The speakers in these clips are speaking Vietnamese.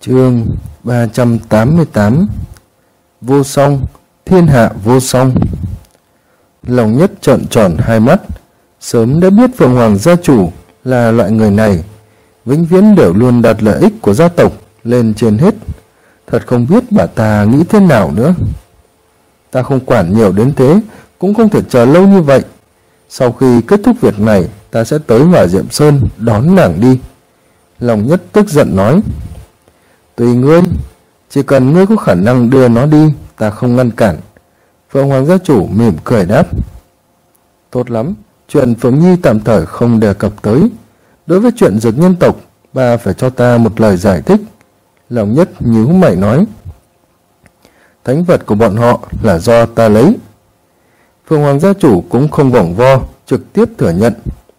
Chương 388. Vô song, thiên hạ vô song. Lòng Nhất trợn tròn hai mắt, sớm đã biết Phượng Hoàng gia chủ là loại người này, vĩnh viễn đều luôn đặt lợi ích của gia tộc lên trên hết. Thật không biết bà ta nghĩ thế nào nữa. Ta không quản nhiều đến thế, cũng không thể chờ lâu như vậy. Sau khi kết thúc việc này, ta sẽ tới Hỏa Diệm Sơn đón nàng đi. Lòng Nhất tức giận nói. Tùy ngươi, chỉ cần ngươi có khả năng đưa nó đi, ta không ngăn cản. Phượng Hoàng gia chủ mỉm cười đáp. Tốt lắm, chuyện Phượng Nhi tạm thời không đề cập tới. Đối với chuyện Dược Nhân tộc, bà phải cho ta một lời giải thích. Lòng Nhất nhíu mày nói. Thánh vật của bọn họ là do ta lấy. Phượng Hoàng gia chủ cũng không vòng vo, trực tiếp thừa nhận.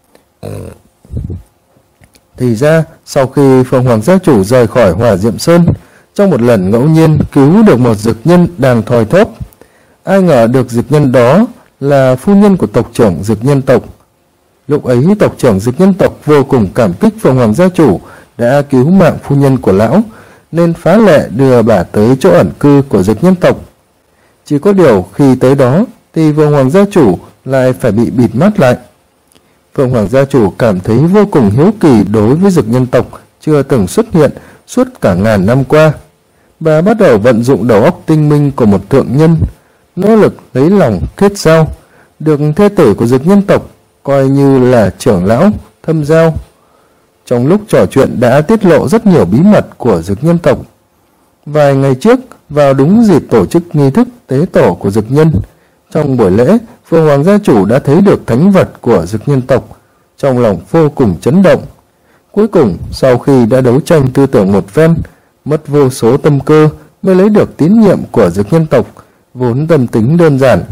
Thì ra, sau khi Phượng Hoàng gia chủ rời khỏi Hỏa Diệm Sơn, trong một lần ngẫu nhiên cứu được một dược nhân đang thoi thóp. Ai ngờ được dược nhân đó là phu nhân của tộc trưởng Dược Nhân tộc. Lúc ấy tộc trưởng Dược Nhân tộc vô cùng cảm kích Phượng Hoàng gia chủ đã cứu mạng phu nhân của lão, nên phá lệ đưa bà tới chỗ ẩn cư của Dược Nhân tộc. Chỉ có điều khi tới đó thì Phượng Hoàng gia chủ lại phải bị bịt mắt lại. Phượng Hoàng gia chủ cảm thấy vô cùng hiếu kỳ đối với Dược Nhân tộc chưa từng xuất hiện suốt cả ngàn năm qua. Bà bắt đầu vận dụng đầu óc tinh minh của một thượng nhân, nỗ lực lấy lòng kết giao, được thê tử của Dược Nhân tộc coi như là trưởng lão, thâm giao. Trong lúc trò chuyện đã tiết lộ rất nhiều bí mật của Dược Nhân tộc. Vài ngày trước, vào đúng dịp tổ chức nghi thức tế tổ của Dược Nhân, trong buổi lễ, Phượng Hoàng gia chủ đã thấy được thánh vật của Dược Nhân tộc, trong lòng vô cùng chấn động. Cuối cùng, sau khi đã đấu tranh tư tưởng một phen, mất vô số tâm cơ mới lấy được tín nhiệm của Dược Nhân tộc, vốn tâm tính đơn giản.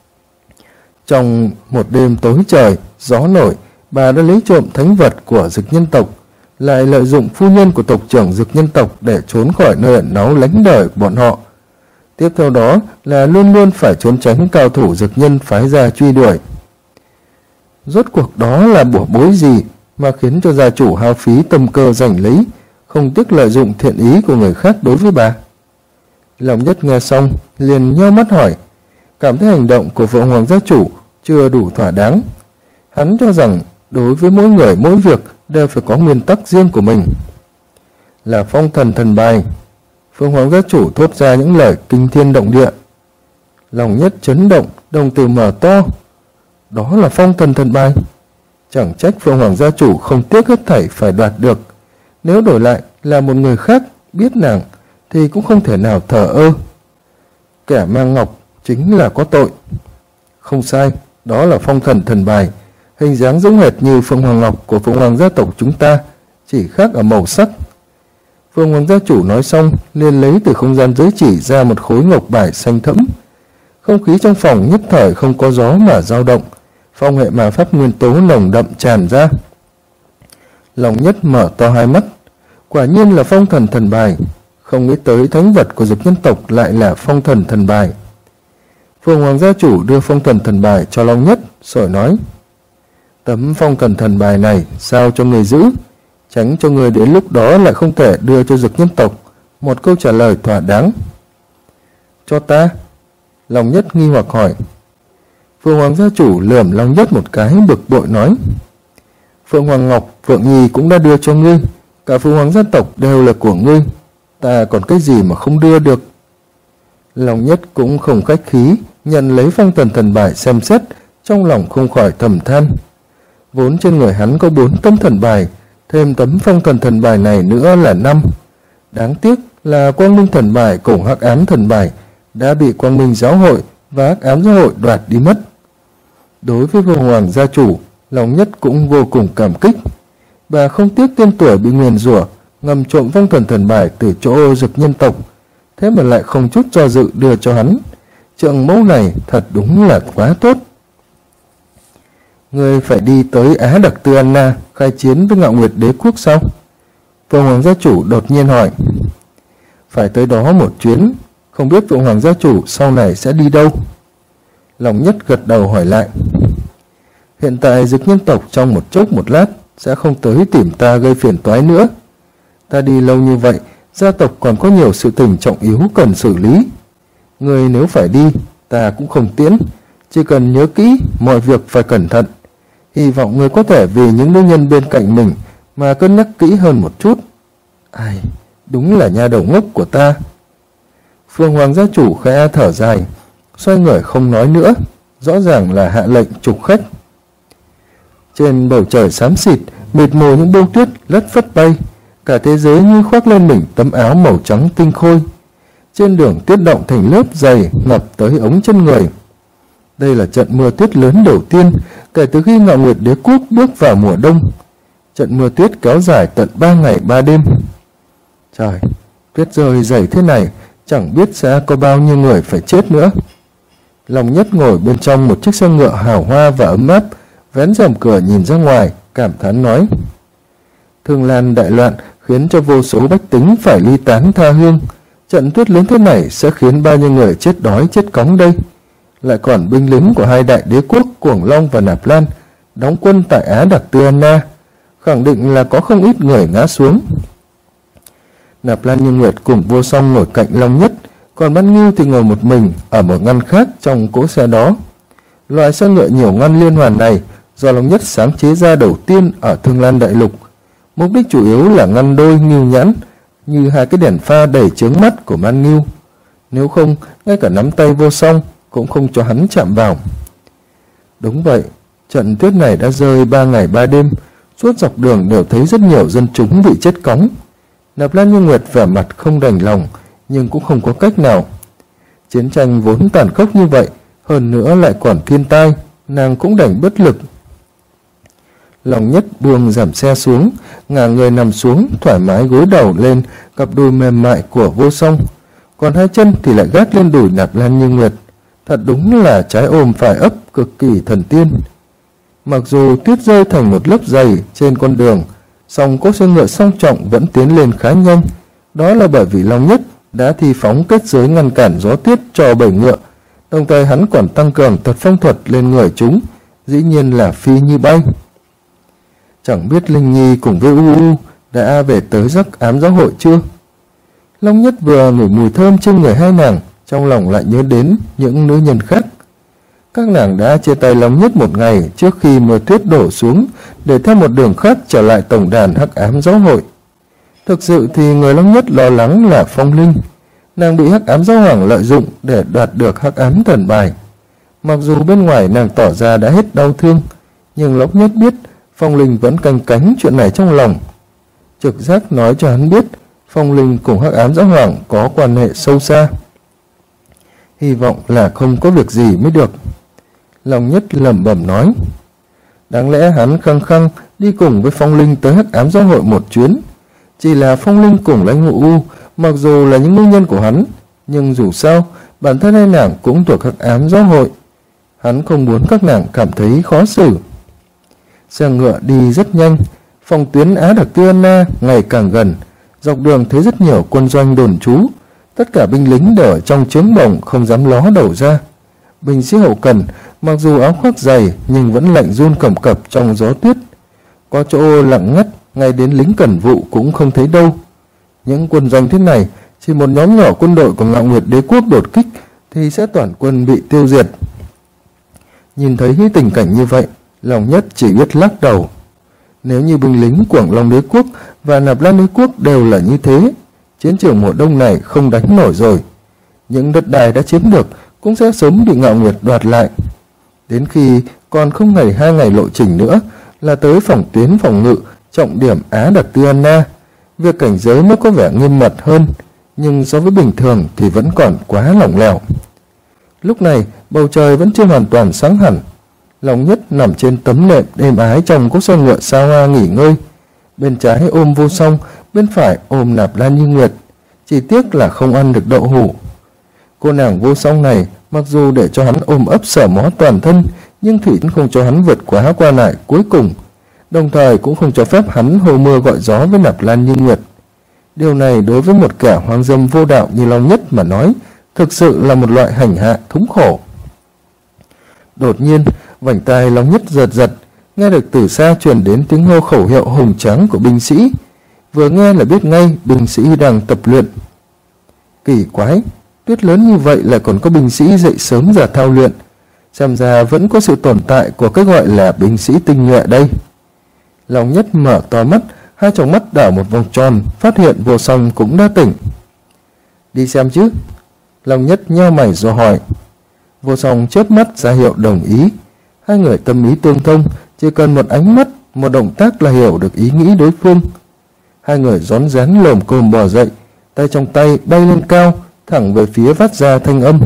Trong một đêm tối trời, gió nổi, bà đã lấy trộm thánh vật của Dược Nhân tộc, lại lợi dụng phu nhân của tộc trưởng Dược Nhân tộc để trốn khỏi nơi ẩn náu lánh đời của bọn họ. Tiếp theo đó là luôn luôn phải trốn tránh cao thủ Dược Nhân phái ra truy đuổi. Rốt cuộc đó là bủa bối gì mà khiến cho gia chủ hao phí tâm cơ giành lấy, không tiếc lợi dụng thiện ý của người khác đối với bà? Lòng Nhất nghe xong liền nheo mắt hỏi, cảm thấy hành động của Phượng Hoàng gia chủ chưa đủ thỏa đáng. Hắn cho rằng đối với mỗi người mỗi việc đều phải có nguyên tắc riêng của mình. Là phong thần thần bài. Phượng Hoàng gia chủ thốt ra những lời kinh thiên động địa. Lòng Nhất chấn động, đồng tử mở to. Đó là phong thần thần bài. Chẳng trách Phượng Hoàng gia chủ không tiếc hết thảy phải đoạt được. Nếu đổi lại là một người khác biết nàng thì cũng không thể nào thờ ơ. Kẻ mang ngọc chính là có tội. Không sai, đó là phong thần thần bài, hình dáng giống hệt như Phượng Hoàng ngọc của Phượng Hoàng gia tộc chúng ta, chỉ khác ở màu sắc. Phượng Hoàng gia chủ nói xong liền lấy từ không gian giới chỉ ra một khối ngọc bài xanh thẫm. Không khí trong phòng nhất thời không có gió mà dao động, phong hệ ma pháp nguyên tố nồng đậm tràn ra. Lòng Nhất mở to hai mắt, quả nhiên là phong thần thần bài, không nghĩ tới thánh vật của Dược Nhân tộc lại là phong thần thần bài. Phượng Hoàng gia chủ đưa phong thần thần bài cho Long Nhất, rồi nói: Tấm phong thần thần bài này sao cho người giữ, tránh cho người đến lúc đó lại không thể đưa cho Dược Nhân tộc một câu trả lời thỏa đáng. Cho ta? Long Nhất nghi hoặc hỏi. Phượng Hoàng gia chủ lườm Long Nhất một cái bực bội nói: Phượng Hoàng ngọc Phượng Nhi cũng đã đưa cho ngươi, cả Phượng Hoàng gia tộc đều là của ngươi, ta còn cái gì mà không đưa được? Long Nhất cũng không khách khí, nhận lấy phong thần thần bài xem xét, trong lòng không khỏi thầm than. Vốn trên người hắn có 4 tấm thần bài, thêm tấm phong thần thần bài này nữa là 5. Đáng tiếc là Quang Minh thần bài cùng Hắc Ám thần bài đã bị Quang Minh giáo hội và Hắc Ám giáo hội đoạt đi mất. Đối với Phượng Hoàng gia chủ, Long Nhất cũng vô cùng cảm kích. Bà không tiếc tên tuổi bị nguyền rủa, ngầm trộm phong thần thần bài từ chỗ Dược Nhân tộc, thế mà lại không chút do dự đưa cho hắn. Trượng mẫu này thật đúng là quá tốt. Ngươi phải đi tới Á Đặc Tư Anna khai chiến với Ngạo Nguyệt Đế quốc sao? Phượng Hoàng gia chủ đột nhiên hỏi. Phải tới đó một chuyến, không biết Phượng Hoàng gia chủ sau này sẽ đi đâu? Lòng Nhất gật đầu hỏi lại. Hiện tại Dược Nhân tộc trong một chốc một lát sẽ không tới tìm ta gây phiền toái nữa. Ta đi lâu như vậy, gia tộc còn có nhiều sự tình trọng yếu cần xử lý. Người nếu phải đi, ta cũng không tiễn, chỉ cần nhớ kỹ mọi việc phải cẩn thận. Hy vọng người có thể vì những nữ nhân bên cạnh mình mà cân nhắc kỹ hơn một chút. Ai, đúng là nha đầu ngốc của ta. Phương Hoàng gia chủ khẽ thở dài, xoay người không nói nữa, rõ ràng là hạ lệnh trục khách. Trên bầu trời xám xịt, mịt mù những bông tuyết lất phất bay, cả thế giới như khoác lên mình tấm áo màu trắng tinh khôi. Trên đường tuyết động thành lớp dày ngập tới ống chân người. Đây là trận mưa tuyết lớn đầu tiên kể từ khi Ngạo Nguyệt Đế quốc bước vào mùa đông. Trận mưa tuyết kéo dài tận 3 ngày 3 đêm. Trời, tuyết rơi dày thế này, chẳng biết sẽ có bao nhiêu người phải chết nữa. Long Nhất ngồi bên trong một chiếc xe ngựa hào hoa và ấm áp, vén rèm cửa nhìn ra ngoài, cảm thán nói: Thương Lan đại loạn khiến cho vô số bách tính phải ly tán tha hương. Trận tuyết lớn thế này sẽ khiến bao nhiêu người chết đói chết cóng đây. Lại còn binh lính của hai đại đế quốc Cuồng Long và Nạp Lan đóng quân tại Á Đặc Tư Anna, khẳng định là có không ít người ngã xuống. Nạp Lan Như Nguyệt cùng Vô Song ngồi cạnh Long Nhất, còn Bát Ngưu thì ngồi một mình ở một ngăn khác trong cỗ xe đó. Loại xe ngựa nhiều ngăn liên hoàn này do Long Nhất sáng chế ra đầu tiên ở Thương Lan Đại Lục. Mục đích chủ yếu là ngăn đôi Ngưu nhãn, như hai cái đèn pha đầy chướng mắt của Man Ngưu. Nếu không, ngay cả nắm tay Vô Song cũng không cho hắn chạm vào. Đúng vậy, trận tuyết này đã rơi 3 ngày 3 đêm, suốt dọc đường đều thấy rất nhiều dân chúng bị chết cóng. Nạp Lan Như Nguyệt vẻ mặt không đành lòng, nhưng cũng không có cách nào. Chiến tranh vốn tàn khốc như vậy, hơn nữa lại còn thiên tai, nàng cũng đành bất lực. Long Nhất buông giảm xe xuống, ngả người nằm xuống, thoải mái gối đầu lên cặp đùi mềm mại của Vô Song, còn hai chân thì lại gác lên đùi Nạp Lan Như Nguyệt. Thật đúng là trái ôm phải ấp cực kỳ thần tiên. Mặc dù tuyết rơi thành một lớp dày trên con đường, song cỗ xe ngựa song trọng vẫn tiến lên khá nhanh. Đó là bởi vì Long Nhất đã thi phóng kết giới ngăn cản gió tuyết cho bầy ngựa, đồng thời hắn còn tăng cường thuật phong thuật lên người chúng, dĩ nhiên là phi như bay. Chẳng biết Linh Nhi cùng với U đã về tới Hắc Ám giáo hội chưa? Long Nhất vừa ngửi mùi thơm trên người hai nàng, trong lòng lại nhớ đến những nữ nhân khác. Các nàng đã chia tay Long Nhất một ngày trước khi mưa tuyết đổ xuống, để theo một đường khác trở lại tổng đàn Hắc Ám giáo hội. Thực sự thì người Long Nhất lo lắng là Phong Linh. Nàng bị Hắc Ám giáo hoàng lợi dụng để đoạt được Hắc Ám thần bài. Mặc dù bên ngoài nàng tỏ ra đã hết đau thương, nhưng Long Nhất biết Phong Linh vẫn canh cánh chuyện này trong lòng. Trực giác nói cho hắn biết Phong Linh cùng Hắc Ám giáo hoàng có quan hệ sâu xa. Hy vọng là không có việc gì mới được. Long Nhất lẩm bẩm nói. Đáng lẽ hắn khăng khăng đi cùng với Phong Linh tới Hắc Ám giáo hội một chuyến. Chỉ là Phong Linh cùng Lãnh Ngụ U mặc dù là những nữ nhân của hắn, nhưng dù sao bản thân hai nàng cũng thuộc Hắc Ám giáo hội. Hắn không muốn các nàng cảm thấy khó xử. Xe ngựa đi rất nhanh, phòng tuyến Á Đặc Tư Anna ngày càng gần. Dọc đường thấy rất nhiều quân doanh đồn trú, tất cả binh lính đều ở trong trướng bồng không dám ló đầu ra. Binh sĩ hậu cần mặc dù áo khoác dày nhưng vẫn lạnh run cầm cập trong gió tuyết. Có chỗ lặng ngắt, ngay đến lính cẩn vụ cũng không thấy đâu. Những quân doanh thế này, chỉ một nhóm nhỏ quân đội của Ngạo Nguyệt Đế quốc đột kích thì sẽ toàn quân bị tiêu diệt. Nhìn thấy những tình cảnh như vậy, Long Nhất chỉ biết lắc đầu. Nếu như binh lính Cuồng Long Đế quốc và Nạp Lan Đế quốc đều là như thế, chiến trường mùa đông này không đánh nổi rồi. Những đất đai đã chiếm được cũng sẽ sớm bị Ngạo Nguyệt đoạt lại. Đến khi còn không ngày 2 ngày lộ trình nữa là tới phòng tuyến phòng ngự trọng điểm Á Đặc Tư Anna, việc cảnh giới mới có vẻ nghiêm mật hơn, nhưng so với bình thường thì vẫn còn quá lỏng lẻo. Lúc này bầu trời vẫn chưa hoàn toàn sáng hẳn. Long Nhất nằm trên tấm nệm êm ái trong cỗ xe ngựa xa hoa nghỉ ngơi. Bên trái ôm Vô Song, bên phải ôm Nạp Lan Như Nguyệt. Chỉ tiếc là không ăn được đậu hũ. Cô nàng Vô Song này mặc dù để cho hắn ôm ấp sờ mó toàn thân, nhưng thủy không cho hắn vượt quá quan lại cuối cùng, đồng thời cũng không cho phép hắn hô mưa gọi gió với Nạp Lan Như Nguyệt. Điều này đối với một kẻ hoang dâm vô đạo như Long Nhất mà nói, thực sự là một loại hành hạ thống khổ. Đột nhiên, vành tai Long Nhất giật giật, nghe được từ xa truyền đến tiếng hô khẩu hiệu hùng tráng của binh sĩ. vừa nghe là biết ngay binh sĩ đang tập luyện. Kỳ quái, tuyết lớn như vậy lại còn có binh sĩ dậy sớm ra thao luyện, xem ra vẫn có sự tồn tại của cái gọi là binh sĩ tinh nhuệ đây. Long Nhất mở to mắt, hai tròng mắt đảo một vòng tròn, phát hiện Vô Song cũng đã tỉnh. Đi xem chứ? Long Nhất nheo mày rồi hỏi. Vô Song chớp mắt ra hiệu đồng ý. Hai người tâm ý tương thông, chỉ cần một ánh mắt, một động tác là hiểu được ý nghĩ đối phương. Hai người rón rén lồm cồm bò dậy, tay trong tay bay lên cao, thẳng về phía phát ra thanh âm.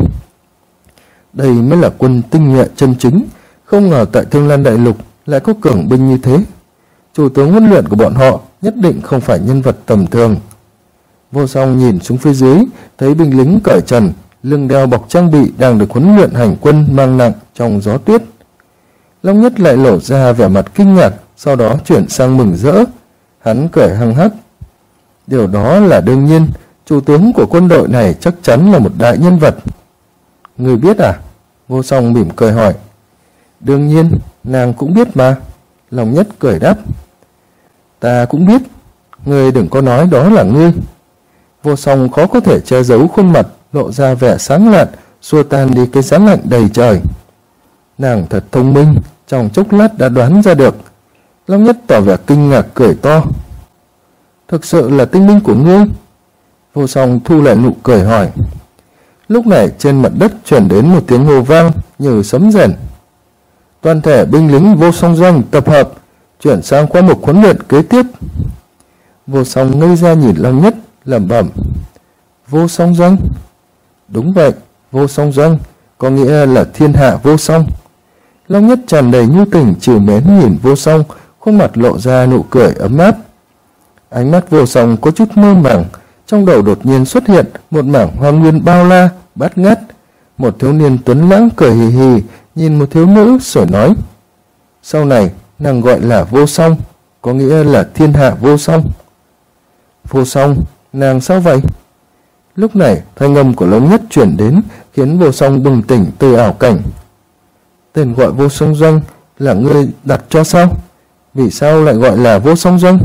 Đây mới là quân tinh nhuệ chân chính, không ngờ tại Thương Lan Đại Lục lại có cường binh như thế. Chủ tướng huấn luyện của bọn họ nhất định không phải nhân vật tầm thường. Vô Song nhìn xuống phía dưới, thấy binh lính cởi trần, lưng đeo bọc trang bị đang được huấn luyện hành quân mang nặng trong gió tuyết. Long Nhất lại lộ ra vẻ mặt kinh ngạc, sau đó chuyển sang mừng rỡ. Hắn cười hăng hắc. Điều đó là đương nhiên, chủ tướng của quân đội này chắc chắn là một đại nhân vật. Người biết à? Vô Song mỉm cười hỏi. Đương nhiên, nàng cũng biết mà. Long Nhất cười đáp. Ta cũng biết, ngươi đừng có nói đó là ngươi. Vô Song khó có thể che giấu khuôn mặt, lộ ra vẻ sáng lạn, xua tan đi cái giá lạnh đầy trời. Nàng thật thông minh, trong chốc lát đã đoán ra được. Long Nhất tỏ vẻ kinh ngạc cười to. Thực sự là tinh binh của ngươi? Vô Song thu lại nụ cười hỏi. Lúc này trên mặt đất truyền đến một tiếng hô vang như sấm rền. Toàn thể binh lính Vô Song Doanh tập hợp, chuyển sang khoa mục huấn luyện kế tiếp. Vô Song ngây ra nhìn Long Nhất, lẩm bẩm. Vô Song Doanh? Đúng vậy, Vô Song Doanh, có nghĩa là thiên hạ vô song. Long Nhất tràn đầy nhu tình trìu mến nhìn Vô Song, khuôn mặt lộ ra nụ cười ấm áp. Ánh mắt Vô Song có chút mơ màng, trong đầu đột nhiên xuất hiện một mảng hoa nguyên bao la, bát ngát. Một thiếu niên tuấn lãng cười hì hì, nhìn một thiếu nữ rồi nói. Sau này, nàng gọi là Vô Song, có nghĩa là thiên hạ vô song. Vô Song, nàng sao vậy? Lúc này, thanh âm của Long Nhất chuyển đến, khiến Vô Song bừng tỉnh từ ảo cảnh. Tên gọi Vô Song Doanh là ngươi đặt cho sao? Vì sao lại gọi là Vô Song Doanh?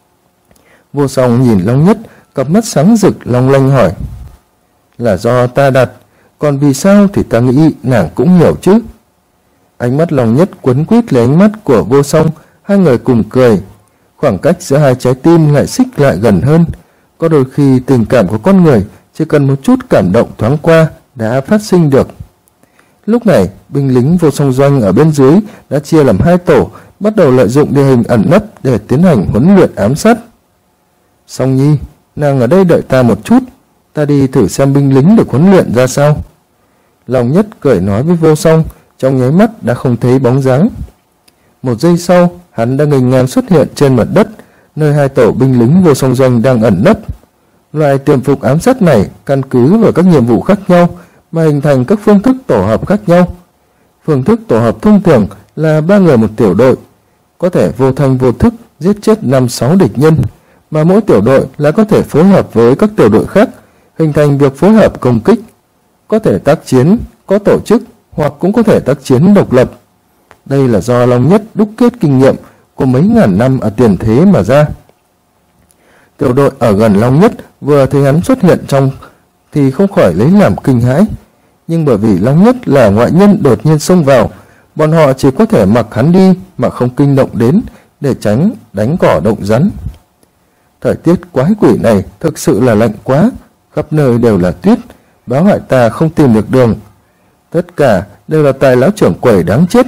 Vô Song nhìn Long Nhất, cặp mắt sáng rực long lanh hỏi. Là do ta đặt, còn vì sao thì ta nghĩ nàng cũng hiểu chứ. Ánh mắt Long Nhất quấn quýt lấy ánh mắt của Vô Song, hai người cùng cười. Khoảng cách giữa hai trái tim lại xích lại gần hơn. Có đôi khi tình cảm của con người chỉ cần một chút cảm động thoáng qua đã phát sinh được. Lúc này, binh lính Vô Song Doanh ở bên dưới đã chia làm hai tổ, bắt đầu lợi dụng địa hình ẩn nấp để tiến hành huấn luyện ám sát. Song Nhi, nàng ở đây đợi ta một chút, ta đi thử xem binh lính được huấn luyện ra sao. Long Nhất cười nói với Vô Song, trong nháy mắt đã không thấy bóng dáng. Một giây sau, hắn đã nghênh ngang xuất hiện trên mặt đất, nơi hai tổ binh lính Vô Song Doanh đang ẩn nấp. Loại tiềm phục ám sát này căn cứ vào các nhiệm vụ khác nhau mà hình thành các phương thức tổ hợp khác nhau. Phương thức tổ hợp thông thường là 3 người một tiểu đội, có thể vô thanh vô thức giết chết 5-6 địch nhân, mà mỗi tiểu đội lại có thể phối hợp với các tiểu đội khác, hình thành việc phối hợp công kích. Có thể tác chiến, có tổ chức, hoặc cũng có thể tác chiến độc lập. Đây là do Long Nhất đúc kết kinh nghiệm của mấy ngàn năm ở tiền thế mà ra. Tiểu đội ở gần Long Nhất vừa thấy hắn xuất hiện trong thì không khỏi lấy làm kinh hãi. Nhưng bởi vì Long Nhất là ngoại nhân đột nhiên xông vào, bọn họ chỉ có thể mặc hắn đi mà không kinh động đến, để tránh đánh cỏ động rắn. Thời tiết quái quỷ này thực sự là lạnh quá, khắp nơi đều là tuyết, báo hại ta không tìm được đường. Tất cả đều là tài lão trưởng quẩy đáng chết.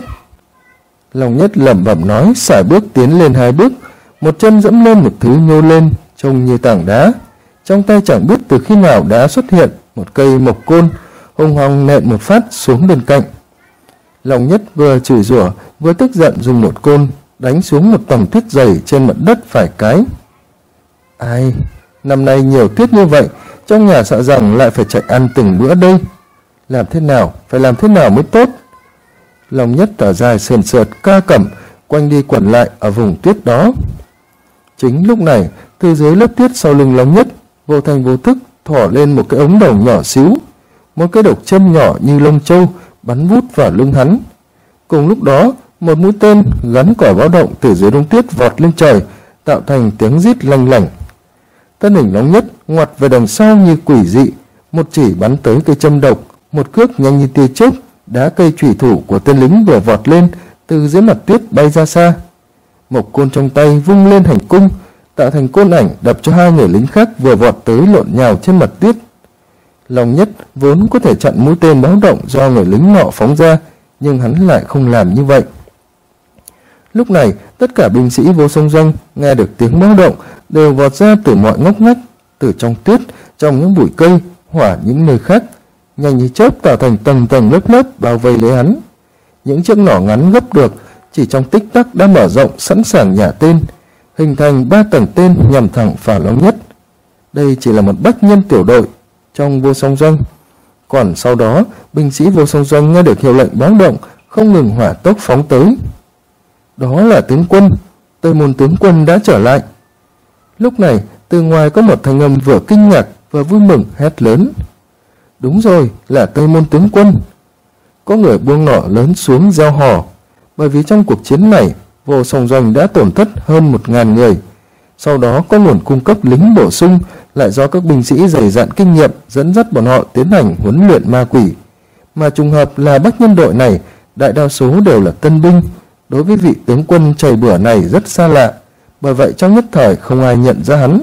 Long Nhất lẩm bẩm nói, sải bước tiến lên 2 bước, một chân dẫm lên một thứ nhô lên, trông như tảng đá. Trong tay chẳng biết từ khi nào đã xuất hiện một cây mộc côn, hung hăng nện một phát xuống bên cạnh. Long Nhất vừa chửi rủa vừa tức giận dùng một côn đánh xuống một tầng tuyết dày trên mặt đất phải cái. Ai, năm nay nhiều tuyết như vậy, trong nhà sợ rằng lại phải chạy ăn từng bữa đây. Làm thế nào, phải làm thế nào mới tốt? Long Nhất thở dài sườn sượt ca cẩm, quanh đi quẩn lại ở vùng tuyết đó. Chính lúc này, từ dưới lớp tuyết sau lưng Long Nhất, vô thanh vô thức thỏ lên một cái ống đầu nhỏ xíu, một cái độc châm nhỏ như lông trâu bắn vút vào lưng hắn. Cùng lúc đó, một mũi tên gắn còi báo động từ dưới đống tuyết vọt lên trời, tạo thành tiếng rít lanh lảnh, thân hình Long Nhất ngoặt về đằng sau như quỷ dị, một chỉ bắn tới cây châm độc, một cước nhanh như tia chớp đá cây chủy thủ của tên lính vừa vọt lên từ dưới mặt tuyết bay ra xa. Mộc côn trong tay vung lên hành cung, tạo thành côn ảnh đập cho hai người lính khác vừa vọt tới lộn nhào trên mặt tuyết. Long Nhất vốn có thể chặn mũi tên báo động do người lính nọ phóng ra, nhưng hắn lại không làm như vậy. Lúc này, tất cả binh sĩ Vô Song Doanh nghe được tiếng báo động đều vọt ra từ mọi ngóc ngách, từ trong tuyết, trong những bụi cây, hỏa những nơi khác, nhanh như chớp tạo thành tầng tầng lớp lớp bao vây lấy hắn. Những chiếc nỏ ngắn gấp được chỉ trong tích tắc đã mở rộng sẵn sàng nhả tên, hình thành 3 tầng tên nhằm thẳng vào Long Nhất. Đây chỉ là một bách nhân tiểu đội trong Vô Song Doanh. Còn sau đó, binh sĩ Vô Song Doanh nghe được hiệu lệnh báo động, không ngừng hỏa tốc phóng tới. Đó là tướng quân, Tây Môn tướng quân đã trở lại. Lúc này, từ ngoài có một thanh âm vừa kinh ngạc vừa vui mừng hét lớn. Đúng rồi, là Tây Môn tướng quân. Có người buông nỏ lớn xuống reo hò, bởi vì trong cuộc chiến này, Vô Song Doanh đã tổn thất hơn 1000 người. Sau đó có nguồn cung cấp lính bổ sung lại do các binh sĩ dày dạn kinh nghiệm dẫn dắt bọn họ tiến hành huấn luyện ma quỷ. Mà trùng hợp là bách nhân đội này, đại đa số đều là tân binh, đối với vị tướng quân chày bữa này rất xa lạ, bởi vậy trong nhất thời không ai nhận ra hắn.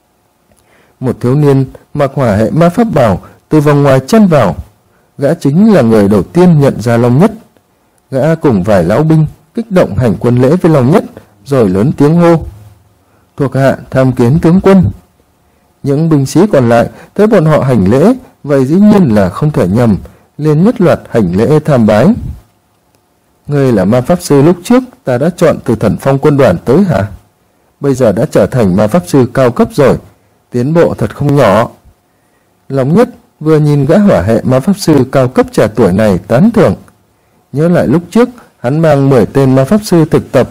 Một thiếu niên mặc hỏa hệ ma pháp bào từ vòng ngoài chen vào, gã chính là người đầu tiên nhận ra Long Nhất. Gã cùng vài lão binh kích động hành quân lễ với Long Nhất, rồi lớn tiếng hô: Thuộc hạ tham kiến tướng quân. Những binh sĩ còn lại thấy bọn họ hành lễ, vậy dĩ nhiên là không thể nhầm, liền nhất loạt hành lễ tham bái. Ngươi là ma pháp sư lúc trước ta đã chọn từ Thần Phong quân đoàn tới hả? Bây giờ đã trở thành ma pháp sư cao cấp rồi, tiến bộ thật không nhỏ. Long Nhất vừa nhìn gã hỏa hệ ma pháp sư cao cấp trẻ tuổi này tán thưởng. Nhớ lại lúc trước hắn mang 10 tên ma pháp sư thực tập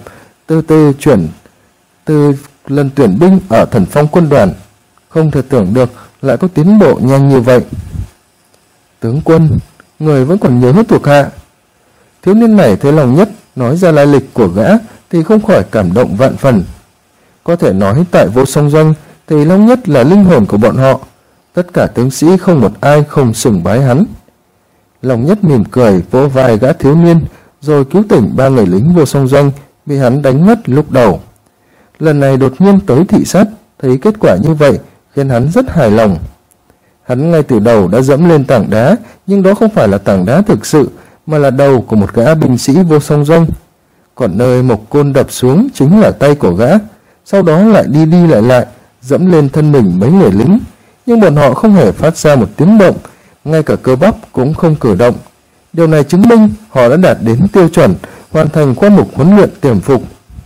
từ lần tuyển binh ở Thần Phong quân đoàn, không thể tưởng được lại có tiến bộ nhanh như vậy. Tướng quân, người vẫn còn nhớ thuộc hạ. Thiếu niên này thấy Long Nhất nói ra lai lịch của gã thì không khỏi cảm động vạn phần. Có thể nói tại Vô Song Doanh thì Long Nhất là linh hồn của bọn họ, tất cả tướng sĩ không một ai không sùng bái hắn. Long Nhất mỉm cười vỗ vai gã thiếu niên, rồi cứu tỉnh 3 người lính Vô Song Doanh bị hắn đánh mất lúc đầu. Lần này đột nhiên tới thị sát, thấy kết quả như vậy khiến hắn rất hài lòng. Hắn ngay từ đầu đã dẫm lên tảng đá, nhưng đó không phải là tảng đá thực sự, mà là đầu của một gã binh sĩ Vô Song Doanh. Còn nơi Mộc Côn đập xuống chính là tay của gã, sau đó lại đi đi lại dẫm lên thân mình mấy người lính, nhưng bọn họ không hề phát ra một tiếng động, ngay cả cơ bắp cũng không cử động. Điều này chứng minh họ đã đạt đến tiêu chuẩn, hoàn thành khoa mục huấn luyện tiềm phục.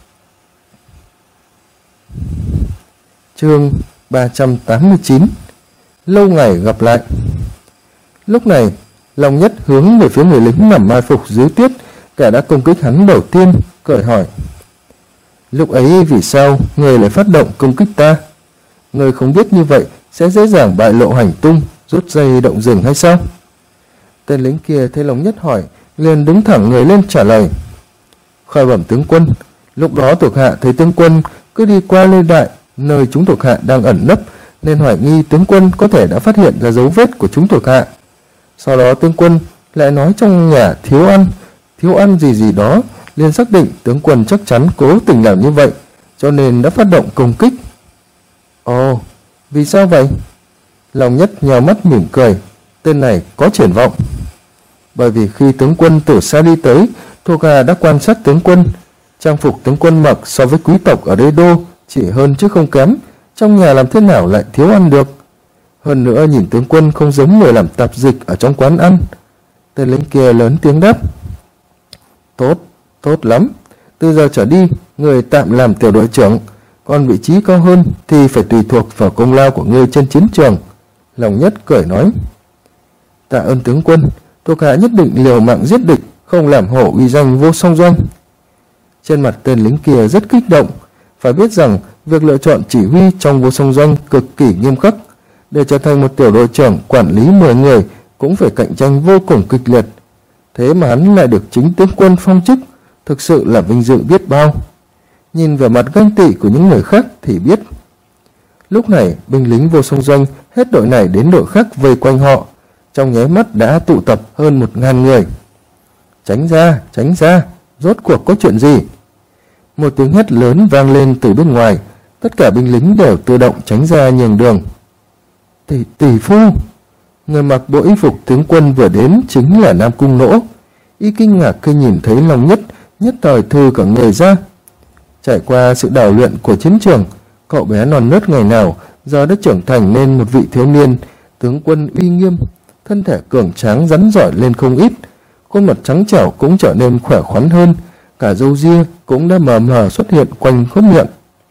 Chương 389. Lâu ngày gặp lại. Lúc này, Long Nhất hướng về phía người lính nằm mai phục dưới tuyết, kẻ đã công kích hắn đầu tiên, cười hỏi: Lúc ấy vì sao người lại phát động công kích ta? Người không biết như vậy sẽ dễ dàng bại lộ hành tung, rút dây động rừng hay sao? Tên lính kia thấy Long Nhất hỏi, liền đứng thẳng người lên trả lời: Khởi bẩm tướng quân, lúc đó thuộc hạ thấy tướng quân cứ đi qua lê đại nơi chúng thuộc hạ đang ẩn nấp, nên hoài nghi tướng quân có thể đã phát hiện ra dấu vết của chúng thuộc hạ. Sau đó tướng quân lại nói trong nhà thiếu ăn gì đó, liền xác định tướng quân chắc chắn cố tình làm như vậy, cho nên đã phát động công kích. Ồ, vì sao vậy? Long Nhất nhào mắt mỉm cười, tên này có triển vọng. Bởi vì khi tướng quân từ xa đi tới, thuộc hạ đã quan sát tướng quân. Trang phục tướng quân mặc so với quý tộc ở đế đô chỉ hơn chứ không kém, trong nhà làm thế nào lại thiếu ăn được. Hơn nữa nhìn tướng quân không giống người làm tạp dịch ở trong quán ăn. Tên lính kia lớn tiếng đáp: Tốt lắm. Từ giờ trở đi, người tạm làm tiểu đội trưởng, còn vị trí cao hơn thì phải tùy thuộc vào công lao của ngươi trên chiến trường. Long Nhất cười nói: Tạ ơn tướng quân, thuộc hạ nhất định liều mạng giết địch, không làm hổ uy danh Vô Song Doanh. Trên mặt tên lính kia rất kích động. Phải biết rằng việc lựa chọn chỉ huy trong Vô Song Doanh cực kỳ nghiêm khắc. Để trở thành một tiểu đội trưởng quản lý 10 người cũng phải cạnh tranh vô cùng kịch liệt. Thế mà hắn lại được chính tướng quân phong chức, thực sự là vinh dự biết bao. Nhìn vẻ mặt ganh tị của những người khác thì biết. Lúc này binh lính Vô Song Doanh hết đội này đến đội khác vây quanh họ, trong nháy mắt đã tụ tập hơn 1000 người. Tránh ra, rốt cuộc có chuyện gì? Một tiếng hét lớn vang lên từ bên ngoài, tất cả binh lính đều tự động tránh ra nhường đường. Tỷ phu! Người mặc bộ y phục tướng quân vừa đến chính là Nam Cung Nỗ. Y kinh ngạc khi nhìn thấy Long Nhất, nhất thời thư cả người ra. Trải qua sự đào luyện của chiến trường, cậu bé non nớt ngày nào giờ đã trưởng thành nên một vị thiếu niên, tướng quân uy nghiêm, thân thể cường tráng rắn rỏi lên không ít, khuôn mặt trắng trẻo cũng trở nên khỏe khoắn hơn, cả râu ria cũng đã mờ mờ xuất hiện quanh khóe miệng.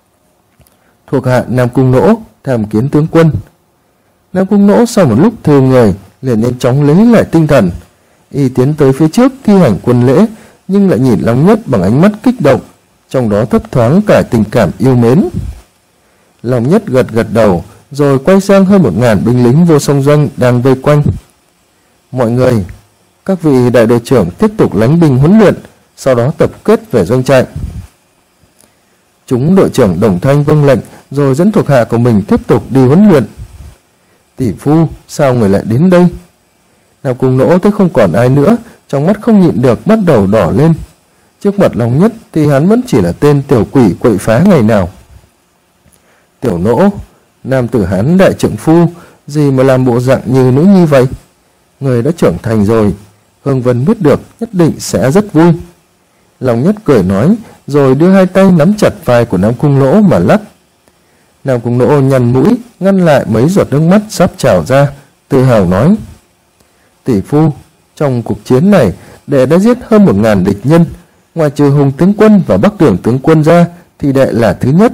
Thuộc hạ Nam Cung Nỗ tham kiến tướng quân. Nam Cung Nỗ sau một lúc thư người liền nhanh chóng lấy lại tinh thần. Y tiến tới phía trước thi hành quân lễ, nhưng lại nhìn Long Nhất bằng ánh mắt kích động, trong đó thấp thoáng cả tình cảm yêu mến. Long Nhất gật đầu, rồi quay sang hơn 1000 binh lính Vô Song Doanh đang vây quanh. Mọi người, các vị đại đội trưởng tiếp tục lãnh binh huấn luyện, sau đó tập kết về doanh trại. Chúng đội trưởng đồng thanh vâng lệnh, rồi dẫn thuộc hạ của mình tiếp tục đi huấn luyện. Tỷ phu, sao người lại đến đây? Nam Cung Nỗ thấy không còn ai nữa, trong mắt không nhịn được bắt đầu đỏ lên. Trước mặt Long Nhất thì hắn vẫn chỉ là tên tiểu quỷ quậy phá ngày nào. Tiểu Nỗ, nam tử Hán đại trượng phu, gì mà làm bộ dạng như nữ nhi vậy? Người đã trưởng thành rồi, Hương Vân biết được nhất định sẽ rất vui. Long Nhất cười nói, rồi đưa hai tay nắm chặt vai của Nam Cung Nỗ mà lắc. Nam Cung Nỗ nhăn mũi, ngăn lại mấy giọt nước mắt sắp trào ra, tự hào nói: Tỷ phu, trong cuộc chiến này, đệ đã giết hơn 1000 địch nhân, ngoài trừ Hùng tướng quân và Bắc Đường tướng quân ra, thì đệ là thứ nhất.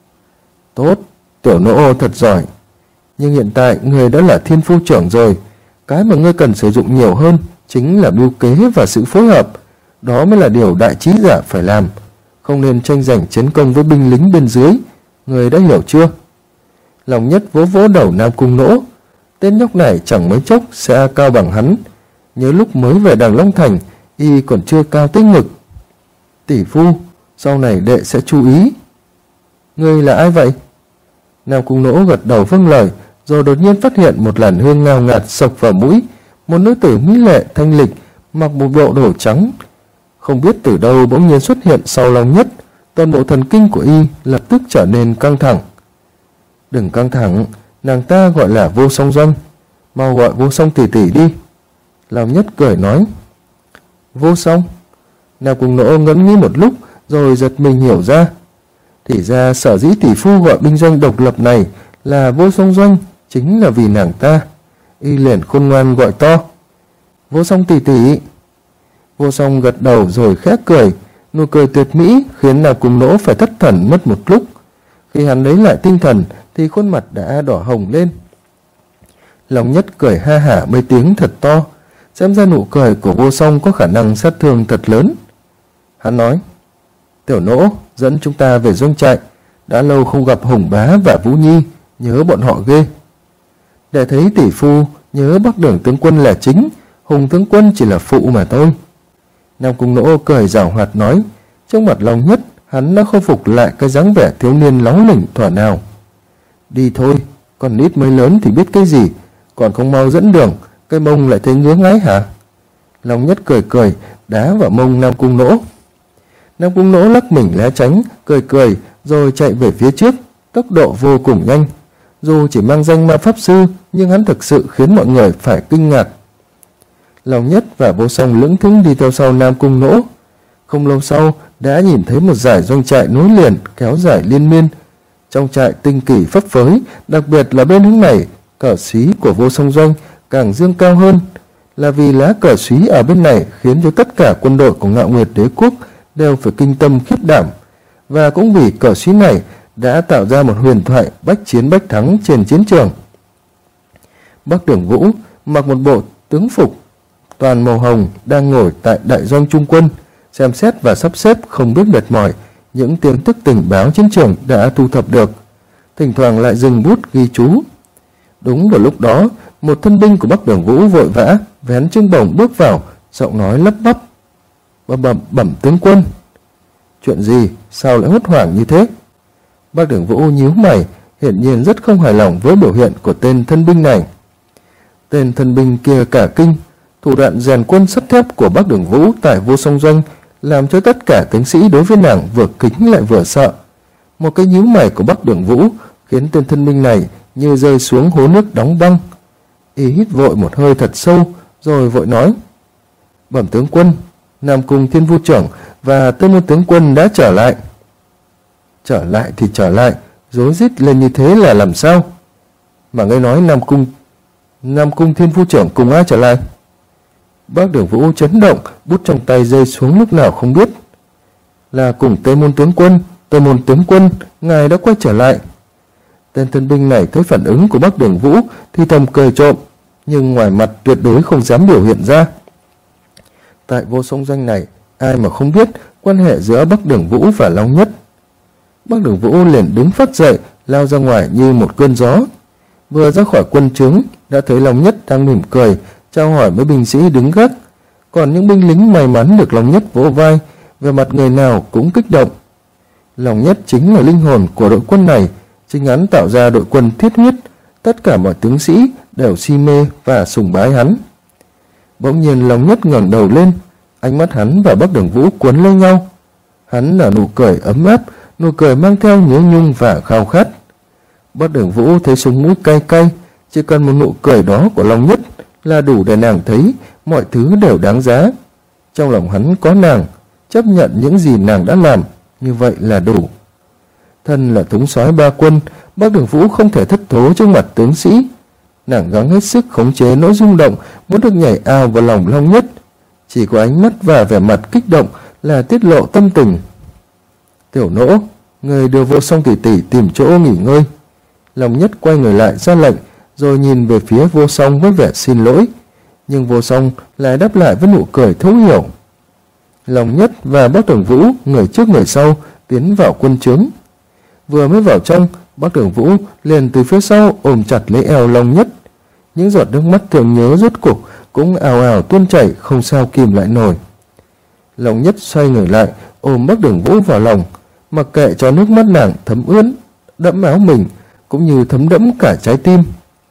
Tốt, Tiểu Nỗ thật giỏi. Nhưng hiện tại người đã là thiên phu trưởng rồi, cái mà ngươi cần sử dụng nhiều hơn chính là mưu kế và sự phối hợp. Đó mới là điều đại trí giả phải làm, không nên tranh giành chiến công với binh lính bên dưới. Người đã hiểu chưa? Long Nhất vỗ vỗ đầu Nam Cung Nỗ. Tên nhóc này chẳng mấy chốc sẽ cao bằng hắn. Nhớ lúc mới về Đằng Long Thành, y còn chưa cao tới ngực. Tỷ phu, sau này đệ sẽ chú ý. Ngươi là ai vậy? Nam Cung Nỗ gật đầu vâng lời, rồi đột nhiên phát hiện một làn hương ngào ngạt sộc vào mũi. Một nữ tử mỹ lệ thanh lịch, mặc một bộ đồ trắng, không biết từ đâu bỗng nhiên xuất hiện sau Long Nhất. Toàn bộ thần kinh của y lập tức trở nên căng thẳng. Đừng căng thẳng, nàng ta gọi là Vô Song Doanh, mau gọi Vô Song tỷ tỷ đi. Long Nhất cười nói. Vô Song? Nam Cung Nỗ ngẫm nghĩ một lúc, rồi giật mình hiểu ra. Thì ra sở dĩ tỷ phu gọi binh doanh độc lập này là Vô Song Doanh, chính là vì nàng ta. Y liền khôn ngoan gọi to: Vô Song tỷ tỷ. Vô Song gật đầu rồi khẽ cười. Nụ cười tuyệt mỹ khiến Nam Cung Nỗ phải thất thần mất một lúc. Khi hắn lấy lại tinh thần thì khuôn mặt đã đỏ hồng lên. Long Nhất cười ha hả mấy tiếng thật to, xem ra nụ cười của Vô Song có khả năng sát thương thật lớn. Hắn nói: Tiểu Nỗ, dẫn chúng ta về doanh trại, đã lâu không gặp Hùng Bá và Vũ Nhi, nhớ bọn họ ghê. Để thấy tỷ phu nhớ Bắc Đường tướng quân là chính, Hùng tướng quân chỉ là phụ mà thôi. Nam Cung Nỗ cười giảo hoạt nói. Trước mặt Long Nhất, hắn đã khôi phục lại cái dáng vẻ thiếu niên lóng lỉnh thuở nào. Đi thôi, còn nít mới lớn thì biết cái gì, còn không mau dẫn đường, cái mông lại thấy ngứa ngáy hả? Long Nhất cười đá vào mông Nam Cung Nỗ. Nam Cung Nỗ lắc mình né tránh, cười rồi chạy về phía trước, tốc độ vô cùng nhanh. Dù chỉ mang danh ma pháp sư, nhưng hắn thực sự khiến mọi người phải kinh ngạc. Long Nhất và Vô Song lững thững đi theo sau Nam Cung Nỗ. Không lâu sau đã nhìn thấy một dải doanh trại nối liền kéo dài liên miên. Trong trại tinh kỳ phấp phới, đặc biệt là bên hướng này, cờ xí của Vô Song Doanh càng dương cao hơn. Là vì lá cờ xí ở bên này khiến cho tất cả quân đội của Ngạo Nguyệt Đế Quốc đều phải kinh tâm khiếp đảm. Và cũng vì cờ xí này đã tạo ra một huyền thoại bách chiến bách thắng trên chiến trường. Bắc Đường Vũ mặc một bộ tướng phục toàn màu hồng đang ngồi tại đại doanh trung quân, xem xét và sắp xếp không biết mệt mỏi những tin tức tình báo chiến trường đã thu thập được, thỉnh thoảng lại dừng bút ghi chú. Đúng vào lúc đó, một thân binh của Bắc Đường Vũ vội vã vén trưng bổng bước vào, giọng nói lắp bắp: Bẩm tướng quân. Chuyện gì, sao lại hốt hoảng như thế? Bắc Đường Vũ nhíu mày, hiển nhiên rất không hài lòng với biểu hiện của tên thân binh này. Tên thân binh kia cả kinh, thủ đoạn rèn quân sắt thép của Bắc Đường Vũ tại Vô Song Doanh làm cho tất cả tướng sĩ đối với nàng vừa kính lại vừa sợ. Một cái nhíu mày của Bắc Đường Vũ khiến tên thân binh này như rơi xuống hố nước đóng băng. Y hít vội một hơi thật sâu, rồi vội nói: "Bẩm tướng quân, Nam Cung Thiên Vu trưởng và Tây Môn tướng quân đã trở lại." "Trở lại thì trở lại, rối rít lên như thế là làm sao? Mà ngươi nói Nam Cung Thiên Vu trưởng cùng ai trở lại?" Bắc Đường Vũ chấn động, bút trong tay rơi xuống lúc nào không biết. "Là cùng Tây Môn tướng quân, ngài đã quay trở lại." Tên thân binh này thấy phản ứng của Bắc Đường Vũ thì thầm cười trộm, nhưng ngoài mặt tuyệt đối không dám biểu hiện ra. Tại Vô Song Doanh này, ai mà không biết quan hệ giữa Bắc Đường Vũ và Long Nhất. Bắc Đường Vũ liền đứng phát dậy, lao ra ngoài như một cơn gió. Vừa ra khỏi quân trướng đã thấy Long Nhất đang mỉm cười chào hỏi mấy binh sĩ đứng gác, còn những binh lính may mắn được Long Nhất vỗ vai, về mặt người nào cũng kích động. Long Nhất chính là linh hồn của đội quân này, chính hắn tạo ra đội quân thiết huyết, tất cả mọi tướng sĩ đều si mê và sùng bái hắn. Bỗng nhiên Long Nhất ngẩng đầu lên, ánh mắt hắn và Bắc Đường Vũ cuốn lấy nhau. Hắn là nụ cười ấm áp, nụ cười mang theo nhớ nhung và khao khát. Bắc Đường Vũ thấy sống mũi cay cay, chỉ cần một nụ cười đó của Long Nhất là đủ để nàng thấy mọi thứ đều đáng giá. Trong lòng hắn có nàng, chấp nhận những gì nàng đã làm, như vậy là đủ. Thân là thống soái ba quân, Bắc Đường Vũ không thể thất thố trước mặt tướng sĩ. Nàng gắng hết sức khống chế nỗi rung động muốn được nhảy ao vào lòng Long Nhất. Chỉ có ánh mắt và vẻ mặt kích động là tiết lộ tâm tình. "Tiểu Nỗ, người đưa Vô Song tỷ tỷ tìm chỗ nghỉ ngơi." Long Nhất quay người lại ra lệnh, rồi nhìn về phía Vô Song với vẻ xin lỗi, nhưng Vô Song lại đáp lại với nụ cười thấu hiểu. Long Nhất và Bắc Đường Vũ người trước người sau tiến vào quân trướng. Vừa mới vào trong, Bắc Đường Vũ liền từ phía sau ôm chặt lấy eo Long Nhất. Những giọt nước mắt thường nhớ rốt cục cũng ào ào tuôn chảy, không sao kìm lại nổi. Long Nhất xoay người lại ôm Bắc Đường Vũ vào lòng, mặc kệ cho nước mắt nàng thấm ướt đẫm áo mình, cũng như thấm đẫm cả trái tim.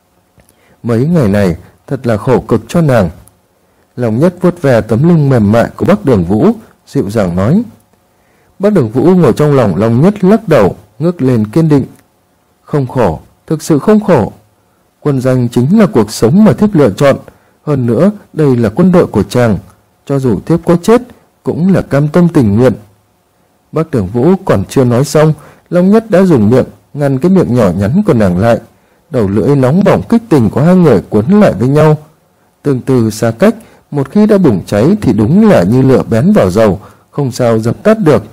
Mấy ngày này thật là khổ cực cho nàng. Long Nhất vuốt về tấm lưng mềm mại của Bắc Đường Vũ, dịu dàng nói. Bắc Đường Vũ ngồi trong lòng Long Nhất lắc đầu, ngước lên kiên định. "Không khổ, thực sự không khổ. Quân danh chính là cuộc sống mà thiếp lựa chọn. Hơn nữa, đây là quân đội của chàng. Cho dù thiếp có chết, cũng là cam tâm tình nguyện." Bắc Đường Vũ còn chưa nói xong, Long Nhất đã dùng miệng ngăn cái miệng nhỏ nhắn của nàng lại. Đầu lưỡi nóng bỏng kích tình của hai người cuốn lại với nhau. Tương tự xa cách, một khi đã bùng cháy thì đúng là như lửa bén vào dầu, không sao dập tắt được.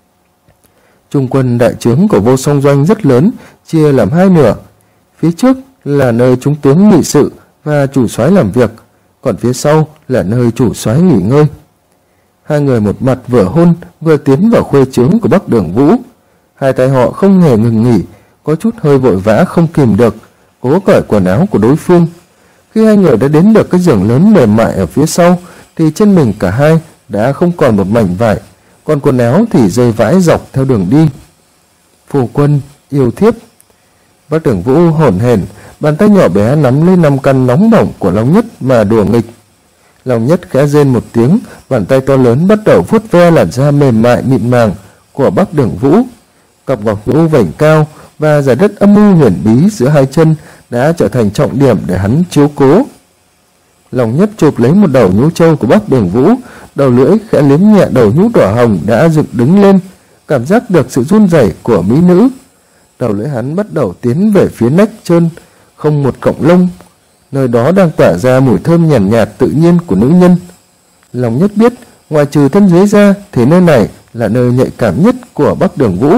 Trung quân đại trướng của Vô Song Doanh rất lớn, chia làm hai nửa. Phía trước là nơi chúng tướng nghị sự và chủ soái làm việc, còn phía sau là nơi chủ soái nghỉ ngơi. Hai người một mặt vừa hôn vừa tiến vào khuê trướng của Bắc Đường Vũ. Hai tay họ không hề ngừng nghỉ, có chút hơi vội vã không kìm được, cố cởi quần áo của đối phương. Khi hai người đã đến được cái giường lớn mềm mại ở phía sau, thì trên mình cả hai đã không còn một mảnh vải, còn quần áo thì rơi vãi dọc theo đường đi. "Phu quân, yêu thiếp." Bắc Đường Vũ hổn hển, bàn tay nhỏ bé nắm lấy 5 căn nóng bỏng của Long Nhất mà đùa nghịch. Long Nhất khẽ rên một tiếng, bàn tay to lớn bắt đầu vuốt ve làn da mềm mại mịn màng của Bắc Đường Vũ. Cặp ngọc nhũ vành cao và dải đất âm mưu huyền bí giữa hai chân đã trở thành trọng điểm để hắn chiếu cố. Long Nhất chụp lấy một đầu nhũ trâu của Bắc Đường Vũ, đầu lưỡi khẽ liếm nhẹ đầu nhũ đỏ hồng đã dựng đứng lên, cảm giác được sự run rẩy của mỹ nữ. Đầu lưỡi hắn bắt đầu tiến về phía nách trơn không một cọng lông, nơi đó đang tỏa ra mùi thơm nhàn nhạt tự nhiên của nữ nhân. Long Nhất biết, ngoài trừ thân dưới ra thì nơi này là nơi nhạy cảm nhất của Bắc Đường Vũ.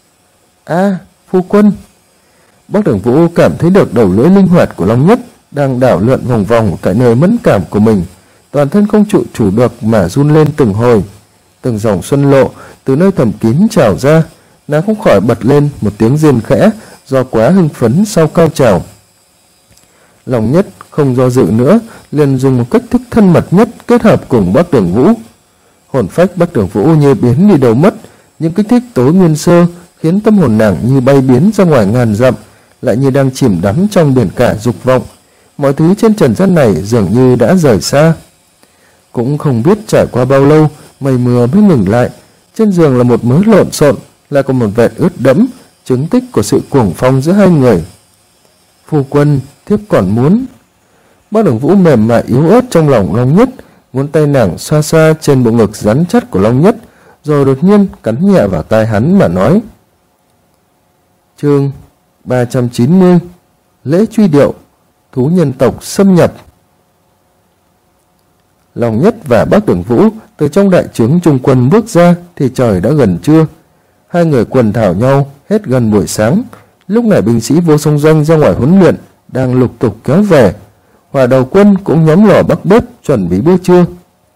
Phu quân." Bắc Đường Vũ cảm thấy được đầu lưỡi linh hoạt của Long Nhất đang đảo lượn vòng vòng tại nơi mẫn cảm của mình, toàn thân không trụ chủ được mà run lên từng hồi. Từng dòng xuân lộ từ nơi thầm kín trào ra, nàng không khỏi bật lên một tiếng rên khẽ do quá hưng phấn sau cao trào. Long Nhất không do dự nữa, liền dùng một cách thức thân mật nhất kết hợp cùng Bắc Đường Vũ. Hồn phách Bắc Đường Vũ như biến đi đâu mất, những kích thích tối nguyên sơ khiến tâm hồn nàng như bay biến ra ngoài ngàn dặm, lại như đang chìm đắm trong biển cả dục vọng. Mọi thứ trên trần gian này dường như đã rời xa. Cũng không biết trải qua bao lâu, mây mưa mới ngừng lại. Trên giường là một mớ lộn xộn, lại còn một vệt ướt đẫm, chứng tích của sự cuồng phong giữa hai người. Phu quân, thiếp còn muốn. Bác Đường Vũ mềm mại yếu ớt trong lòng Long Nhất, ngón tay nàng xoa xoa trên bộ ngực rắn chắc của Long Nhất, rồi đột nhiên cắn nhẹ vào tai hắn mà nói. Chương 390: Lễ truy điệu, thú nhân tộc xâm nhập. Long Nhất và Bác Đường Vũ từ trong đại trướng trung quân bước ra thì trời đã gần trưa. Hai người quần thảo nhau hết gần buổi sáng. Lúc này binh sĩ Vô Song Doanh ra ngoài huấn luyện đang lục tục kéo về. Hỏa đầu quân cũng nhóm lò bắc bếp chuẩn bị bữa trưa.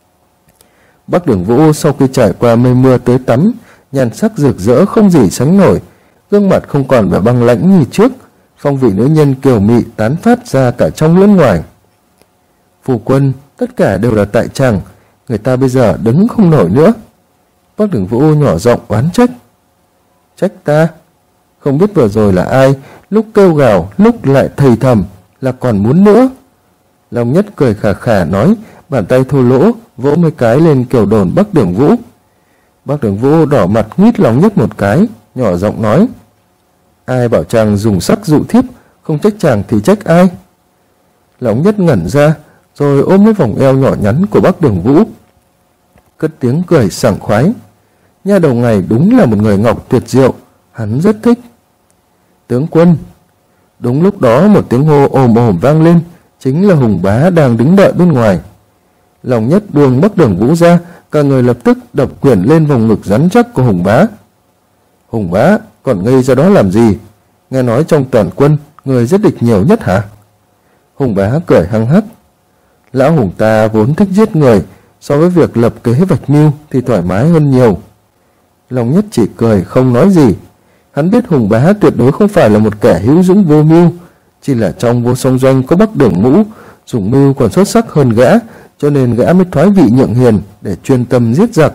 Bác Đường Vũ sau khi trải qua mây mưa tới tắm, nhan sắc rực rỡ không gì sánh nổi, gương mặt không còn vẻ băng lãnh như trước, phong vị nữ nhân kiều mị tán phát ra cả trong lẫn ngoài. Phu quân, tất cả đều là tại chàng, người ta bây giờ đứng không nổi nữa. Bác Đường Vũ nhỏ giọng oán trách. Trách ta? Không biết vừa rồi là ai, lúc kêu gào, lúc lại thầy thầm, là còn muốn nữa. Long Nhất cười khà khà nói, bàn tay thô lỗ vỗ mấy cái lên kiểu đồn Bác Đường Vũ. Bác Đường Vũ đỏ mặt nguyết Long Nhất một cái, nhỏ giọng nói. Ai bảo chàng dùng sắc dụ thiếp, không trách chàng thì trách ai? Long Nhất ngẩn ra, rồi ôm lấy vòng eo nhỏ nhắn của Bác Đường Vũ, cất tiếng cười sảng khoái. Nha đầu này đúng là một người ngọc tuyệt diệu, hắn rất thích. Tướng quân. Đúng lúc đó một tiếng hô ồm ồm vang lên, chính là Hùng Bá đang đứng đợi bên ngoài. Long Nhất buông Bác Đường Vũ ra, cả người lập tức đập quyền lên vòng ngực rắn chắc của Hùng Bá. Hùng Bá, còn ngây ra đó làm gì? Nghe nói trong toàn quân, người giết địch nhiều nhất hả? Hùng Bá cười hăng hắc. Lão Hùng ta vốn thích giết người, so với việc lập kế hoạch mưu thì thoải mái hơn nhiều. Long Nhất chỉ cười không nói gì. Hắn biết Hùng Bá tuyệt đối không phải là một kẻ hữu dũng vô mưu, chỉ là trong Vô Song Doanh có Bác Đường Mũ dùng mưu còn xuất sắc hơn gã, cho nên gã mới thoái vị nhượng hiền để chuyên tâm giết giặc.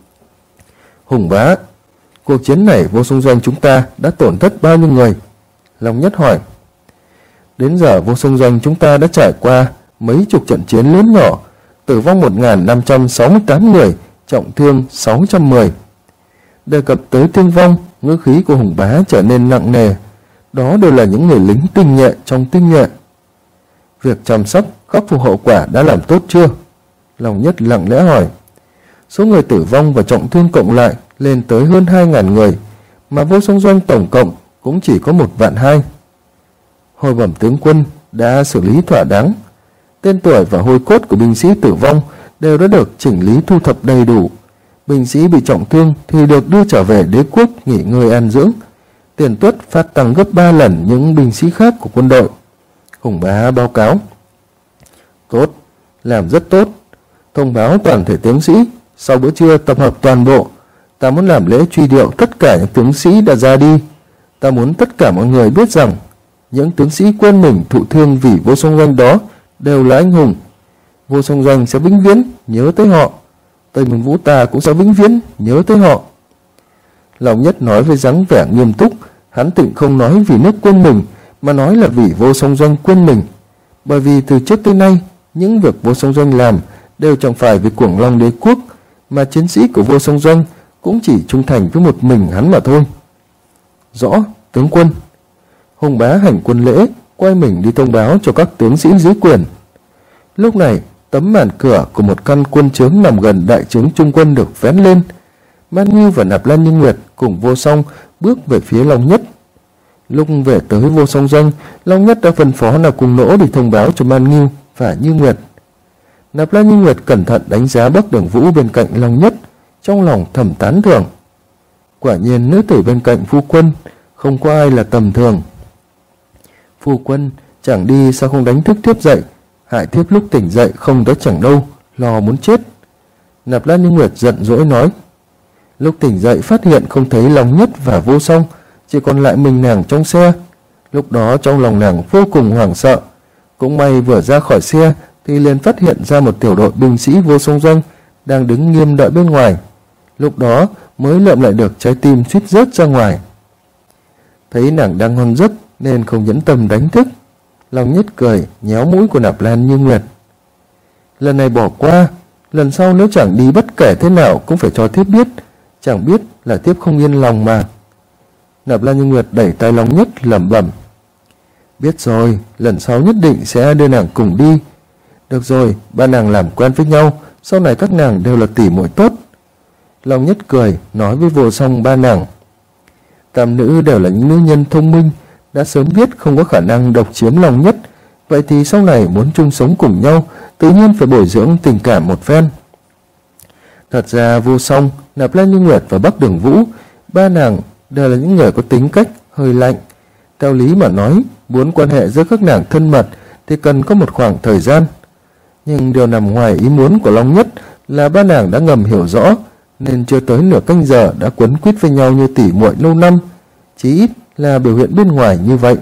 Hùng Bá, cuộc chiến này Vô Song Doanh chúng ta đã tổn thất bao nhiêu người? Long Nhất hỏi. Đến giờ Vô Song Doanh chúng ta đã trải qua mấy chục trận chiến lớn nhỏ, tử vong 1.568 người, trọng thương 610. Đề cập tới thương vong, ngữ khí của Hùng Bá trở nên nặng nề. Đó đều là những người lính tinh nhuệ trong tinh nhuệ. Việc chăm sóc, khắc phục hậu quả đã làm tốt chưa? Long Nhất lặng lẽ hỏi. Số người tử vong và trọng thương cộng lại lên tới hơn 2.000 người, mà Vô Song Doanh tổng cộng cũng chỉ có 1.200.000. Hồi bẩm tướng quân đã xử lý thỏa đáng. Tên tuổi và hôi cốt của binh sĩ tử vong đều đã được chỉnh lý thu thập đầy đủ. Binh sĩ bị trọng thương thì được đưa trở về đế quốc nghỉ ngơi an dưỡng. Tiền tuất phát tăng gấp 3 lần những binh sĩ khác của quân đội. Hùng Bá báo cáo. Tốt, làm rất tốt. Thông báo toàn thể tướng sĩ, sau bữa trưa tập hợp toàn bộ. Ta muốn làm lễ truy điệu tất cả những tướng sĩ đã ra đi. Ta muốn tất cả mọi người biết rằng những tướng sĩ quên mình thụ thương vì Vô Song Doanh đó đều là anh hùng. Vô Song Doanh sẽ vĩnh viễn nhớ tới họ. Tây Môn Vũ ta cũng sẽ vĩnh viễn nhớ tới họ. Long Nhất nói với dáng vẻ nghiêm túc. Hắn tịnh không nói vì nước quên mình, mà nói là vì Vô Song Doanh quên mình. Bởi vì từ trước tới nay, những việc Vô Song Doanh làm đều chẳng phải vì Cuồng Long đế quốc, mà chiến sĩ của Vô Song Doanh cũng chỉ trung thành với một mình hắn mà thôi. Rõ, tướng quân. Hùng Bá hành quân lễ, quay mình đi thông báo cho các tướng sĩ dưới quyền. Lúc này, tấm màn cửa của một căn quân trướng nằm gần đại trướng trung quân được vén lên. Man Ngưu và Nạp Lan Như Nguyệt cùng Vô Song bước về phía Long Nhất. Lúc về tới Vô Song Doanh, Long Nhất đã phân phó Nạp Cung Nỗ đi thông báo cho Man Ngưu và Như Nguyệt. Nạp Lan Như Nguyệt cẩn thận đánh giá Bác Đường Vũ bên cạnh Long Nhất, trong lòng thầm tán thưởng. Quả nhiên nữ tử bên cạnh phu quân không có ai là tầm thường. Phu quân chẳng đi sao không đánh thức thiếp dậy, hại thiếp lúc tỉnh dậy không tới chẳng đâu, lo muốn chết. Nạp Lan Như Nguyệt giận dỗi nói. Lúc tỉnh dậy phát hiện không thấy Long Nhất và Vô Song, chỉ còn lại mình nàng trong xe. Lúc đó trong lòng nàng vô cùng hoảng sợ. Cũng may vừa ra khỏi xe thì liền phát hiện ra một tiểu đội binh sĩ Vô Song Doanh đang đứng nghiêm đợi bên ngoài. Lúc đó mới lượm lại được trái tim suýt rớt ra ngoài. Thấy nàng đang ngon giấc, nên không nhẫn tâm đánh thức. Long Nhất cười nhéo mũi của Nạp Lan Như Nguyệt. Lần này bỏ qua, lần sau nếu chẳng đi bất kể thế nào cũng phải cho thiếp biết, chẳng biết là thiếp không yên lòng mà. Nạp Lan Như Nguyệt đẩy tay Long Nhất lẩm bẩm. Biết rồi, lần sau nhất định sẽ đưa nàng cùng đi. Được rồi, ba nàng làm quen với nhau, sau này các nàng đều là tỷ muội tốt. Long Nhất cười nói với Vô Song ba nàng. Tam nữ đều là những nữ nhân thông minh, đã sớm biết không có khả năng độc chiếm Long Nhất, vậy thì sau này muốn chung sống cùng nhau, tự nhiên phải bồi dưỡng tình cảm một phen. Thật ra Vô Song, Nạp Lan Như Nguyệt và Bắc Đường Vũ, ba nàng đều là những người có tính cách hơi lạnh. Theo lý mà nói, muốn quan hệ giữa các nàng thân mật thì cần có một khoảng thời gian. Nhưng điều nằm ngoài ý muốn của Long Nhất là ba nàng đã ngầm hiểu rõ, nên chưa tới nửa canh giờ đã quấn quýt với nhau như tỷ muội lâu năm, chí ít là biểu hiện bên ngoài như vậy.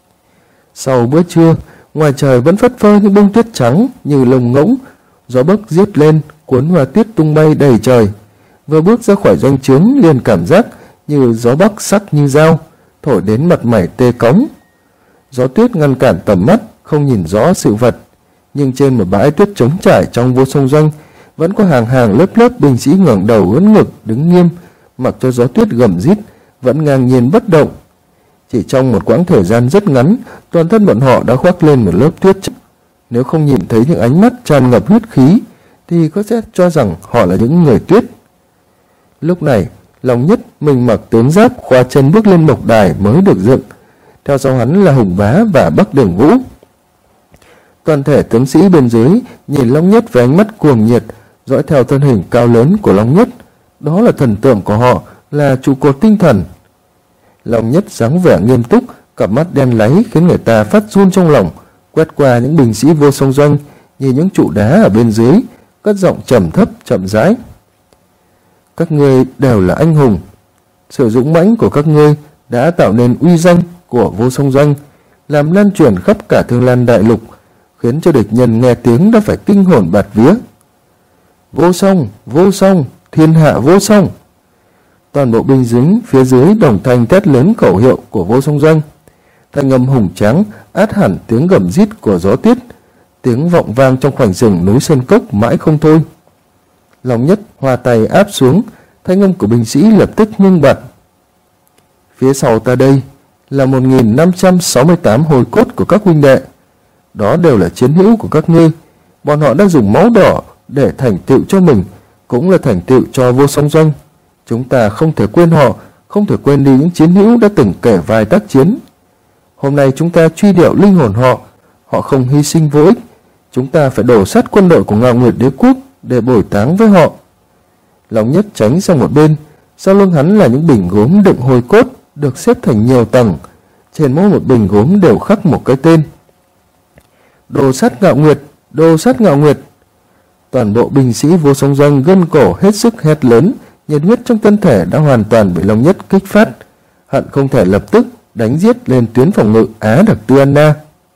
Sau bữa trưa, ngoài trời vẫn phất phơ những bông tuyết trắng như lông ngỗng, gió bấc giết lên, cuốn hoa tuyết tung bay đầy trời. Vừa bước ra khỏi doanh trướng liền cảm giác như gió bắc sắc như dao, thổi đến mặt mày tê cống. Gió tuyết ngăn cản tầm mắt, không nhìn rõ sự vật, nhưng trên một bãi tuyết trống trải trong Vô Song Doanh vẫn có hàng hàng lớp lớp binh sĩ ngẩng đầu ưỡn ngực đứng nghiêm, mặc cho gió tuyết gầm rít vẫn ngang nhiên bất động. Chỉ trong một quãng thời gian rất ngắn, toàn thân bọn họ đã khoác lên một lớp tuyết. Nếu không nhìn thấy những ánh mắt tràn ngập huyết khí thì có sẽ cho rằng họ là những người tuyết. Lúc này, Long Nhất mình mặc tướng giáp khoa chân bước lên mộc đài mới được dựng, theo sau hắn là Hùng Bá và Bắc Đường Vũ. Toàn thể tướng sĩ bên dưới nhìn Long Nhất với ánh mắt cuồng nhiệt, dõi theo thân hình cao lớn của Long Nhất. Đó là thần tượng của họ, là trụ cột tinh thần. Long Nhất dáng vẻ nghiêm túc, cặp mắt đen láy khiến người ta phát run trong lòng, quét qua những binh sĩ Vô Song Doanh như những trụ đá ở bên dưới, cất giọng trầm thấp chậm rãi. Các ngươi đều là anh hùng. Sự dũng mãnh của các ngươi đã tạo nên uy danh của Vô Song Doanh, làm lan truyền khắp cả Thương Lan đại lục, khiến cho địch nhân nghe tiếng đã phải kinh hồn bạt vía. Vô Song, Vô Song, thiên hạ Vô Song. Toàn bộ binh lính phía dưới đồng thanh thét lớn khẩu hiệu của Vô Song Doanh. Thanh âm hùng tráng át hẳn tiếng gầm rít của gió tuyết, tiếng vọng vang trong khoảnh rừng núi Sơn Cốc mãi không thôi. Long Nhất hòa tay áp xuống, thanh âm của binh sĩ lập tức ngưng bặt. Phía sau ta đây là 1568 hôi cốt của các huynh đệ. Đó đều là chiến hữu của các ngươi. Bọn họ đã dùng máu đỏ để thành tựu cho mình, cũng là thành tựu cho Vô Song Doanh. Chúng ta không thể quên họ, không thể quên đi những chiến hữu đã từng kể vai tác chiến. Hôm nay chúng ta truy điệu linh hồn họ, họ không hy sinh vô ích. Chúng ta phải đổ sát quân đội của Ngạo Nguyệt Đế Quốc để bồi táng với họ. Long Nhất tránh sang một bên, sau lưng hắn là những bình gốm đựng hôi cốt được xếp thành nhiều tầng. Trên mỗi một bình gốm đều khắc một cái tên. Đồ sát Ngạo Nguyệt, đồ sát Ngạo Nguyệt. Toàn bộ binh sĩ Vô Song Doanh gân cổ hết sức hét lớn, nhiệt huyết trong thân thể đã hoàn toàn bị Long Nhất kích phát, hận không thể lập tức đánh giết lên tuyến phòng ngự Á Đặc Tư Anna.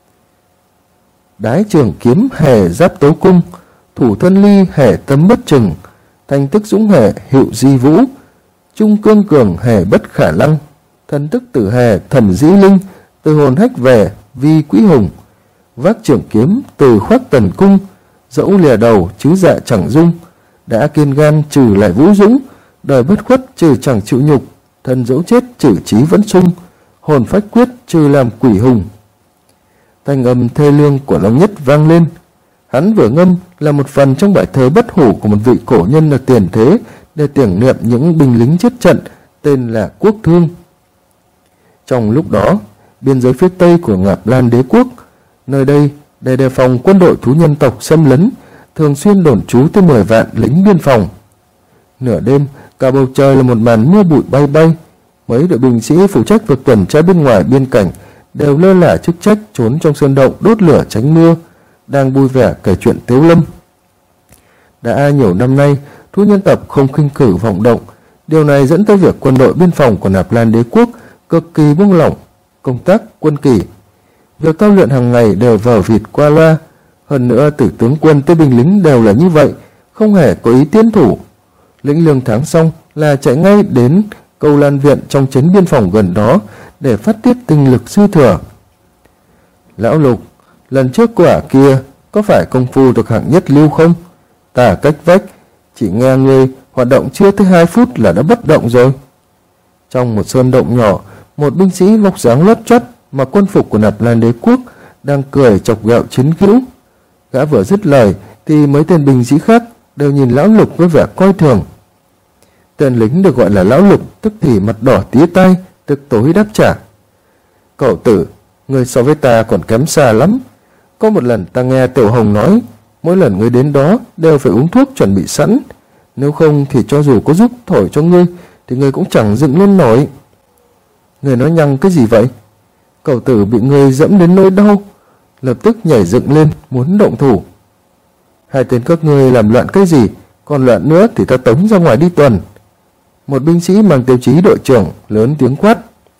Đái trường kiếm hề giáp tấu cung, thủ thân ly hề tâm bất trừng, thanh tức dũng hề hiệu di vũ, trung cương cường hề bất khả lăng, thần tức tử hề thần dĩ linh, từ hồn hách về vi quỹ hùng, vác trường kiếm từ khoác tần cung, dẫu lìa đầu chứ dạ chẳng dung, đã kiên gan trừ lại vũ dũng, đời bất khuất trừ chẳng chịu nhục, thân dẫu chết trừ trí vẫn sung, hồn phách quyết trừ làm quỷ hùng. Thanh âm thê lương của Long Nhất vang lên. Hắn vừa ngâm là một phần trong bài thơ bất hủ của một vị cổ nhân ở tiền thế để tưởng niệm những binh lính chết trận, tên là Quốc Thương. Trong lúc đó, biên giới phía tây của Ngạp Lan Đế Quốc, nơi đây để đề phòng quân đội thú nhân tộc xâm lấn, thường xuyên đồn trú tới 10 vạn lính biên phòng. Nửa đêm, cả bầu trời là một màn mưa bụi bay bay. Mấy đội binh sĩ phụ trách việc tuần tra bên ngoài biên cảnh đều lơ là chức trách trốn trong sơn động đốt lửa tránh mưa, đang vui vẻ kể chuyện Tiếu Lâm. Đã nhiều năm nay, thú nhân tộc không khinh cử vọng động. Điều này dẫn tới việc quân đội biên phòng của Nạp Lan Đế Quốc cực kỳ buông lỏng công tác quân kỷ. Việc thao luyện hàng ngày đều vờ vịt qua loa. Hơn nữa, từ tướng quân tới binh lính đều là như vậy, không hề có ý tiến thủ. Lĩnh lương tháng xong là chạy ngay đến Câu Lan Viện trong trấn biên phòng gần đó để phát tiết tinh lực dư thừa. Lão Lục, lần trước quả kia có phải công phu thuộc hạng nhất lưu không? Ta cách vách, chỉ nghe ngươi hoạt động chưa tới 2 phút là đã bất động rồi. Trong một sơn động nhỏ, một binh sĩ vóc dáng lót chót mặc quân phục của Nạp Lan Đế quốc đang cười chọc ghẹo chiến hữu. Gã vừa dứt lời thì mấy tên binh sĩ khác đều nhìn Lão Lục với vẻ coi thường. Tên lính được gọi là Lão Lục tức thì mặt đỏ tía tai, tức tối đáp trả: Cậu tử, người so với ta còn kém xa lắm. Có một lần ta nghe Tiểu Hồng nói, mỗi lần ngươi đến đó đều phải uống thuốc chuẩn bị sẵn, nếu không thì cho dù có giúp thổi cho ngươi thì ngươi cũng chẳng dựng lên nổi. Ngươi nói nhăng cái gì vậy? Cậu tử bị ngươi dẫm đến nỗi đau, lập tức nhảy dựng lên muốn động thủ. Hai tên các ngươi làm loạn cái gì? Còn loạn nữa thì ta tống ra ngoài đi tuần. Một binh sĩ mang tiêu chí đội trưởng lớn tiếng quát.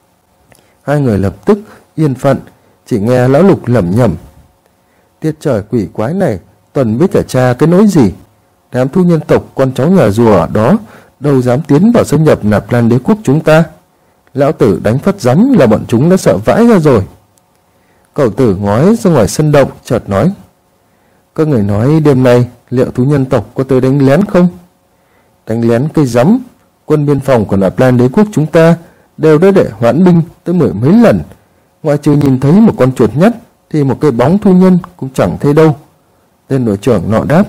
Hai người lập tức yên phận, chỉ nghe Lão Lục lẩm nhẩm: Tiết trời quỷ quái này, tuần biết trả tra cái nỗi gì. Đám thu nhân tộc con cháu nhà rùa ở đó đâu dám tiến vào xâm nhập Nạp Lan Đế quốc chúng ta. Lão tử đánh phát rắm là bọn chúng đã sợ vãi ra rồi. Cậu tử ngói ra ngoài sân động, chợt nói: Các người nói đêm nay liệu thú nhân tộc có tới đánh lén không? Đánh lén cây rắm, quân biên phòng của Nạp Lan Đế quốc chúng ta đều đã để hoãn binh tới 10 mấy lần. Ngoại trừ nhìn thấy một con chuột nhắt thì một cái bóng thu nhân cũng chẳng thấy đâu. Tên đội trưởng nọ đáp: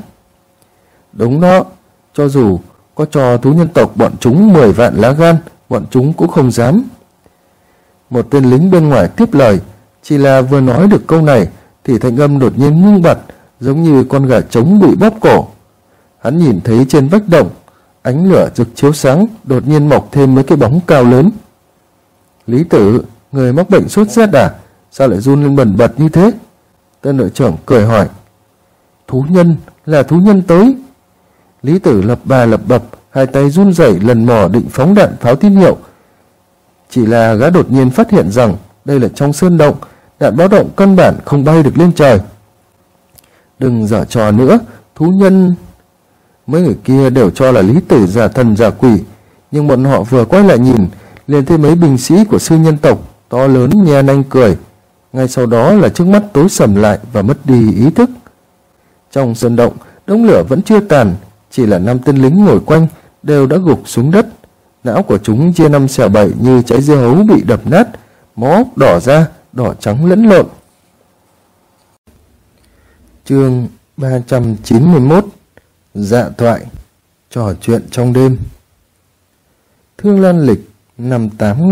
Đúng đó, cho dù có cho thú nhân tộc bọn chúng 10 vạn lá gan, bọn chúng cũng không dám. Một tên lính bên ngoài tiếp lời, chỉ là vừa nói được câu này thì thanh âm đột nhiên ngưng bặt, giống như con gà trống bị bóp cổ. Hắn nhìn thấy trên vách động, ánh lửa rực chiếu sáng, đột nhiên mọc thêm mấy cái bóng cao lớn. Lý tử, người mắc bệnh sốt rét à? Sao lại run lên bần bật như thế? Tên đội trưởng cười hỏi. Thú nhân, là thú nhân tới. Lý tử lập bà lập bập, hai tay run rẩy lần mò định phóng đạn pháo tín hiệu. Chỉ là gã đột nhiên phát hiện rằng đây là trong sơn động, đạn báo động căn bản không bay được lên trời. Đừng giở trò nữa, thú nhân... Mấy người kia đều cho là Lý tử giả thần giả quỷ, nhưng bọn họ vừa quay lại nhìn, liền thấy mấy binh sĩ của sư nhân tộc to lớn nhe nanh cười. Ngay sau đó là trước mắt tối sầm lại và mất đi ý thức. Trong sơn động, đống lửa vẫn chưa tàn, chỉ là 5 tên lính ngồi quanh đều đã gục xuống đất. Não của chúng chia 5 xẻ 7 như trái dưa hấu bị đập nát, máu óc đỏ ra, đỏ trắng lẫn lộn. Chương 391: Dạ thoại, trò chuyện trong đêm. Thương Lan lịch năm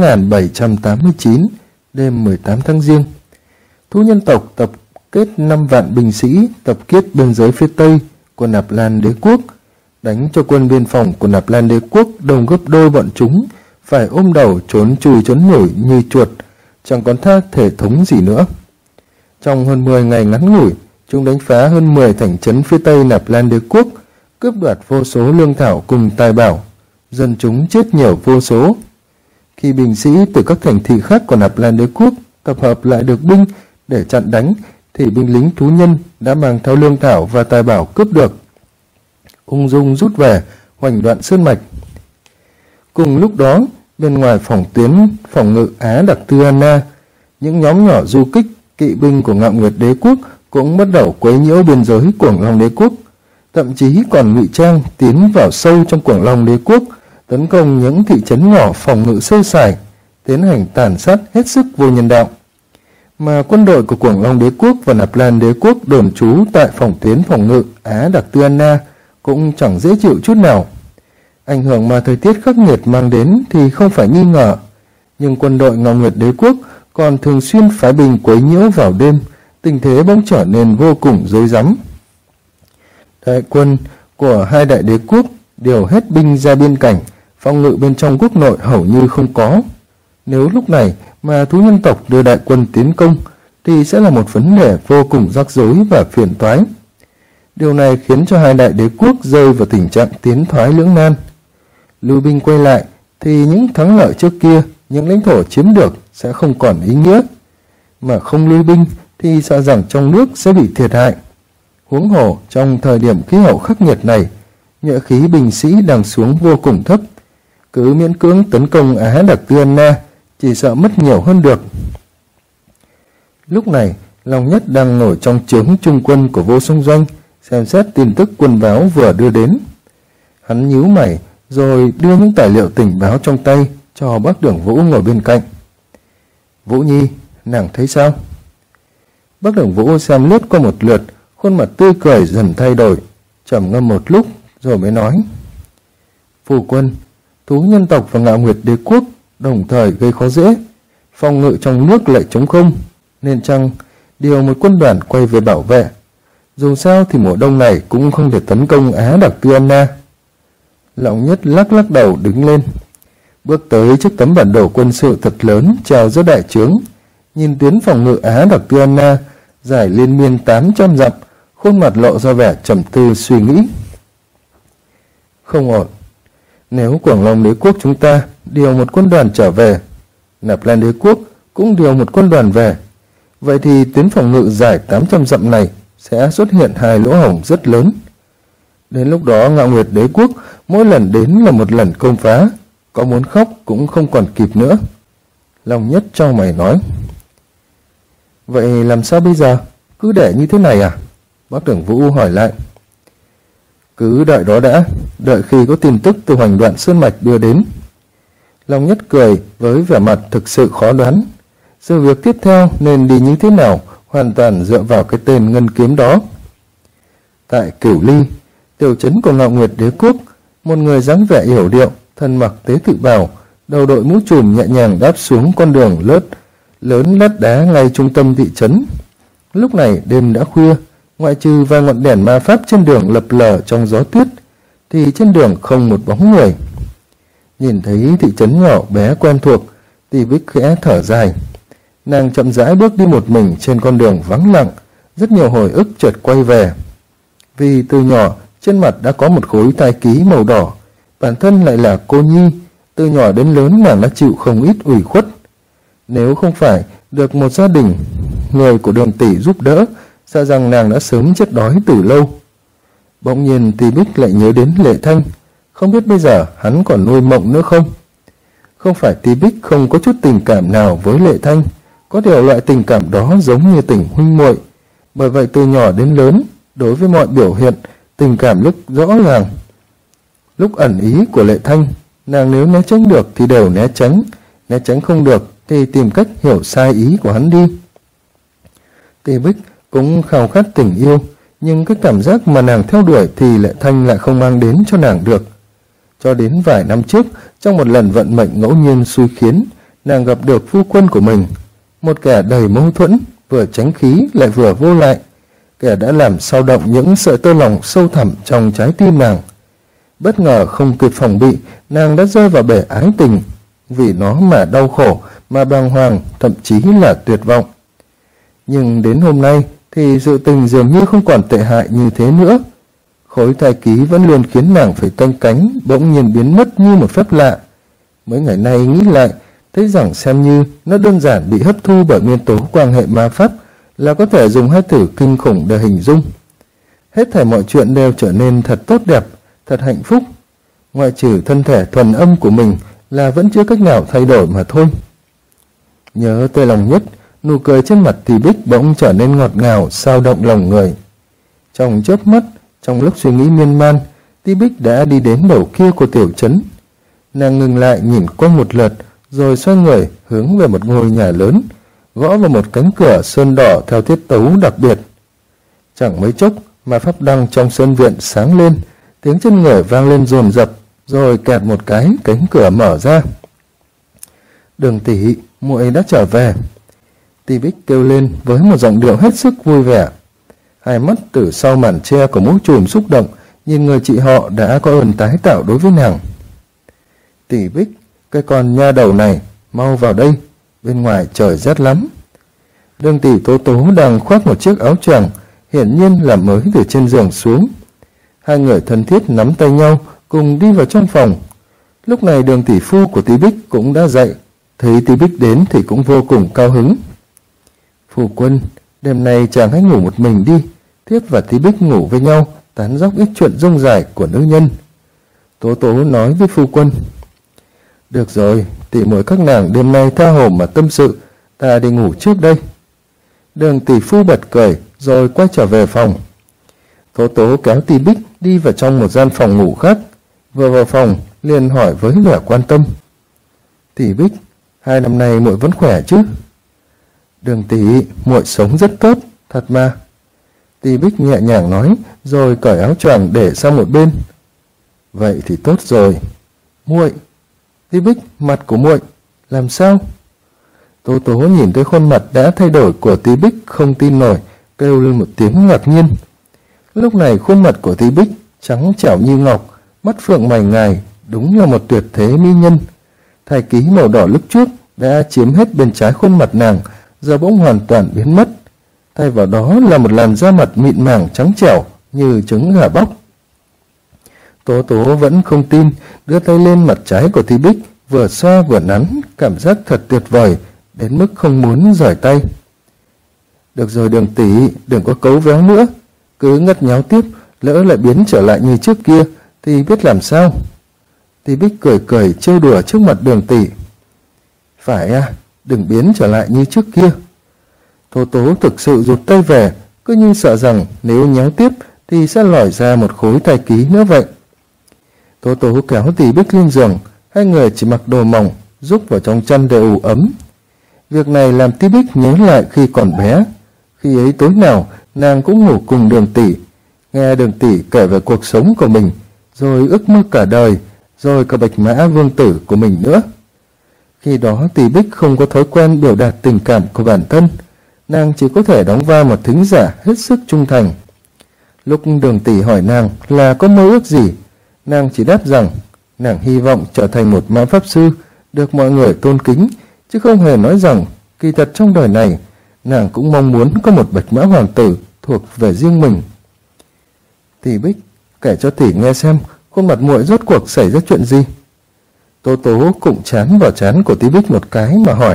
8789, đêm 18 tháng Giêng. Thú nhân tộc tập kết 5 vạn binh sĩ tập kết biên giới phía tây của Nạp Lan Đế quốc, đánh cho quân biên phòng của Nạp Lan Đế quốc đông gấp đôi bọn chúng, phải ôm đầu trốn chui trốn nhủi như chuột, chẳng còn thác thể thống gì nữa. Trong hơn 10 ngày ngắn ngủi, chúng đánh phá hơn 10 thành trấn phía tây Nạp Lan Đế quốc, cướp đoạt vô số lương thảo cùng tài bảo, dân chúng chết nhiều vô số. Khi binh sĩ từ các thành thị khác của Nạp Lan Đế quốc tập hợp lại được binh để chặn đánh, thì binh lính thú nhân đã mang theo lương thảo và tài bảo cướp được, ung dung rút về, hoành đoạn sơn mạch. Cùng lúc đó, bên ngoài phòng tuyến phòng ngự Á Đặc Tư Anna, những nhóm nhỏ du kích, kỵ binh của Ngạo Nguyệt Đế quốc cũng bắt đầu quấy nhiễu biên giới Cuồng Long Đế quốc, thậm chí còn ngụy trang tiến vào sâu trong Cuồng Long Đế quốc, tấn công những thị trấn nhỏ phòng ngự sơ sài, tiến hành tàn sát hết sức vô nhân đạo. Mà quân đội của Cuồng Long Đế quốc và Nạp Lan Đế quốc đồn trú tại phòng tuyến phòng ngự Á Đặc Tư Anna cũng chẳng dễ chịu chút nào. Ảnh hưởng mà thời tiết khắc nghiệt mang đến thì không phải nghi ngờ, nhưng quân đội Ngạo Nguyệt Đế quốc còn thường xuyên phái binh quấy nhiễu vào đêm, tình thế bỗng trở nên vô cùng rối rắm. Đại quân của hai đại đế quốc điều hết binh ra biên cảnh, phòng ngự bên trong quốc nội hầu như không có. Nếu lúc này mà thú nhân tộc đưa đại quân tiến công thì sẽ là một vấn đề vô cùng rắc rối và phiền toái. Điều này khiến cho hai đại đế quốc rơi vào tình trạng tiến thoái lưỡng nan. Lưu binh quay lại thì những thắng lợi trước kia, những lãnh thổ chiếm được sẽ không còn ý nghĩa, mà không lưu binh thì sợ rằng trong nước sẽ bị thiệt hại. Huống hồ trong thời điểm khí hậu khắc nghiệt này, nhuệ khí binh sĩ đang xuống vô cùng thấp, cứ miễn cưỡng tấn công Á Đặc Tư Anna chỉ sợ mất nhiều hơn được. Lúc này, Long Nhất đang ngồi trong trướng trung quân của Vô Song Doanh, xem xét tin tức quân báo vừa đưa đến. Hắn nhíu mày, rồi đưa những tài liệu tình báo trong tay cho bác Đường Vũ ngồi bên cạnh. Vũ Nhi, nàng thấy sao? Bác Đường Vũ xem lướt qua một lượt, khuôn mặt tươi cười dần thay đổi, trầm ngâm một lúc rồi mới nói. Phu quân, thú nhân tộc và Ngạo Nguyệt Đế quốc đồng thời gây khó dễ, phòng ngự trong nước lại trống không, nên chăng điều một quân đoàn quay về bảo vệ. Dù sao thì mùa đông này cũng không thể tấn công Á Đặc Tư Anna. Long Nhất lắc lắc đầu đứng lên, bước tới trước tấm bản đồ quân sự thật lớn treo giữa đại trướng, nhìn tuyến phòng ngự Á Đặc Tư Anna dài liên miên 800 dặm, khuôn mặt lộ ra vẻ trầm tư suy nghĩ. Không ổn. Nếu Quảng Long Đế quốc chúng ta điều một quân đoàn trở về, Nạp Lan Đế quốc cũng điều một quân đoàn về, vậy thì tuyến phòng ngự dài 800 dặm này sẽ xuất hiện hai lỗ hổng rất lớn. Đến lúc đó Ngạo Nguyệt Đế quốc mỗi lần đến là một lần công phá, có muốn khóc cũng không còn kịp nữa. Long Nhất trao mày nói. Vậy làm sao bây giờ? Cứ để như thế này à? Bác Đường Vũ hỏi lại. Cứ đợi đó đã, đợi khi có tin tức từ Hoành Đoạn Sơn Mạch đưa đến. Long Nhất cười với vẻ mặt thực sự khó đoán. Sự việc tiếp theo nên đi như thế nào hoàn toàn dựa vào cái tên ngân kiếm đó. Tại Cửu Ly, tiểu trấn của Ngạo Nguyệt Đế quốc, một người dáng vẻ yểu điệu, thân mặc tế tự bào, đầu đội mũ trùm nhẹ nhàng đáp xuống con đường lớn lát đá ngay trung tâm thị trấn. Lúc này đêm đã khuya, ngoại trừ vài ngọn đèn ma pháp trên đường lập lờ trong gió tuyết, thì trên đường không một bóng người. Nhìn thấy thị trấn nhỏ bé quen thuộc, Ti Bích khẽ thở dài. Nàng chậm rãi bước đi một mình trên con đường vắng lặng, rất nhiều hồi ức chợt quay về. Vì từ nhỏ trên mặt đã có một khối tai ký màu đỏ, bản thân lại là cô nhi, từ nhỏ đến lớn nàng đã chịu không ít ủy khuất. Nếu không phải được một gia đình người của Đường tỷ giúp đỡ, sợ rằng nàng đã sớm chết đói từ lâu. Bỗng nhiên Ti Bích lại nhớ đến Lệ Thanh, không biết bây giờ hắn còn nuôi mộng nữa không. Không phải Ti Bích không có chút tình cảm nào với Lệ Thanh, có điều loại tình cảm đó giống như tình huynh muội. Bởi vậy từ nhỏ đến lớn, đối với mọi biểu hiện tình cảm lúc rõ ràng, lúc ẩn ý của Lệ Thanh, nàng nếu né tránh được thì đều né tránh không được thì tìm cách hiểu sai ý của hắn đi. Ti Bích cũng khao khát tình yêu, nhưng cái cảm giác mà nàng theo đuổi thì Lệ Thanh lại không mang đến cho nàng được. Cho đến vài năm trước, trong một lần vận mệnh ngẫu nhiên xui khiến, nàng gặp được phu quân của mình, một kẻ đầy mâu thuẫn, vừa tránh khí lại vừa vô lại, kẻ đã làm xao động những sợi tơ lòng sâu thẳm trong trái tim nàng. Bất ngờ không kịp phòng bị, nàng đã rơi vào bể ái tình, vì nó mà đau khổ, mà bàng hoàng, thậm chí là tuyệt vọng. Nhưng đến hôm nay thì sự tình dường như không còn tệ hại như thế nữa. Khối thai ký vẫn luôn khiến nàng phải canh cánh, bỗng nhiên biến mất như một phép lạ. Mấy ngày nay nghĩ lại, thấy rằng xem như nó đơn giản bị hấp thu bởi nguyên tố quan hệ ma pháp là có thể dùng hai từ kinh khủng để hình dung. Hết thảy mọi chuyện đều trở nên thật tốt đẹp, thật hạnh phúc. Ngoại trừ thân thể thuần âm của mình là vẫn chưa cách nào thay đổi mà thôi. Nhớ tới Long Nhất, nụ cười trên mặt Ti Bích bỗng trở nên ngọt ngào, sao động lòng người. Trong chớp mắt, trong lúc suy nghĩ miên man, Ti Bích đã đi đến đầu kia của tiểu trấn. Nàng ngừng lại nhìn quanh một lượt, rồi xoay người hướng về một ngôi nhà lớn, gõ vào một cánh cửa sơn đỏ theo tiết tấu đặc biệt. Chẳng mấy chốc mà pháp đăng trong sân viện sáng lên, tiếng chân người vang lên dồn dập, rồi kẹt một cái, cánh cửa mở ra. Đường tỷ, muội đã trở về. Ti Bích kêu lên với một giọng điệu hết sức vui vẻ. Hai mắt từ sau màn che của mũ trùm xúc động, nhìn người chị họ đã có ơn tái tạo đối với nàng. Ti Bích, cái con nha đầu này, mau vào đây, bên ngoài trời rét lắm. Đường tỷ Tố Tố đang khoác một chiếc áo choàng, hiển nhiên là mới từ trên giường xuống. Hai người thân thiết nắm tay nhau, cùng đi vào trong phòng. Lúc này Đường tỷ phu của Ti Bích cũng đã dậy, thấy Ti Bích đến thì cũng vô cùng cao hứng. Phu quân, đêm nay chàng hãy ngủ một mình đi, Thiếp và Ti Bích ngủ với nhau, tán dóc ít chuyện rông rải của nữ nhân. Tố Tố nói với phu quân. Được rồi, tỷ muội các nàng đêm nay tha hồ mà tâm sự, ta đi ngủ trước đây. Đường tỷ phu bật cười rồi quay trở về phòng. Tố tố kéo Ti Bích đi vào trong một gian phòng ngủ khác. Vừa vào phòng liền hỏi với vẻ quan tâm: Tỷ Bích, 2 năm nay muội vẫn khỏe chứ? Đường tỷ, muội sống rất tốt, thật mà. Ti Bích nhẹ nhàng nói rồi cởi áo choàng để sang một bên. Vậy thì tốt rồi. Muội, Ti Bích, mặt của muội làm sao? Tố tố nhìn thấy khuôn mặt đã thay đổi của Ti Bích không tin nổi, kêu lên một tiếng ngạc nhiên. Lúc này khuôn mặt của Ti Bích trắng trẻo như ngọc, mắt phượng mày ngài, đúng là một tuyệt thế mỹ nhân. Thai ký màu đỏ lúc trước đã chiếm hết bên trái khuôn mặt nàng, giờ bỗng hoàn toàn biến mất. Thay vào đó là một làn da mặt mịn màng trắng trẻo như trứng gà bóc. Tố tố vẫn không tin, đưa tay lên mặt trái của Ti Bích, vừa xoa vừa nắn, cảm giác thật tuyệt vời, đến mức không muốn rời tay. Được rồi Đường tỷ, đừng có cấu véo nữa, cứ ngất nháo tiếp, lỡ lại biến trở lại như trước kia thì biết làm sao. Ti Bích cười cười trêu đùa trước mặt Đường tỷ. Phải à, đừng biến trở lại như trước kia. Tố tố thực sự rụt tay về, cứ như sợ rằng nếu nhéo tiếp thì sẽ lòi ra một khối thai ký nữa vậy. Tố tố kéo Ti Bích lên giường, hai người chỉ mặc đồ mỏng, rúc vào trong chăn để ủ ấm. Việc này làm Ti Bích nhớ lại khi còn bé. Khi ấy tối nào nàng cũng ngủ cùng Đường tỷ, nghe Đường tỷ kể về cuộc sống của mình, rồi ước mơ cả đời, rồi cả bạch mã vương tử của mình nữa. Khi đó Ti Bích không có thói quen biểu đạt tình cảm của bản thân, nàng chỉ có thể đóng vai một thính giả hết sức trung thành. Lúc Đường tỷ hỏi nàng là có mơ ước gì, nàng chỉ đáp rằng nàng hy vọng trở thành một mã pháp sư được mọi người tôn kính, chứ không hề nói rằng kỳ thật trong đời này nàng cũng mong muốn có một bạch mã hoàng tử thuộc về riêng mình. Ti Bích, kể cho tỷ nghe xem khuôn mặt muội rốt cuộc xảy ra chuyện gì. Tố tố cụng chán vào trán của Ti Bích một cái mà hỏi.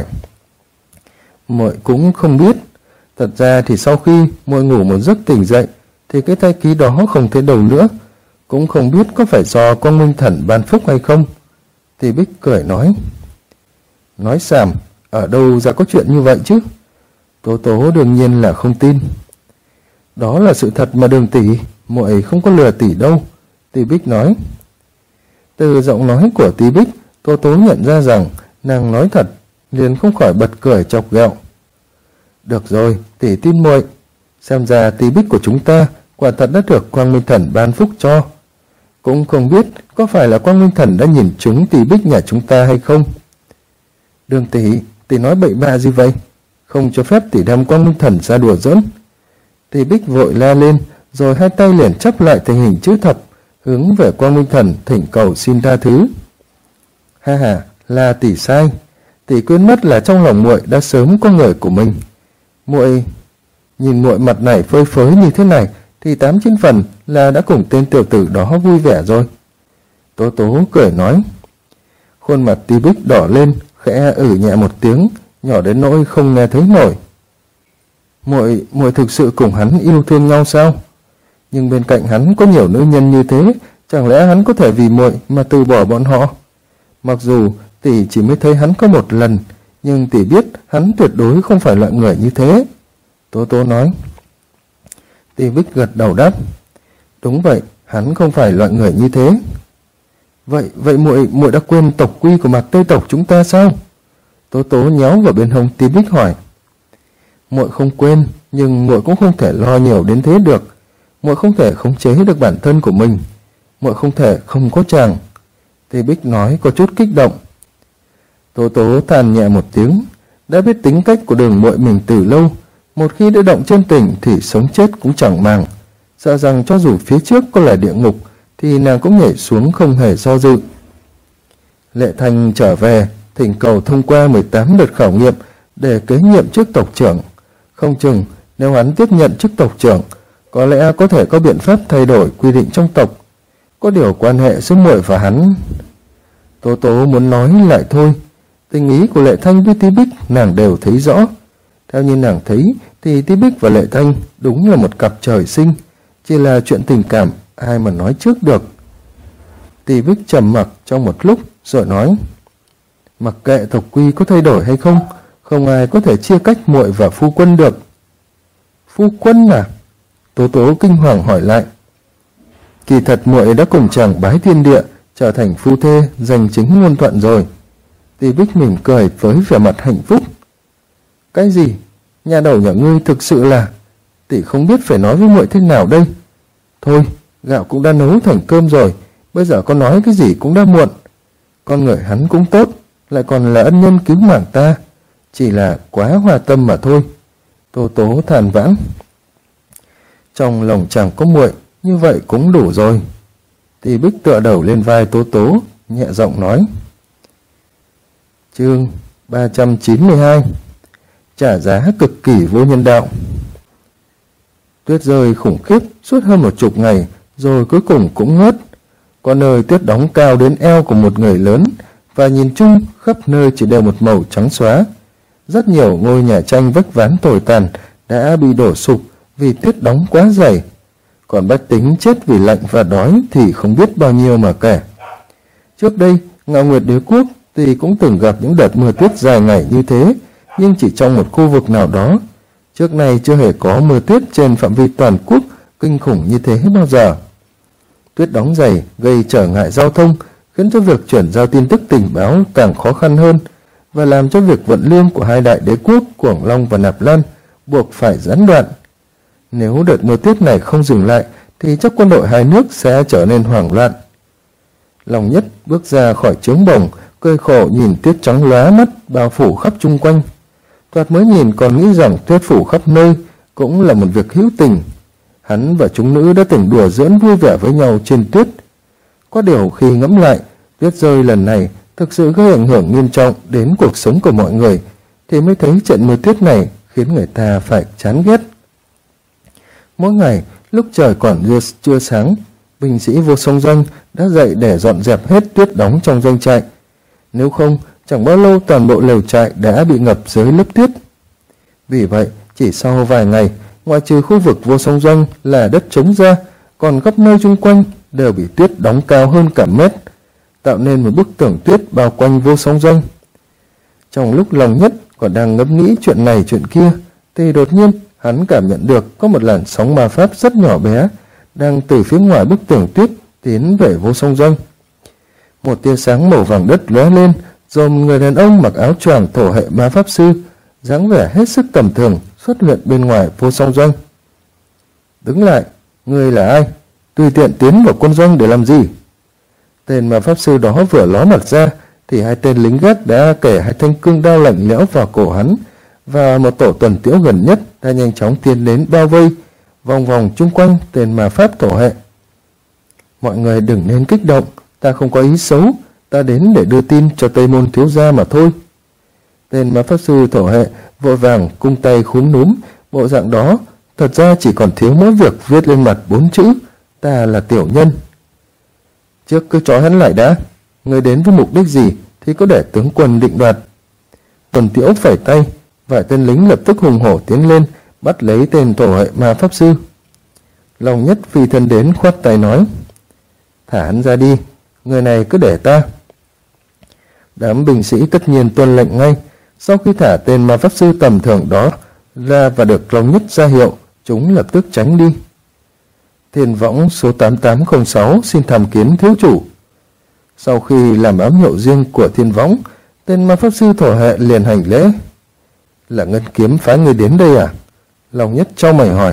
Muội cũng không biết. Thật ra thì sau khi muội ngủ một giấc tỉnh dậy thì cái thai ký đó không thấy đâu nữa, cũng không biết có phải do Quang Minh Thần ban phúc hay không. Ti Bích cười nói. Nói xàm, ở đâu ra có chuyện như vậy chứ? Tố tố đương nhiên là không tin. Đó là sự thật mà Đường tỷ, muội không có lừa tỷ đâu, Ti Bích nói. Từ giọng nói của Ti Bích, Tố tố nhận ra rằng nàng nói thật, liền không khỏi bật cười chọc ghẹo. Được rồi, tỷ tin muội. Xem ra Ti Bích của chúng ta quả thật đã được Quang Minh Thần ban phúc cho. Cũng không biết có phải là Quang Minh Thần đã nhìn trúng Ti Bích nhà chúng ta hay không. Đường tỷ nói bậy bạ gì vậy? Không cho phép tỷ đem Quang Minh Thần ra đùa giỡn. Ti Bích vội la lên, rồi hai tay liền chắp lại thành hình chữ thập, hướng về Quang Minh Thần thỉnh cầu xin tha thứ. Ha ha, là tỷ sai. Tỷ quên mất là trong lòng muội đã sớm có người của mình. Muội nhìn muội mặt này phơi phới như thế này thì 8/9 phần là đã cùng tên tiểu tử đó vui vẻ rồi. Tố tố cười nói. Khuôn mặt Ti Bích đỏ lên, khẽ nhẹ một tiếng, nhỏ đến nỗi không nghe thấy nổi. Muội thực sự cùng hắn yêu thương nhau sao? Nhưng bên cạnh hắn có nhiều nữ nhân như thế, chẳng lẽ hắn có thể vì muội mà từ bỏ bọn họ? Mặc dù tỷ chỉ mới thấy hắn có một lần, nhưng tỷ biết hắn tuyệt đối không phải loại người như thế. Tố tố nói. Ti Bích gật đầu đáp. Đúng vậy, hắn không phải loại người như thế. Vậy muội đã quên tộc quy của Mạc Tây tộc chúng ta sao? Tố tố nhéo vào bên hông Ti Bích hỏi. Muội không quên, nhưng muội cũng không thể lo nhiều đến thế được. Muội không thể khống chế được bản thân của mình. Muội không thể không có chàng. Ti Bích nói có chút kích động. Tố tố than nhẹ một tiếng, đã biết tính cách của Đường muội mình từ lâu. Một khi đã động chân tình thì sống chết cũng chẳng màng, sợ rằng cho dù phía trước có là địa ngục thì nàng cũng nhảy xuống không hề do dự. Lệ Thanh trở về, thỉnh cầu thông qua 18 đợt khảo nghiệm để kế nhiệm chức tộc trưởng. Không chừng nếu hắn tiếp nhận chức tộc trưởng, có lẽ có thể có biện pháp thay đổi quy định trong tộc. Có điều quan hệ giữa muội và hắn. Tố tố muốn nói lại thôi. Tình ý của Lệ Thanh với Ti Bích nàng đều thấy rõ. Theo như nàng thấy thì Ti Bích và Lệ Thanh đúng là một cặp trời sinh, chỉ là chuyện tình cảm ai mà nói trước được. Ti Bích trầm mặc trong một lúc rồi nói. Mặc kệ tộc quy có thay đổi hay không, không ai có thể chia cách muội và phu quân được. Phu quân à? Tố Tố kinh hoàng hỏi lại. Kỳ thật muội đã cùng chàng bái thiên địa, trở thành phu thê, giành chính ngôn thuận rồi. Tỷ Bích mỉm cười với vẻ mặt hạnh phúc. Cái gì? Nhà đầu nhà ngươi thực sự là... Tỷ không biết phải nói với muội thế nào đây. Thôi, gạo cũng đã nấu thành cơm rồi, bây giờ con nói cái gì cũng đã muộn. Con người hắn cũng tốt, lại còn là ân nhân cứu mạng ta, chỉ là quá hòa tâm mà thôi. Tố Tố than vãn. Trong lòng chàng có muội như vậy cũng đủ rồi. Tỷ Bích tựa đầu lên vai Tố Tố, nhẹ giọng nói. Chương 392. Trả giá cực kỳ vô nhân đạo. Tuyết rơi khủng khiếp suốt hơn 10 ngày, rồi cuối cùng cũng ngớt. Có nơi tuyết đóng cao đến eo của một người lớn, và nhìn chung khắp nơi chỉ đều một màu trắng xóa. Rất nhiều ngôi nhà tranh vách ván tồi tàn đã bị đổ sụp vì tuyết đóng quá dày. Còn bách tính chết vì lạnh và đói thì không biết bao nhiêu mà kể. Trước đây, Ngạo Nguyệt Đế Quốc thì cũng từng gặp những đợt mưa tuyết dài ngày như thế, nhưng chỉ trong một khu vực nào đó. Trước nay chưa hề có mưa tuyết trên phạm vi toàn quốc kinh khủng như thế bao giờ. Tuyết đóng dày gây trở ngại giao thông, khiến cho việc chuyển giao tin tức tình báo càng khó khăn hơn, và làm cho việc vận lương của hai đại đế quốc Quảng Long và Nạp Lan buộc phải gián đoạn. Nếu đợt mưa tuyết này không dừng lại thì chắc quân đội hai nước sẽ trở nên hoảng loạn. Long Nhất bước ra khỏi trướng bồng, cười khổ nhìn tuyết trắng lóa mắt bao phủ khắp chung quanh. Thoạt mới nhìn còn nghĩ rằng tuyết phủ khắp nơi cũng là một việc hữu tình. Hắn và chúng nữ đã từng đùa giỡn vui vẻ với nhau trên tuyết. Có điều khi ngẫm lại, tuyết rơi lần này thực sự gây ảnh hưởng nghiêm trọng đến cuộc sống của mọi người, thì mới thấy trận mưa tuyết này khiến người ta phải chán ghét. Mỗi ngày, lúc trời còn chưa sáng, binh sĩ Vô Song Doanh đã dậy để dọn dẹp hết tuyết đóng trong doanh trại. Nếu không, chẳng bao lâu toàn bộ lều trại đã bị ngập dưới lớp tuyết. Vì vậy, chỉ sau vài ngày, ngoại trừ khu vực Vô Song Doanh là đất trống ra, còn khắp nơi chung quanh đều bị tuyết đóng cao hơn cả mét, tạo nên một bức tường tuyết bao quanh Vô Song Doanh. Trong lúc Long Nhất còn đang ngẫm nghĩ chuyện này chuyện kia, thì đột nhiên hắn cảm nhận được có một làn sóng ma pháp rất nhỏ bé đang từ phía ngoài bức tường tuyết tiến về Vô Song Doanh. Một tia sáng màu vàng đất lóe lên, rồi một người đàn ông mặc áo choàng thổ hệ ma pháp sư, dáng vẻ hết sức tầm thường xuất hiện bên ngoài Vô Song Doanh. Đứng lại, ngươi là ai? Tùy tiện tiến vào quân doanh để làm gì? Tên ma pháp sư đó vừa ló mặt ra thì hai tên lính gác đã kẻ hai thanh cương đao lạnh lẽo vào cổ hắn, và một tổ tuần tiễu gần nhất đã nhanh chóng tiến đến bao vây vòng vòng chung quanh tên ma pháp thổ hệ. Mọi người đừng nên kích động, ta không có ý xấu, ta đến để đưa tin cho Tây Môn thiếu gia mà thôi. Tên ma pháp sư thổ hệ vội vàng cung tay khúm núm, bộ dạng đó thật ra chỉ còn thiếu mỗi việc viết lên mặt 4 chữ: ta là tiểu nhân. Trước cứ trói hắn lại đã, người đến với mục đích gì thì có để tướng quân định đoạt. Tuần tiễu phẩy tay, vài tên lính lập tức hùng hổ tiến lên, bắt lấy tên thổ hệ ma pháp sư. Long Nhất phi thân đến khoát tay nói: thả hắn ra đi, người này cứ để ta. Đám binh sĩ tất nhiên tuân lệnh ngay. Sau khi thả tên ma pháp sư tầm thường đó ra và được Long Nhất ra hiệu, chúng lập tức tránh đi. Thiên võng số 8806 xin tham kiến thiếu chủ. Sau khi làm ám hiệu riêng của thiên võng, tên ma pháp sư thổ hệ liền hành lễ. Là Ngân Kiếm phái người đến đây à? Long Nhất chau mày hỏi.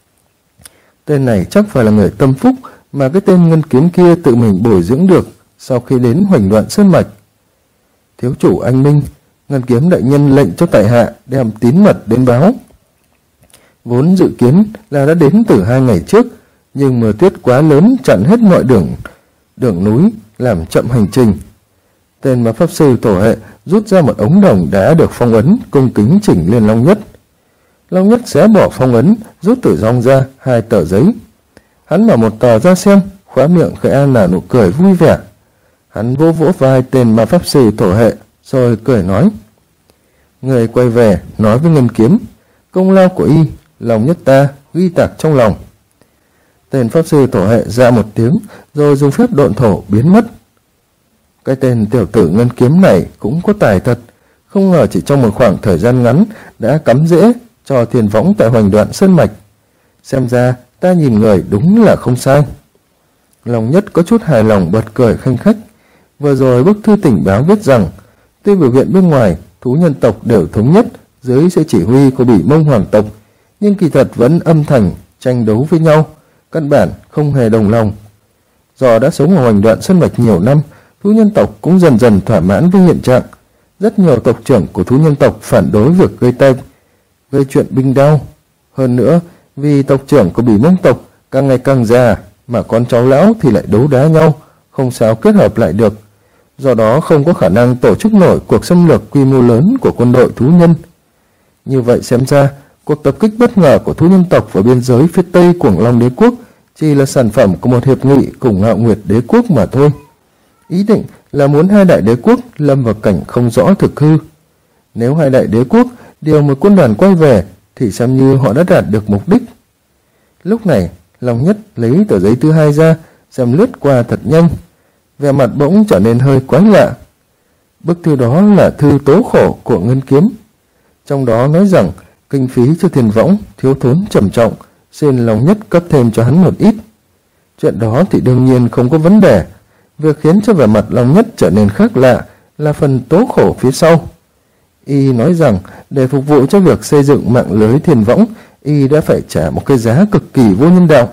Tên này chắc phải là người tâm phúc mà cái tên Ngân Kiếm kia tự mình bồi dưỡng được sau khi đến Hoành Loạn Sơn Mạch. Thiếu chủ anh minh, Ngân Kiếm đại nhân lệnh cho tại hạ đem tín mật đến báo. Vốn dự kiến là đã đến từ 2 ngày trước, nhưng mưa tuyết quá lớn chặn hết mọi đường núi, làm chậm hành trình. Tên ma pháp sư thổ hệ rút ra một ống đồng đã được phong ấn, cung kính chỉnh lên Long Nhất. Long Nhất xé bỏ phong ấn, rút từ rong ra 2 tờ giấy. Hắn mở một tờ ra xem, khóe miệng khẽ nở nụ cười vui vẻ. Hắn vỗ vỗ vai tên ma pháp sư thổ hệ, rồi cười nói: người quay về nói với Ngân Kiếm, công lao của y, Long Nhất ta ghi tạc trong lòng. Tên pháp sư thổ hệ ra một tiếng, rồi dùng phép độn thổ biến mất. Cái tên tiểu tử Ngân Kiếm này cũng có tài thật, không ngờ chỉ trong một khoảng thời gian ngắn đã cắm rễ cho Thiên Võng tại Hoành Đoạn Sơn Mạch. Xem ra ta nhìn người đúng là không sai. Long Nhất có chút hài lòng bật cười khanh khách. Vừa rồi bức thư tình báo viết rằng tuy biểu hiện bên ngoài thú nhân tộc đều thống nhất dưới sự chỉ huy của Bỉ Mông hoàng tộc, nhưng kỳ thật vẫn âm thầm tranh đấu với nhau, căn bản không hề đồng lòng. Do đã sống ở Hoành Đoạn Sơn Mạch nhiều năm, thú nhân tộc cũng dần dần thỏa mãn với hiện trạng. Rất nhiều tộc trưởng của thú nhân tộc phản đối việc gây chuyện binh đao. Hơn nữa, vì tộc trưởng của Bỉ Mông tộc càng ngày càng già, mà con cháu lão thì lại đấu đá nhau, không sao kết hợp lại được. Do đó không có khả năng tổ chức nổi cuộc xâm lược quy mô lớn của quân đội thú nhân. Như vậy xem ra, cuộc tập kích bất ngờ của thú nhân tộc vào biên giới phía tây Cuồng Long Đế quốc chỉ là sản phẩm của một hiệp nghị cùng Ngạo Nguyệt Đế quốc mà thôi. Ý định là muốn hai đại đế quốc lâm vào cảnh không rõ thực hư. Nếu hai đại đế quốc điều một quân đoàn quay về thì xem như họ đã đạt được mục đích. Lúc này, Long Nhất lấy tờ giấy thứ hai ra, xem lướt qua thật nhanh. Vẻ mặt bỗng trở nên hơi quái lạ. Bức thư đó là thư tố khổ của Ngân Kiếm. Trong đó nói rằng kinh phí cho Thiên Võng thiếu thốn trầm trọng, xin Long Nhất cấp thêm cho hắn một ít. Chuyện đó thì đương nhiên không có vấn đề. Việc khiến cho vẻ mặt Long Nhất trở nên khác lạ là phần tố khổ phía sau. Y nói rằng để phục vụ cho việc xây dựng mạng lưới Thiên Võng, Y đã phải trả một cái giá cực kỳ vô nhân đạo.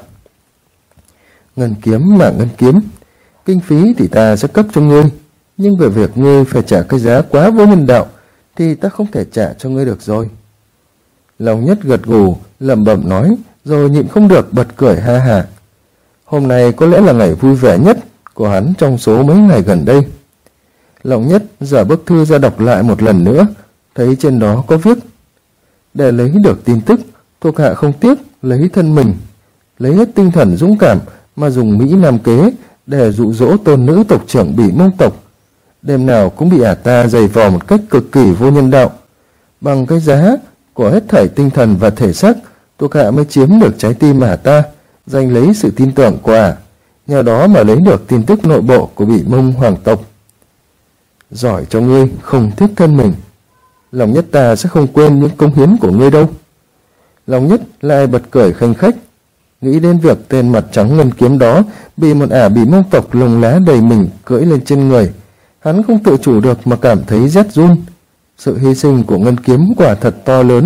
Ngân Kiếm, kinh phí thì ta sẽ cấp cho ngươi, nhưng về việc ngươi phải trả cái giá quá vô nhân đạo thì ta không thể trả cho ngươi được rồi. Long Nhất gật gù, lẩm bẩm nói, rồi nhịn không được bật cười ha ha. Hôm nay có lẽ là ngày vui vẻ nhất của hắn trong số mấy ngày gần đây. Long Nhất dở bức thư ra đọc lại một lần nữa, thấy trên đó có viết: để lấy được tin tức, thuộc hạ không tiếc lấy thân mình, lấy hết tinh thần dũng cảm mà dùng Mỹ Nam kế để dụ dỗ tôn nữ tộc trưởng Bỉ Mông tộc. Đêm nào cũng bị ả ta giày vò một cách cực kỳ vô nhân đạo. Bằng cái giá của hết thảy tinh thần và thể xác, thuộc hạ mới chiếm được trái tim ả ta, giành lấy sự tin tưởng của ả, nhờ đó mà lấy được tin tức nội bộ của Bỉ Mông hoàng tộc. Giỏi cho ngươi không tiếc thân mình. Long Nhất ta sẽ không quên những công hiến của ngươi đâu. Long Nhất lại bật cười khanh khách, nghĩ đến việc tên mặt trắng Ngân Kiếm đó bị một ả Bỉ Mông tộc lông lá đầy mình cưỡi lên trên người. Hắn không tự chủ được mà cảm thấy rét run. Sự hy sinh của Ngân Kiếm quả thật to lớn.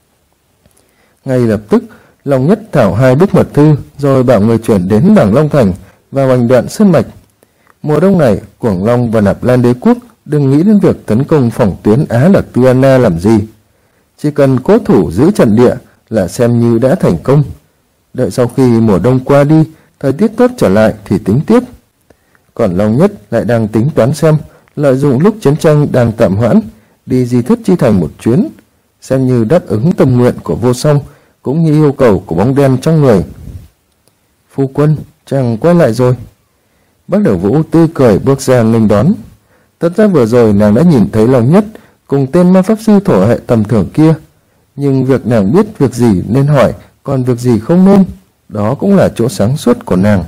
Ngay lập tức, Long Nhất thảo 2 bức mật thư, rồi bảo người chuyển đến Bảng Long Thành và Hoành Đoạn Sơn Mạch. Mùa đông này, Cuồng Long và Nạp Lan Đế quốc đừng nghĩ đến việc tấn công phòng tuyến Á Lạc Tư Anna làm gì. Chỉ cần cố thủ giữ trận địa là xem như đã thành công. Đợi sau khi mùa đông qua đi, thời tiết tốt trở lại thì tính tiếp. Còn Long Nhất lại đang tính toán xem lợi dụng lúc chiến tranh đang tạm hoãn, đi Di Thất Chi Thành một chuyến, xem như đáp ứng tâm nguyện của Vô Song cũng như yêu cầu của bóng đen trong người. Phu quân, chàng quay lại rồi. Bác Đường Vũ tươi cười bước ra nghênh đón. Thật ra vừa rồi nàng đã nhìn thấy Long Nhất cùng tên ma pháp sư thổ hệ tầm thường kia, nhưng việc nàng biết việc gì nên hỏi, còn việc gì không nên, đó cũng là chỗ sáng suốt của nàng.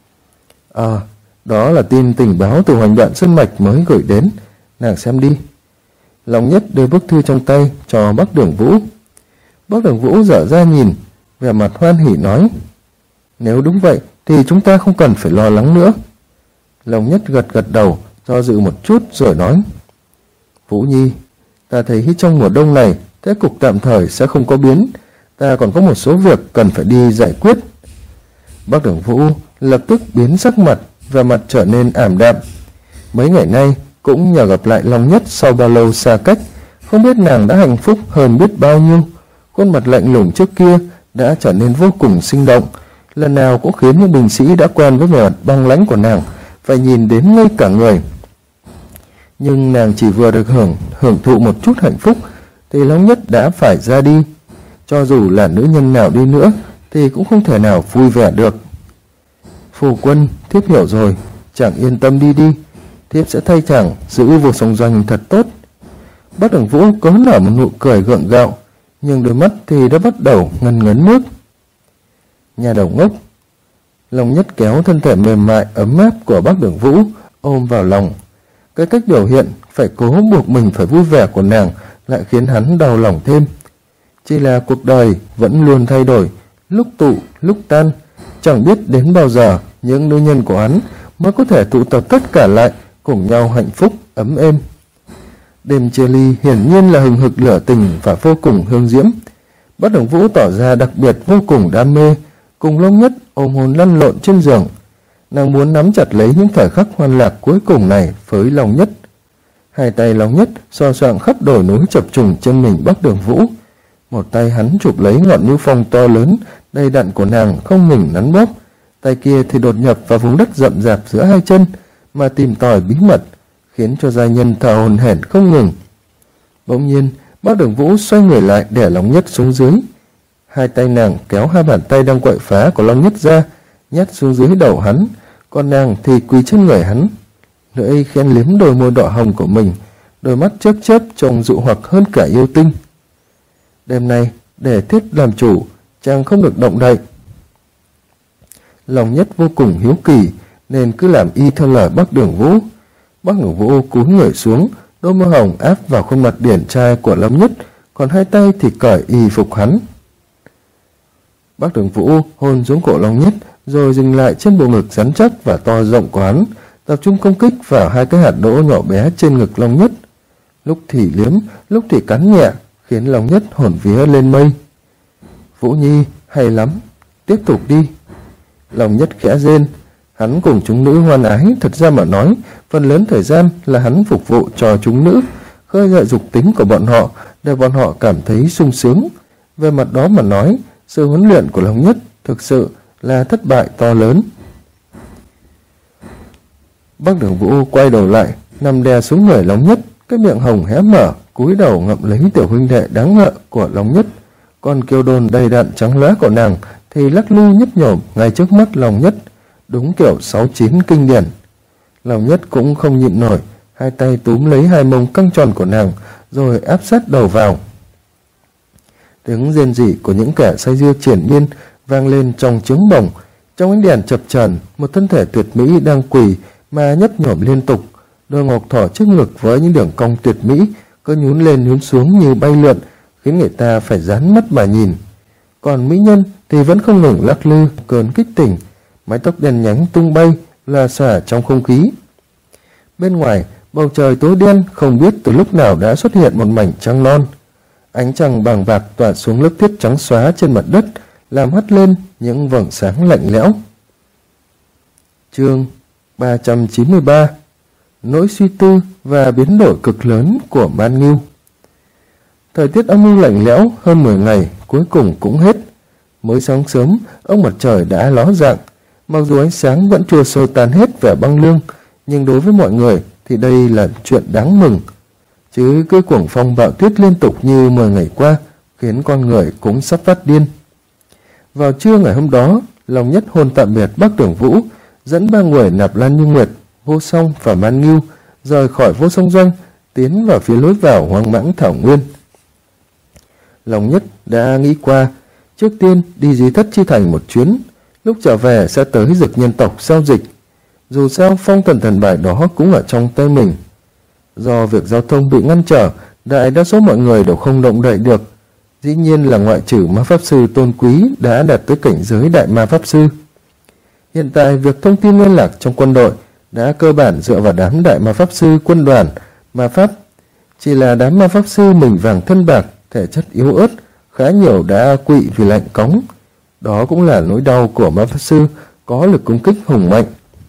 Đó là tin tình báo từ Hoành Đoạn Sơn Mạch mới gửi đến, nàng xem đi. Long Nhất đưa bức thư trong tay cho Bác Đường Vũ. Bác Đường Vũ dở ra nhìn, vẻ mặt hoan hỉ nói: nếu đúng vậy thì chúng ta không cần phải lo lắng nữa. Long Nhất gật gật đầu, do dự một chút rồi nói: Vũ Nhi, ta thấy trong mùa đông này thế cục tạm thời sẽ không có biến, ta còn có một số việc cần phải đi giải quyết. Bác Đường Vũ lập tức biến sắc mặt và mặt trở nên ảm đạm. Mấy ngày nay cũng nhờ gặp lại Long Nhất sau bao lâu xa cách, không biết nàng đã hạnh phúc hơn biết bao nhiêu. Khuôn mặt lạnh lùng trước kia đã trở nên vô cùng sinh động, lần nào cũng khiến những binh sĩ đã quen với vẻ mặt băng lãnh của nàng phải nhìn đến ngây cả người. Nhưng nàng chỉ vừa được hưởng thụ một chút hạnh phúc thì Long Nhất đã phải ra đi. Cho dù là nữ nhân nào đi nữa thì cũng không thể nào vui vẻ được. Phu quân, thiếp hiểu rồi, chàng yên tâm đi đi, thiếp sẽ thay chàng giữ Vô Song Doanh thật tốt. Bác Đường Vũ cố nở một nụ cười gượng gạo, nhưng đôi mắt thì đã bắt đầu ngấn ngấn nước. Nhà đầu ngốc. Long Nhất kéo thân thể mềm mại ấm áp của Bác Đường Vũ ôm vào lòng. Cái cách biểu hiện phải cố buộc mình phải vui vẻ của nàng lại khiến hắn đau lòng thêm. Chỉ là cuộc đời vẫn luôn thay đổi, lúc tụ lúc tan, chẳng biết đến bao giờ những nữ nhân của hắn mới có thể tụ tập tất cả lại, cùng nhau hạnh phúc ấm êm. Đêm chia ly hiển nhiên là hừng hực lửa tình và vô cùng hương diễm. Bác Đường Vũ tỏ ra đặc biệt vô cùng đam mê, cùng Long Nhất ôm hôn lăn lộn trên giường. Nàng muốn nắm chặt lấy những thời khắc hoan lạc cuối cùng này với Long Nhất. Hai tay Long Nhất xoa xoạng khắp đồi núi chập trùng trên mình Bác Đường Vũ. Một tay hắn chụp lấy ngọn núi phong to lớn đầy đặn của nàng không ngừng nắn bóp, tay kia thì đột nhập vào vùng đất rậm rạp giữa hai chân mà tìm tòi bí mật, khiến cho giai nhân thở hổn hển không ngừng. Bỗng nhiên, Bác Đường Vũ xoay người lại đè Long Nhất xuống dưới. Hai tay nàng kéo hai bàn tay đang quậy phá của Long Nhất ra, nhét xuống dưới đầu hắn, còn nàng thì quỳ trên người hắn. Lưỡi khen liếm đôi môi đỏ hồng của mình, đôi mắt chớp chớp trông dụ hoặc hơn cả yêu tinh. Đêm nay, để Thiết làm chủ, chàng không được động đậy. Long Nhất vô cùng hiếu kỳ, nên cứ làm y theo lời Bác Đường Vũ. Bác Đường Vũ cúi người xuống, đôi môi hồng áp vào khuôn mặt điển trai của Long Nhất, còn hai tay thì cởi y phục hắn. Bác Đường Vũ hôn xuống cổ Long Nhất, rồi dừng lại trên bộ ngực rắn chắc và to rộng của hắn, tập trung công kích vào hai cái hạt đỗ nhỏ bé trên ngực Long Nhất. Lúc thì liếm, lúc thì cắn nhẹ, khiến Long Nhất hồn vía lên mây. Vũ Nhi, hay lắm, tiếp tục đi. Long Nhất khẽ rên. Hắn cùng chúng nữ hoan ái, thật ra mà nói, phần lớn thời gian là hắn phục vụ cho chúng nữ, khơi gợi dục tính của bọn họ để bọn họ cảm thấy sung sướng. Về mặt đó mà nói, sự huấn luyện của Long Nhất thực sự là thất bại to lớn. Bác Đường Vũ quay đầu lại, nằm đè xuống người Long Nhất, cái miệng hồng hé mở, cúi đầu ngậm lấy tiểu huynh đệ đáng ngợ của Long Nhất. Còn kiều đồn đầy đặn trắng lóa của nàng thì lắc lư nhấp nhổm ngay trước mắt Long Nhất, đúng kiểu 69 kinh điển. Long Nhất cũng không nhịn nổi, hai tay túm lấy hai mông căng tròn của nàng, rồi áp sát đầu vào. Tiếng rên rỉ của những kẻ say dưa triển miên vang lên trong trướng bồng. Trong ánh đèn chập chờn, một thân thể tuyệt mỹ đang quỳ mà nhấp nhổm liên tục, đôi ngọc thỏ trước ngực với những đường cong tuyệt mỹ cứ nhún lên nhún xuống như bay lượn, khiến người ta phải dán mắt mà nhìn. Còn mỹ nhân thì vẫn không ngừng lắc lư cơn kích tỉnh, mái tóc đen nhánh tung bay là xả trong không khí. Bên ngoài, bầu trời tối đen không biết từ lúc nào đã xuất hiện một mảnh trăng non. Ánh trăng vàng bạc tỏa xuống lớp thiết trắng xóa trên mặt đất, làm hắt lên những vầng sáng lạnh lẽo. Chương 393: Nỗi suy tư và biến đổi cực lớn của Man Ngưu. Thời tiết âm u lạnh lẽo hơn 10 ngày cuối cùng cũng hết. Mới sáng sớm, ông mặt trời đã ló dạng. Mặc dù ánh sáng vẫn chưa xua tan hết vẻ băng lương, nhưng đối với mọi người thì đây là chuyện đáng mừng. Chứ cứ cuồng phong bão tuyết liên tục như 10 ngày qua, khiến con người cũng sắp phát điên. Vào trưa ngày hôm đó, Long Nhất hôn tạm biệt Bác Đường Vũ, dẫn ba người Nạp Lan Như Nguyệt, Vô Song và Man Ngưu rời khỏi Vô Song Doanh, tiến vào phía lối vào hoang mãng thảo nguyên. Long Nhất đã nghĩ qua, trước tiên đi Di Thất Chi Thành một chuyến, lúc trở về sẽ tới Dực Nhân tộc giao dịch. Dù sao phong thần bài đó cũng ở trong tay mình. Do việc giao thông bị ngăn trở, đại đa số mọi người đều không động đậy được. Dĩ nhiên là ngoại trừ ma pháp sư tôn quý đã đạt tới cảnh giới đại ma pháp sư. Hiện tại việc thông tin liên lạc trong quân đội đã cơ bản dựa vào đám đại ma pháp sư quân đoàn ma pháp. Chỉ là đám ma pháp sư mình vàng thân bạc, thể chất yếu ớt, khá nhiều đã quỵ vì lạnh cóng. Đó cũng là nỗi đau của ma pháp sư có lực công kích hùng mạnh.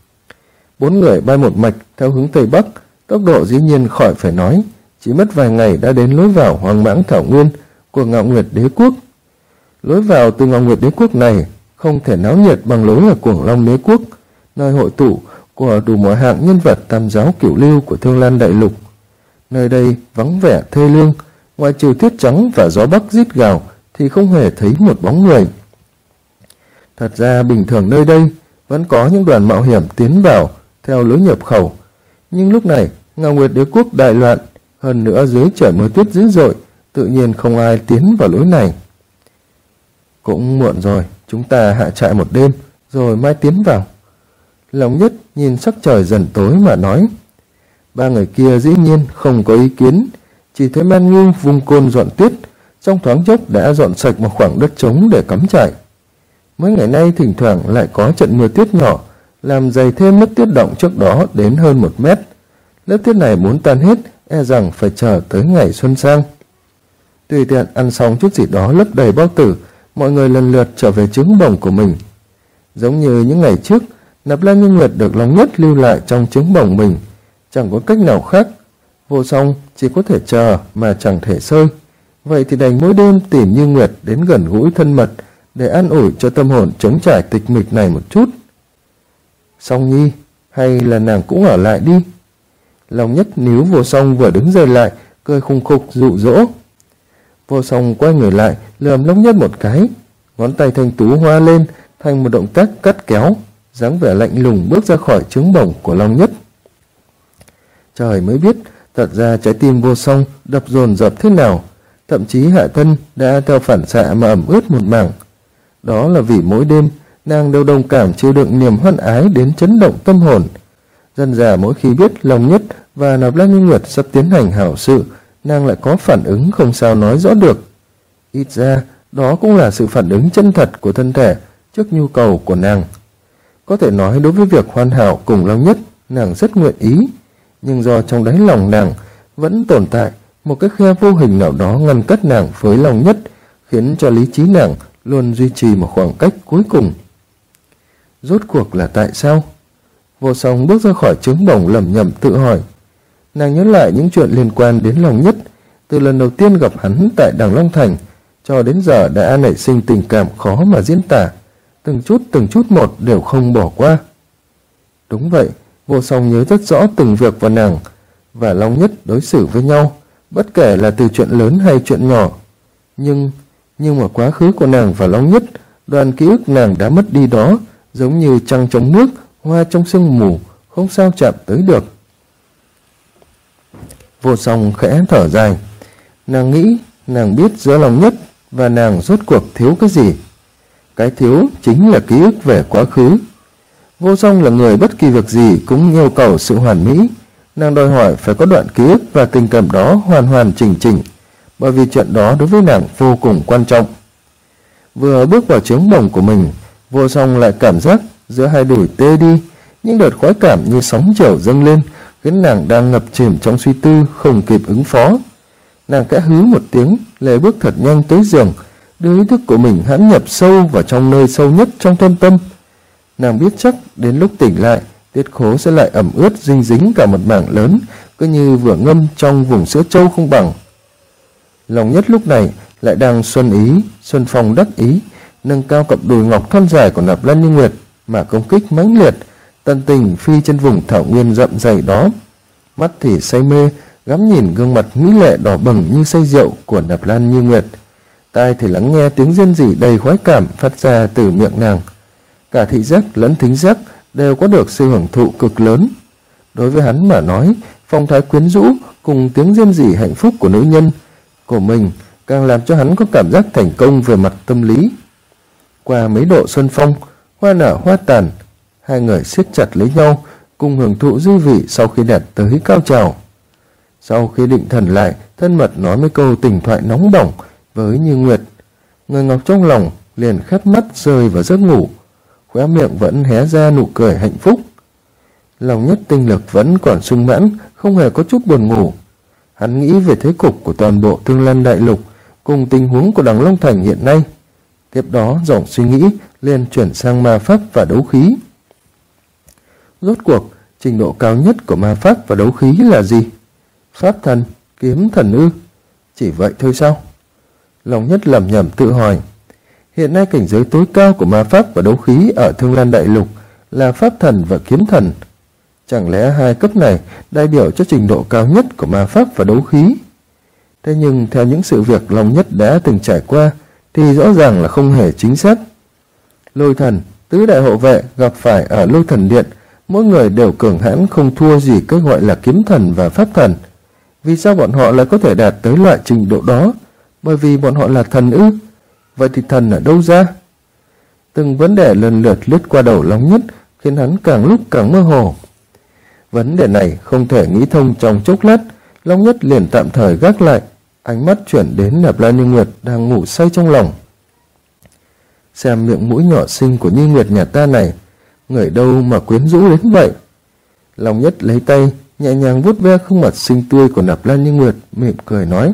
4 người bay một mạch theo hướng Tây Bắc, tốc độ dĩ nhiên khỏi phải nói, chỉ mất vài ngày đã đến lối vào hoang mãng thảo nguyên của Ngạo Nguyệt Đế Quốc. Lối vào từ Ngạo Nguyệt Đế Quốc này không thể náo nhiệt bằng lối ở Cuồng Long Đế Quốc, nơi hội tụ của đủ mọi hạng nhân vật tam giáo cửu lưu của Thương Lan Đại Lục. Nơi đây vắng vẻ thê lương, ngoại trừ tuyết trắng và gió bắc rít gào thì không hề thấy một bóng người. Thật ra bình thường nơi đây vẫn có những đoàn mạo hiểm tiến vào theo lối nhập khẩu, nhưng lúc này Ngạo Nguyệt Đế Quốc đại loạn, hơn nữa dưới trời mưa tuyết dữ dội, tự nhiên không ai tiến vào lối này. Cũng muộn rồi, chúng ta hạ trại một đêm rồi mai tiến vào. Long Nhất nhìn sắc trời dần tối mà nói. Ba người kia dĩ nhiên không có ý kiến, chỉ thấy Man Ngưu vung côn dọn tuyết, trong thoáng chốc đã dọn sạch một khoảng đất trống để cắm trại. Mấy ngày nay thỉnh thoảng lại có trận mưa tuyết nhỏ, làm dày thêm lớp tuyết động trước đó đến hơn 1 mét. Lớp tuyết này muốn tan hết, e rằng phải chờ tới ngày xuân sang. Tùy tiện ăn xong chút gì đó lấp đầy bao tử, mọi người lần lượt trở về trứng bồng của mình. Giống như những ngày trước, Nạp Lan Như Nguyệt được Long Nhất lưu lại trong trứng bồng mình, chẳng có cách nào khác. Vô Song chỉ có thể chờ mà chẳng thể sơi. Vậy thì đành mỗi đêm tìm Như Nguyệt đến gần gũi thân mật để an ủi cho tâm hồn trống trải tịch mịch này một chút. Song Nhi, hay là nàng cũng ở lại đi? Long Nhất níu Vô Song vừa đứng dậy lại, cười khùng khục dụ dỗ. Vô Song quay người lại, lườm Long Nhất một cái, ngón tay thanh tú hoa lên thành một động tác cắt kéo, dáng vẻ lạnh lùng bước ra khỏi trứng bồng của Long Nhất. Trời mới biết, thật ra trái tim Vô Song đập dồn dập thế nào, thậm chí hạ thân đã theo phản xạ mà ẩm ướt một mảng. Đó là vì mỗi đêm nàng đều đồng cảm chịu đựng niềm hoan ái đến chấn động tâm hồn. Dần dà mỗi khi biết Long Nhất và Nạp Lan Như Nguyệt sắp tiến hành hảo sự, nàng lại có phản ứng không sao nói rõ được. Ít ra đó cũng là sự phản ứng chân thật của thân thể trước nhu cầu của nàng. Có thể nói đối với việc hoàn hảo cùng Long Nhất, nàng rất nguyện ý, nhưng do trong đáy lòng nàng vẫn tồn tại một cái khe vô hình nào đó ngăn cách nàng với Long Nhất, khiến cho lý trí nàng luôn duy trì một khoảng cách cuối cùng. Rốt cuộc là tại sao? Vô Song bước ra khỏi trứng bồng lẩm nhẩm tự hỏi. Nàng nhớ lại những chuyện liên quan đến Long Nhất, từ lần đầu tiên gặp hắn tại Đằng Long Thành cho đến giờ đã nảy sinh tình cảm khó mà diễn tả, từng chút một đều không bỏ qua. Đúng vậy, Vô Song nhớ rất rõ từng việc và nàng và Long Nhất đối xử với nhau, bất kể là từ chuyện lớn hay chuyện nhỏ. Nhưng mà quá khứ của nàng và Long Nhất, đoạn ký ức nàng đã mất đi đó, giống như trăng trong nước, hoa trong sương mù, không sao chạm tới được. Vô Song khẽ thở dài. Nàng nghĩ, nàng biết giữa Long Nhất và nàng rốt cuộc thiếu cái gì. Cái thiếu chính là ký ức về quá khứ. Vô Song là người bất kỳ việc gì cũng yêu cầu sự hoàn mỹ. Nàng đòi hỏi phải có đoạn ký ức và tình cảm đó hoàn chỉnh, bởi vì chuyện đó đối với nàng vô cùng quan trọng. Vừa bước vào trứng bồng của mình, Vô Song lại cảm giác giữa hai đùi tê đi, những đợt khoái cảm như sóng chiều dâng lên, khiến nàng đang ngập chìm trong suy tư không kịp ứng phó. Nàng khẽ hứ một tiếng, lê bước thật nhanh tới giường, đưa ý thức của mình hãm nhập sâu vào trong nơi sâu nhất trong thâm tâm. Nàng biết chắc đến lúc tỉnh lại, tiết khố sẽ lại ẩm ướt dinh dính cả một mảng lớn, cứ như vừa ngâm trong vùng sữa trâu không bằng. Long Nhất lúc này lại đang xuân phong đắc ý, nâng cao cặp đùi ngọc thon dài của Nạp Lan Như Nguyệt mà công kích mãnh liệt, tận tình phi trên vùng thảo nguyên rậm rày đó. Mắt thì say mê, ngắm nhìn gương mặt mỹ lệ đỏ bừng như say rượu của Nạp Lan Như Nguyệt. Tai thì lắng nghe tiếng rên rỉ đầy khoái cảm phát ra từ miệng nàng. Cả thị giác lẫn thính giác đều có được sự hưởng thụ cực lớn. Đối với hắn mà nói, phong thái quyến rũ cùng tiếng rên rỉ hạnh phúc của nữ nhân của mình càng làm cho hắn có cảm giác thành công về mặt tâm lý. Qua mấy độ xuân phong, hoa nở hoa tàn, hai người siết chặt lấy nhau, cùng hưởng thụ dư vị sau khi đạt tới cao trào. Sau khi định thần lại, thân mật nói mấy câu tình thoại nóng bỏng với Như Nguyệt. Người ngọc trong lòng liền khép mắt rơi vào giấc ngủ, khóe miệng vẫn hé ra nụ cười hạnh phúc. Long Nhất tinh lực vẫn còn sung mãn, không hề có chút buồn ngủ. Hắn nghĩ về thế cục của toàn bộ Thương Lan Đại Lục cùng tình huống của Đằng Long Thành hiện nay. Tiếp đó dòng suy nghĩ liền chuyển sang ma pháp và đấu khí. Rốt cuộc, trình độ cao nhất của ma pháp và đấu khí là gì? Pháp thần, kiếm thần ư? Chỉ vậy thôi sao? Long Nhất lẩm nhẩm tự hỏi. Hiện nay cảnh giới tối cao của ma pháp và đấu khí ở Thương Lan Đại Lục là pháp thần và kiếm thần. Chẳng lẽ hai cấp này đại biểu cho trình độ cao nhất của ma pháp và đấu khí? Thế nhưng theo những sự việc Long Nhất đã từng trải qua thì rõ ràng là không hề chính xác. Lôi thần, tứ đại hộ vệ gặp phải ở Lôi Thần Điện, mỗi người đều cường hãn không thua gì cái gọi là kiếm thần và pháp thần. Vì sao bọn họ lại có thể đạt tới loại trình độ đó? Bởi vì bọn họ là thần ư? Vậy thì thần ở đâu ra? Từng vấn đề lần lượt lướt qua đầu Long Nhất khiến hắn càng lúc càng mơ hồ. Vấn đề này không thể nghĩ thông trong chốc lát, Long Nhất liền tạm thời gác lại, ánh mắt chuyển đến Nạp Lan Như Nguyệt đang ngủ say trong lòng. Xem miệng mũi nhỏ xinh của Như Nguyệt nhà ta này, người đâu mà quyến rũ đến vậy. Long Nhất lấy tay nhẹ nhàng vuốt ve khuôn mặt xinh tươi của Nạp Lan Như Nguyệt, mỉm cười nói: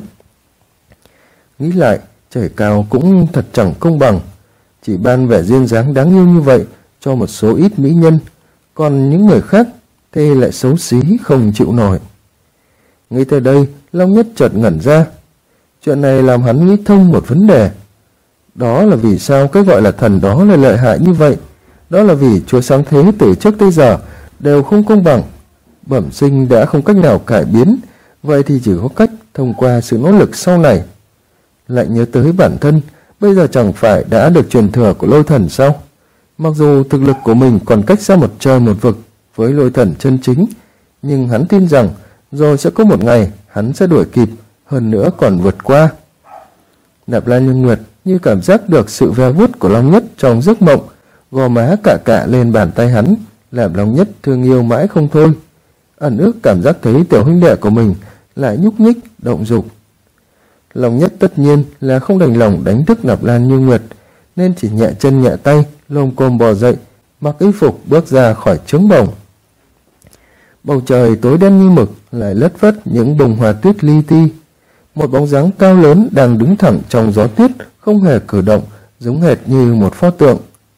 nghĩ lại, trời cao cũng thật chẳng công bằng, chỉ ban vẻ duyên dáng đáng yêu như vậy cho một số ít mỹ nhân, còn những người khác thì lại xấu xí không chịu nổi. Nghĩ tới đây, Long Nhất chợt ngẩn ra. Chuyện này làm hắn nghĩ thông một vấn đề. Đó là vì sao cái gọi là thần đó lại lợi hại như vậy. Đó là vì Chúa sáng thế từ trước tới giờ đều không công bằng. Bẩm sinh đã không cách nào cải biến, vậy thì chỉ có cách thông qua sự nỗ lực sau này. Lại nhớ tới bản thân, bây giờ chẳng phải đã được truyền thừa của Lôi Thần sao? Mặc dù thực lực của mình còn cách xa một trời một vực với Lôi Thần chân chính, nhưng hắn tin rằng rồi sẽ có một ngày hắn sẽ đuổi kịp, hơn nữa còn vượt qua. Nạp Lan Như Nguyệt như cảm giác được sự ve vuốt của Long Nhất trong giấc mộng, gò má cạ lên bàn tay hắn, làm Long Nhất thương yêu mãi không thôi. Ẩn ước cảm giác thấy tiểu huynh đệ của mình lại nhúc nhích, động dục. Long Nhất tất nhiên là không đành lòng đánh thức Nạp Lan Như Nguyệt, nên chỉ nhẹ chân nhẹ tay, lồm cồm bò dậy, mặc y phục bước ra khỏi trướng bồng. Bầu trời tối đen như mực lại lất phất những bông hoa tuyết li ti. Một bóng dáng cao lớn đang đứng thẳng trong gió tuyết, không hề cử động, giống hệt như một pho tượng.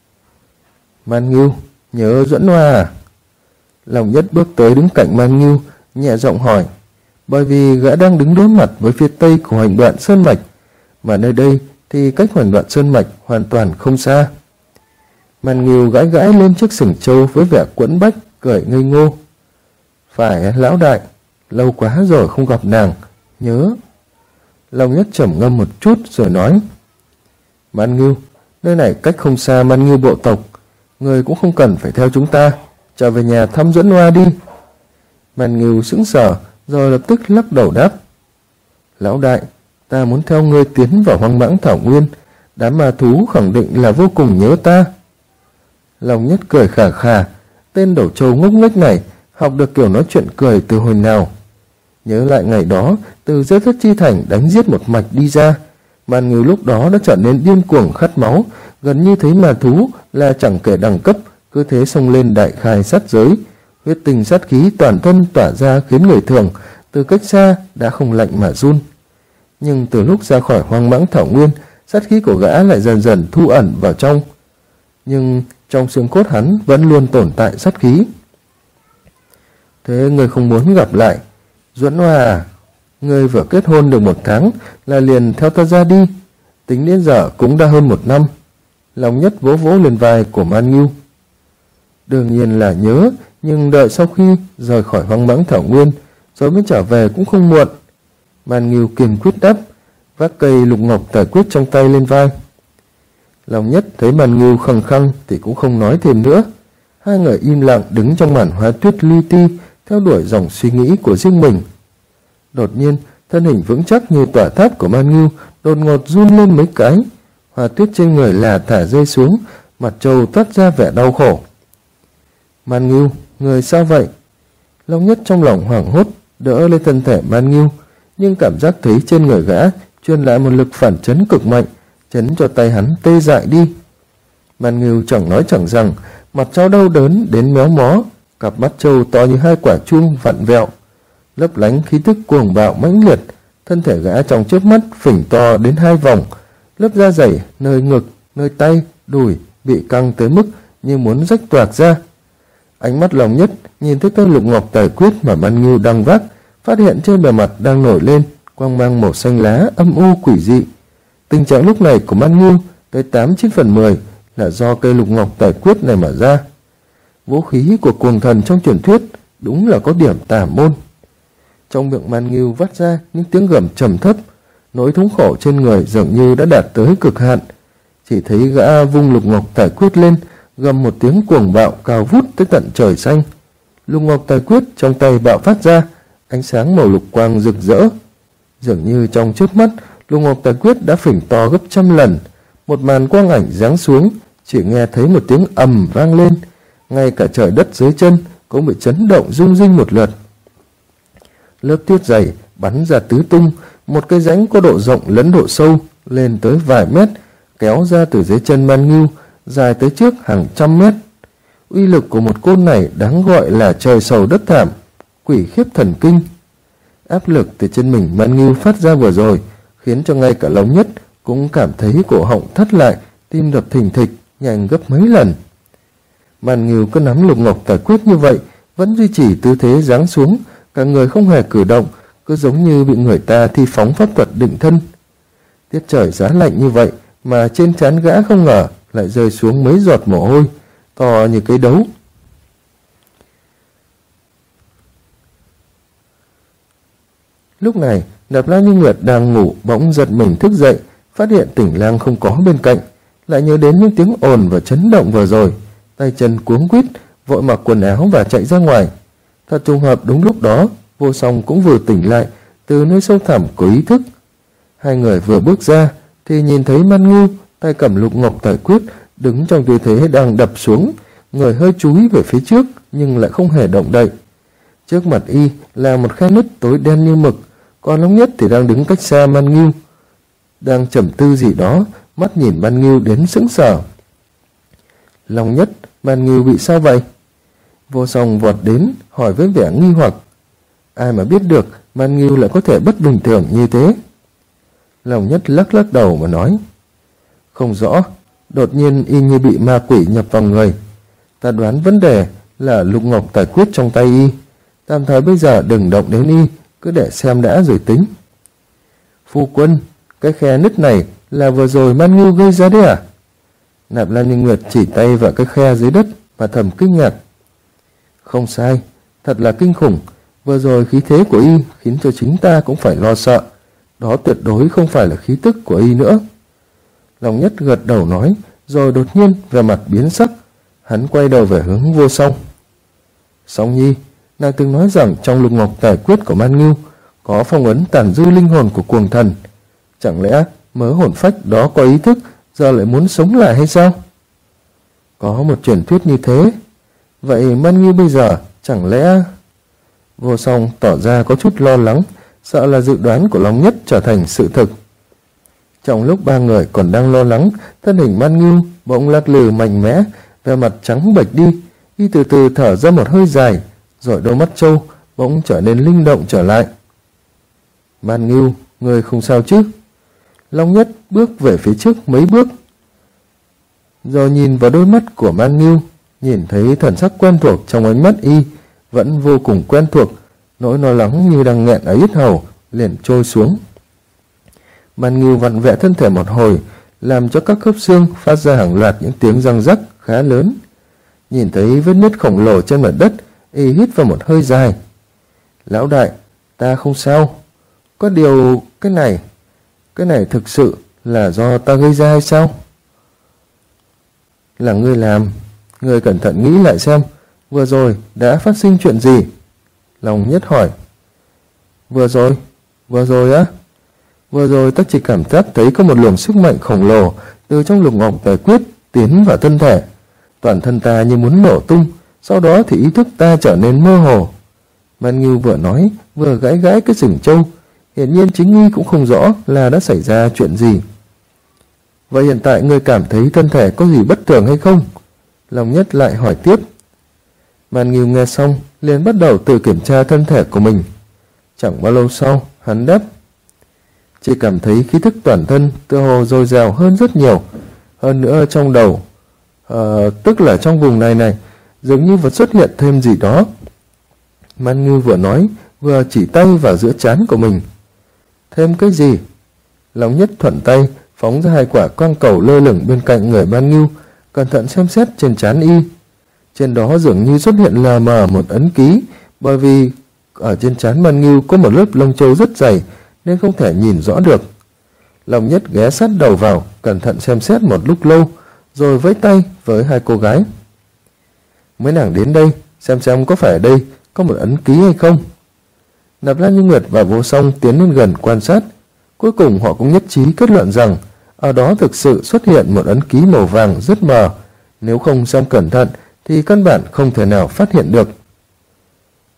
Man Ngưu, nhớ Duẫn Hoa à? Long Nhất bước tới đứng cạnh Man Ngưu, nhẹ giọng hỏi, bởi vì gã đang đứng đối mặt với phía tây của Hoành Đoạn Sơn Mạch, mà nơi đây thì cách Hoành Đoạn Sơn Mạch hoàn toàn không xa. Man Ngưu gãi gãi lên chiếc sừng trâu với vẻ quẫn bách, cười ngây ngô. Phải lão đại, lâu quá rồi không gặp nàng, nhớ. Long Nhất trầm ngâm một chút rồi nói, Man Ngưu, nơi này cách không xa Man Ngưu bộ tộc, người cũng không cần phải theo chúng ta, trở về nhà thăm Duẫn Hoa đi. Man Ngưu sững sờ rồi lập tức lắc đầu đáp, lão đại, ta muốn theo ngươi tiến vào hoang mãng thảo nguyên, đám ma thú khẳng định là vô cùng nhớ ta. Long Nhất cười khà khà, tên đầu trâu ngốc nghếch này học được kiểu nói chuyện cười từ hồi nào. Nhớ lại ngày đó, từ Giới Thất Chi Thành đánh giết một mạch đi ra, Man Ngưu lúc đó đã trở nên điên cuồng khát máu, gần như thấy ma thú là chẳng kể đẳng cấp, cứ thế xông lên đại khai sát giới. Huyết tình sát khí toàn thân tỏa ra khiến người thường từ cách xa đã không lạnh mà run. Nhưng từ lúc ra khỏi hoang mãng thảo nguyên, sát khí của gã lại dần dần thu ẩn vào trong. Nhưng trong xương cốt hắn vẫn luôn tồn tại sát khí. Thế người không muốn gặp lại Duẫn Hoa à? Người vừa kết hôn được 1 tháng là liền theo ta ra đi, tính đến giờ cũng đã hơn 1 năm. Long Nhất vỗ vỗ lên vai của Man Ngưu. Đương nhiên là nhớ, nhưng đợi sau khi rời khỏi hoang mãng thảo nguyên rồi mới trở về cũng không muộn. Man Ngưu kiên quyết đáp, vác cây lục ngọc tài quyết trong tay lên vai. Long Nhất thấy Man Ngưu khăng khăng thì cũng không nói thêm nữa. Hai người im lặng đứng trong màn hoa tuyết li ti, theo đuổi dòng suy nghĩ của riêng mình. Đột nhiên, thân hình vững chắc như tỏa tháp của Man Ngưu đột ngột run lên mấy cái, hoa tuyết trên người là thả rơi xuống, mặt trâu toát ra vẻ đau khổ. Man Ngưu, người sao vậy? Long Nhất trong lòng hoảng hốt đỡ lên thân thể Man Ngưu, nhưng cảm giác thấy trên người gã truyền lại một lực phản chấn cực mạnh, chấn cho tay hắn tê dại đi. Man Ngưu chẳng nói chẳng rằng, mặt trao đau đớn đến méo mó, cặp mắt trâu to như 2 quả chuông vặn vẹo, lấp lánh khí tức cuồng bạo mãnh liệt. Thân thể gã trong chớp mắt phình to đến 2 vòng, lớp da dày nơi ngực, nơi tay, đùi bị căng tới mức như muốn rách toạc ra. Ánh mắt Long Nhất nhìn thấy cây lục ngọc tài quyết mà Man Ngưu đang vác, phát hiện trên bề mặt đang nổi lên quang mang màu xanh lá âm u quỷ dị. Tình trạng lúc này của Man Ngưu tới 8-9 phần 10 là do cây lục ngọc tài quyết này mà ra. Vũ khí của cuồng thần trong truyền thuyết đúng là có điểm tà môn. Trong miệng Man Ngưu vắt ra những tiếng gầm trầm thấp, nỗi thống khổ trên người dường như đã đạt tới cực hạn. Chỉ thấy gã vung lục ngọc tài quyết lên, gầm một tiếng cuồng bạo cao vút tới tận trời xanh. Lục ngọc tài quyết trong tay bạo phát ra, ánh sáng màu lục quang rực rỡ. Dường như trong chớp mắt, lục ngọc tài quyết đã phình to gấp 100 lần. Một màn quang ảnh giáng xuống, chỉ nghe thấy một tiếng ầm vang lên. Ngay cả trời đất dưới chân cũng bị chấn động rung rinh một lượt. Lớp tuyết dày bắn ra tứ tung, một cái rãnh có độ rộng lẫn độ sâu lên tới vài mét, kéo ra từ dưới chân Man Ngưu, dài tới trước hàng trăm mét. Uy lực của một côn này đáng gọi là trời sầu đất thảm, quỷ khiếp thần kinh. Áp lực từ trên mình Man Ngưu phát ra vừa rồi khiến cho ngay cả Long Nhất cũng cảm thấy cổ họng thắt lại, tim đập thình thịch, nhanh gấp mấy lần. Man Ngưu cứ nắm Lục Ngọc Tài Quyết như vậy, vẫn duy trì tư thế giáng xuống, cả người không hề cử động, cứ giống như bị người ta thi phóng pháp thuật định thân. Tiết trời giá lạnh như vậy mà trên trán gã không ngờ lại rơi xuống mấy giọt mồ hôi to như cái đấu. Lúc này Nạp Lan Như Nguyệt đang ngủ bỗng giật mình thức dậy, phát hiện Tỉnh Lang không có bên cạnh, lại nhớ đến những tiếng ồn và chấn động vừa rồi, tay chân cuống quýt vội mặc quần áo và chạy ra ngoài. Thật trùng hợp đúng lúc đó Vô Song cũng vừa tỉnh lại từ nơi sâu thẳm của ý thức. Hai người vừa bước ra thì nhìn thấy Man Ngưu tay cầm Lục Ngọc Tài Quyết đứng trong tư thế đang đập xuống, người hơi chúi về phía trước nhưng lại không hề động đậy. Trước mặt y là một khe nứt tối đen như mực, còn Long Nhất thì đang đứng cách xa Man Ngưu, đang trầm tư gì đó, mắt nhìn Man Ngưu đến sững sờ. Long Nhất, Man Ngưu bị sao vậy? Vô Song vọt đến hỏi với vẻ nghi hoặc. Ai mà biết được Man Ngưu lại có thể bất bình thường như thế? Long Nhất lắc lắc đầu mà nói. Không rõ, đột nhiên y như bị ma quỷ nhập vào người. Ta đoán vấn đề là Lục Ngọc Tài Quyết trong tay y. Tạm thời bây giờ đừng động đến y, cứ để xem đã rồi tính. Phu quân, cái khe nứt này là vừa rồi Man Ngưu gây ra đấy à? Nạp Lan Như Nguyệt chỉ tay vào cái khe dưới đất và thầm kinh ngạc. Không sai, thật là kinh khủng. Vừa rồi khí thế của y khiến cho chính ta cũng phải lo sợ. Đó tuyệt đối không phải là khí tức của y nữa. Long Nhất gật đầu nói, rồi đột nhiên vẻ mặt biến sắc. Hắn quay đầu về hướng Vô Song. Song Nhi, nàng từng nói rằng trong Lục Ngọc Tài Quyết của Man Ngưu có phong ấn tàn dư linh hồn của cuồng thần. Chẳng lẽ mớ hồn phách đó có ý thức, giờ lại muốn sống lại hay sao? Có một truyền thuyết như thế. Vậy Man Ngưu bây giờ chẳng lẽ... Vô Song tỏ ra có chút lo lắng, sợ là dự đoán của Long Nhất trở thành sự thực. Trong lúc ba người còn đang lo lắng, thân hình Man Ngưu bỗng lắc lư mạnh mẽ, vẻ mặt trắng bệch đi, y từ từ thở ra một hơi dài, rồi đôi mắt trâu bỗng trở nên linh động trở lại. Man Ngưu, người không sao chứ? Long Nhất bước về phía trước mấy bước, rồi nhìn vào đôi mắt của Man Ngưu, nhìn thấy thần sắc quen thuộc trong ánh mắt y, vẫn vô cùng quen thuộc, nỗi lo lắng như đang nghẹn ở yết hầu liền trôi xuống. Man Ngưu vặn vẹo thân thể một hồi, làm cho các khớp xương phát ra hàng loạt những tiếng răng rắc khá lớn. Nhìn thấy vết nứt khổng lồ trên mặt đất, y hít vào một hơi dài. Lão đại, ta không sao. Có điều cái này thực sự là do ta gây ra hay sao? Là ngươi làm. Ngươi cẩn thận nghĩ lại xem, vừa rồi đã phát sinh chuyện gì? Long Nhất hỏi. Vừa rồi á? Vừa rồi ta chỉ cảm giác thấy có một luồng sức mạnh khổng lồ từ trong Lục Ngọc Tài Quyết tiến vào thân thể. Toàn thân ta như muốn nổ tung, sau đó thì ý thức ta trở nên mơ hồ. Man Ngưu vừa nói vừa gãi gãi cái sừng trâu, hiển nhiên chính y cũng không rõ là đã xảy ra chuyện gì. Vậy hiện tại ngươi cảm thấy thân thể có gì bất thường hay không? Long Nhất lại hỏi tiếp. Man Ngưu nghe xong liền bắt đầu tự kiểm tra thân thể của mình. Chẳng bao lâu sau hắn đáp. Chỉ cảm thấy khí thức toàn thân tựa hồ dồi dào hơn rất nhiều. Hơn nữa trong đầu, tức là trong vùng này dường như vẫn xuất hiện thêm gì đó. Man Ngưu vừa nói vừa chỉ tay vào giữa trán của mình. Thêm cái gì? Long Nhất thuận tay phóng ra hai quả quang cầu lơ lửng bên cạnh người Man Ngưu, cẩn thận xem xét trên trán y. Trên đó dường như xuất hiện lờ mờ một ấn ký, bởi vì ở trên trán Man Ngưu có một lớp lông châu rất dày nên không thể nhìn rõ được. Long Nhất ghé sát đầu vào, cẩn thận xem xét một lúc lâu, rồi vẫy tay với hai cô gái. Mấy nàng đến đây, xem có phải ở đây có một ấn ký hay không. Nạp Lan Như Nguyệt và Vô Song tiến lên gần quan sát. Cuối cùng họ cũng nhất trí kết luận rằng ở đó thực sự xuất hiện một ấn ký màu vàng rất mờ, nếu không xem cẩn thận thì căn bản không thể nào phát hiện được.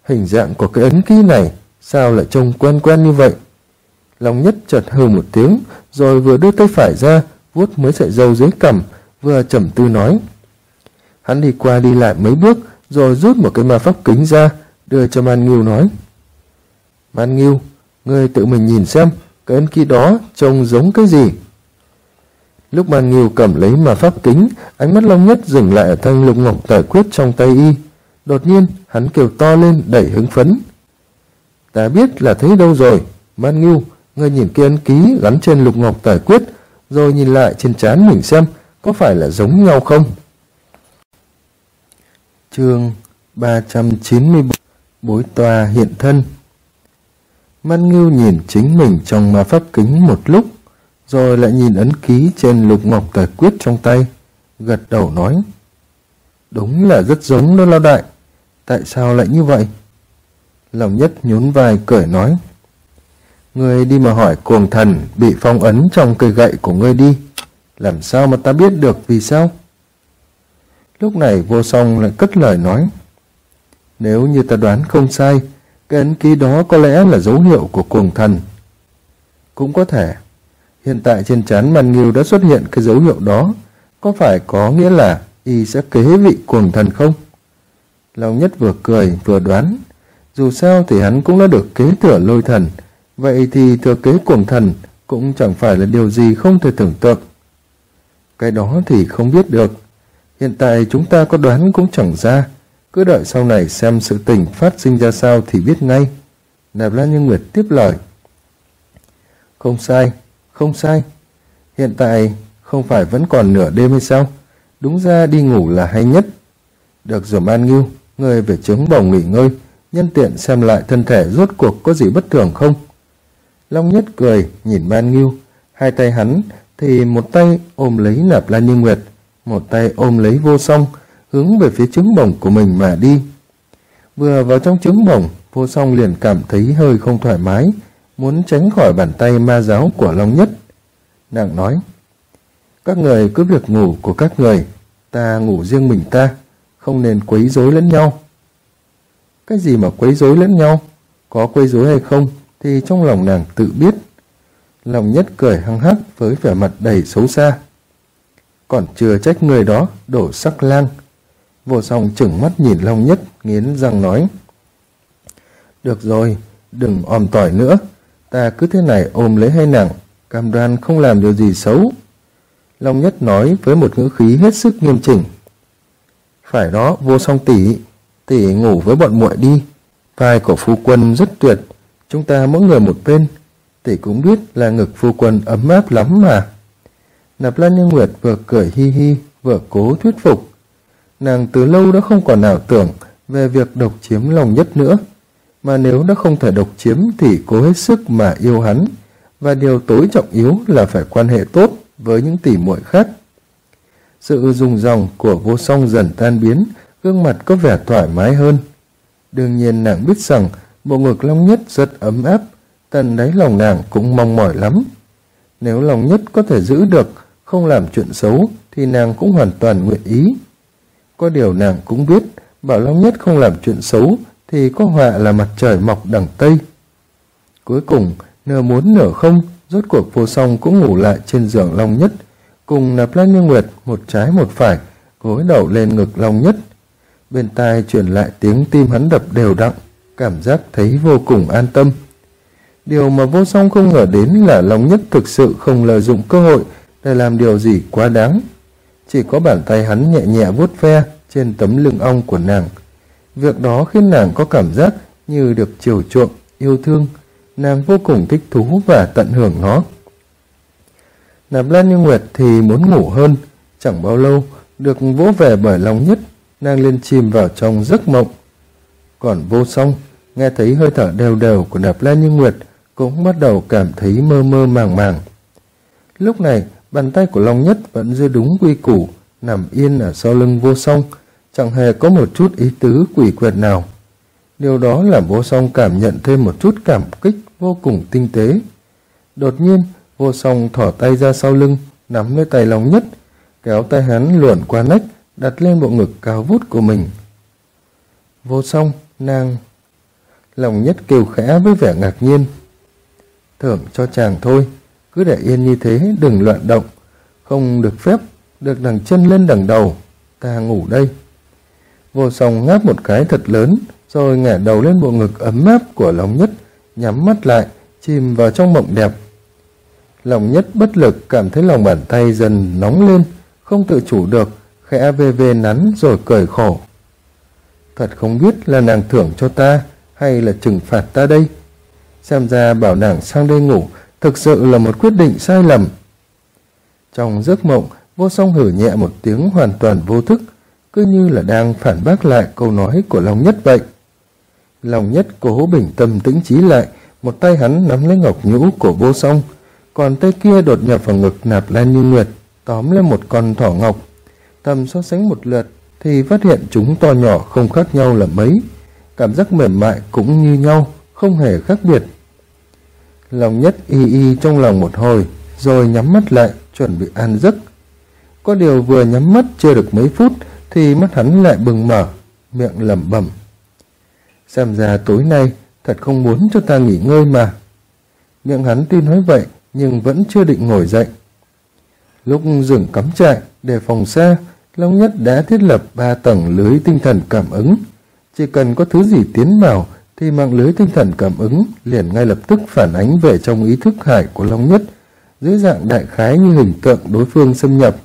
Hình dạng của cái ấn ký này sao lại trông quen quen như vậy? Long Nhất chợt hừ một tiếng, rồi vừa đưa tay phải ra vuốt mấy sợi râu dưới cằm, vừa trầm tư nói. Hắn đi qua đi lại mấy bước, rồi rút một cái ma pháp kính ra, đưa cho Man Ngưu nói. Man Ngưu, ngươi tự mình nhìn xem, cái ấn ký đó trông giống cái gì? Lúc Man Ngưu cầm lấy ma pháp kính, ánh mắt Long Nhất dừng lại ở thanh lục ngọc tài quyết trong tay y. Đột nhiên, hắn kêu to lên đầy hứng phấn. Ta biết là thấy đâu rồi, Man Ngưu, ngươi nhìn cái ấn ký gắn trên lục ngọc tài quyết, rồi nhìn lại trên trán mình xem có phải là giống nhau không? Chương 394 Bối toa hiện thân. Man Ngưu nhìn chính mình trong ma pháp kính một lúc, rồi lại nhìn ấn ký trên lục ngọc tài quyết trong tay, gật đầu nói. Đúng là rất giống đó lão đại, tại sao lại như vậy? Long Nhất nhún vai cười nói. Ngươi đi mà hỏi cuồng thần bị phong ấn trong cây gậy của ngươi đi, làm sao mà ta biết được vì sao? Lúc này Vô Song lại cất lời nói. Nếu như ta đoán không sai, cái ấn ký đó có lẽ là dấu hiệu của cuồng thần. Cũng có thể, hiện tại trên trán Man Ngưu đã xuất hiện cái dấu hiệu đó, có phải có nghĩa là y sẽ kế vị cuồng thần không? Long Nhất vừa cười vừa đoán, dù sao thì hắn cũng đã được kế thừa lôi thần, vậy thì thừa kế cuồng thần cũng chẳng phải là điều gì không thể tưởng tượng. Cái đó thì không biết được, hiện tại chúng ta có đoán cũng chẳng ra, cứ đợi sau này xem sự tình phát sinh ra sao thì biết ngay. Nạp Lan Như Nguyệt tiếp lời. Không sai, không sai, hiện tại không phải vẫn còn nửa đêm hay sao? Đúng ra đi ngủ là hay nhất. Được rồi Man Ngưu, ngươi về trướng bồng nghỉ ngơi, nhân tiện xem lại thân thể rốt cuộc có gì bất thường không? Long Nhất cười nhìn Man Ngưu, hai tay hắn thì một tay ôm lấy Nạp Lan Như Nguyệt, một tay ôm lấy Vô Song, hướng về phía trứng bồng của mình mà đi. Vừa vào trong trứng bồng, Vô Song liền cảm thấy hơi không thoải mái, muốn tránh khỏi bàn tay ma giáo của Long Nhất. Nàng nói, các người cứ việc ngủ của các người, ta ngủ riêng mình ta, không nên quấy rối lẫn nhau. Cái gì mà quấy rối lẫn nhau? Có quấy rối hay không thì trong lòng nàng tự biết. Long Nhất cười hăng hắc với vẻ mặt đầy xấu xa. Còn chưa trách người đó đổ sắc lang. Vô Song chừng mắt nhìn Long Nhất, nghiến răng nói. Được rồi, đừng òm tỏi nữa, ta cứ thế này ôm lấy hai nàng, cam đoan không làm điều gì xấu. Long Nhất nói với một ngữ khí hết sức nghiêm chỉnh. Phải đó, Vô Song tỷ, tỷ ngủ với bọn muội đi, vai của phu quân rất tuyệt, chúng ta mỗi người một bên, tỷ cũng biết là ngực phu quân ấm áp lắm mà. Nạp Lan Như Nguyệt vừa cười hi hi, vừa cố thuyết phục. Nàng từ lâu đã không còn nào tưởng về việc độc chiếm Long Nhất nữa, mà nếu đã không thể độc chiếm thì cố hết sức mà yêu hắn, và điều tối trọng yếu là phải quan hệ tốt với những tỷ muội khác. Sự rùng ròng của Vô Song dần tan biến, gương mặt có vẻ thoải mái hơn. Đương nhiên nàng biết rằng bộ ngực Long Nhất rất ấm áp, tận đáy lòng nàng cũng mong mỏi lắm. Nếu Long Nhất có thể giữ được, không làm chuyện xấu, thì nàng cũng hoàn toàn nguyện ý. Có điều nàng cũng biết, bảo Long Nhất không làm chuyện xấu, thì có họa là mặt trời mọc đằng Tây. Cuối cùng, nửa muốn nửa không, rốt cuộc Vô Song cũng ngủ lại trên giường Long Nhất, cùng Nạp Lan Như Nguyệt một trái một phải, gối đầu lên ngực Long Nhất. Bên tai truyền lại tiếng tim hắn đập đều đặn, cảm giác thấy vô cùng an tâm. Điều mà Vô Song không ngờ đến là Long Nhất thực sự không lợi dụng cơ hội để làm điều gì quá đáng. Chỉ có bàn tay hắn nhẹ nhẹ vuốt ve trên tấm lưng ong của nàng. Việc đó khiến nàng có cảm giác như được chiều chuộng, yêu thương. Nàng vô cùng thích thú và tận hưởng nó. Nạp Lan Như Nguyệt thì muốn ngủ hơn. Chẳng bao lâu, được vỗ về bởi Long Nhất, nàng liền chìm vào trong giấc mộng. Còn Vô Song, nghe thấy hơi thở đều đều của Nạp Lan Như Nguyệt, cũng bắt đầu cảm thấy mơ mơ màng màng. Lúc này, bàn tay của Long Nhất vẫn giữ đúng quy củ, nằm yên ở sau lưng Vô Song, chẳng hề có một chút ý tứ quỷ quyệt nào. Điều đó làm Vô Song cảm nhận thêm một chút cảm kích vô cùng tinh tế. Đột nhiên, Vô Song thỏ tay ra sau lưng, nắm lấy tay Long Nhất, kéo tay hắn luồn qua nách, đặt lên bộ ngực cao vút của mình. Vô Song, nàng... Lòng Nhất kêu khẽ với vẻ ngạc nhiên. Thưởng cho chàng thôi, cứ để yên như thế, đừng loạn động. Không được phép, được đằng chân lên đằng đầu, ta ngủ đây. Vô Song ngáp một cái thật lớn, rồi ngả đầu lên bộ ngực ấm áp của Long Nhất, nhắm mắt lại, chìm vào trong mộng đẹp. Long Nhất bất lực cảm thấy lòng bàn tay dần nóng lên, không tự chủ được, khẽ vê vê nắn rồi cười khổ. Thật không biết là nàng thưởng cho ta hay là trừng phạt ta đây. Xem ra bảo nàng sang đây ngủ thực sự là một quyết định sai lầm. Trong giấc mộng, Vô Song hử nhẹ một tiếng hoàn toàn vô thức, cứ như là đang phản bác lại câu nói của Long Nhất vậy. Long Nhất cố bình tâm tĩnh trí lại, một tay hắn nắm lấy ngọc nhũ của Vô Song, còn tay kia đột nhập vào ngực Nạp Lan Như Nguyệt, tóm lên một con thỏ ngọc. Thầm so sánh một lượt thì phát hiện chúng to nhỏ không khác nhau là mấy, cảm giác mềm mại cũng như nhau, không hề khác biệt. Long Nhất y y trong lòng một hồi, rồi nhắm mắt lại chuẩn bị an giấc. Có điều vừa nhắm mắt chưa được mấy phút thì mắt hắn lại bừng mở, miệng lẩm bẩm. Xem ra tối nay thật không muốn cho ta nghỉ ngơi mà. Miệng hắn tuy nói vậy nhưng vẫn chưa định ngồi dậy. Lúc dừng cắm trại để phòng xa, Long Nhất đã thiết lập 3 tầng lưới tinh thần cảm ứng. Chỉ cần có thứ gì tiến vào thì mạng lưới tinh thần cảm ứng liền ngay lập tức phản ánh về trong ý thức hải của Long Nhất, dưới dạng đại khái như hình tượng đối phương xâm nhập.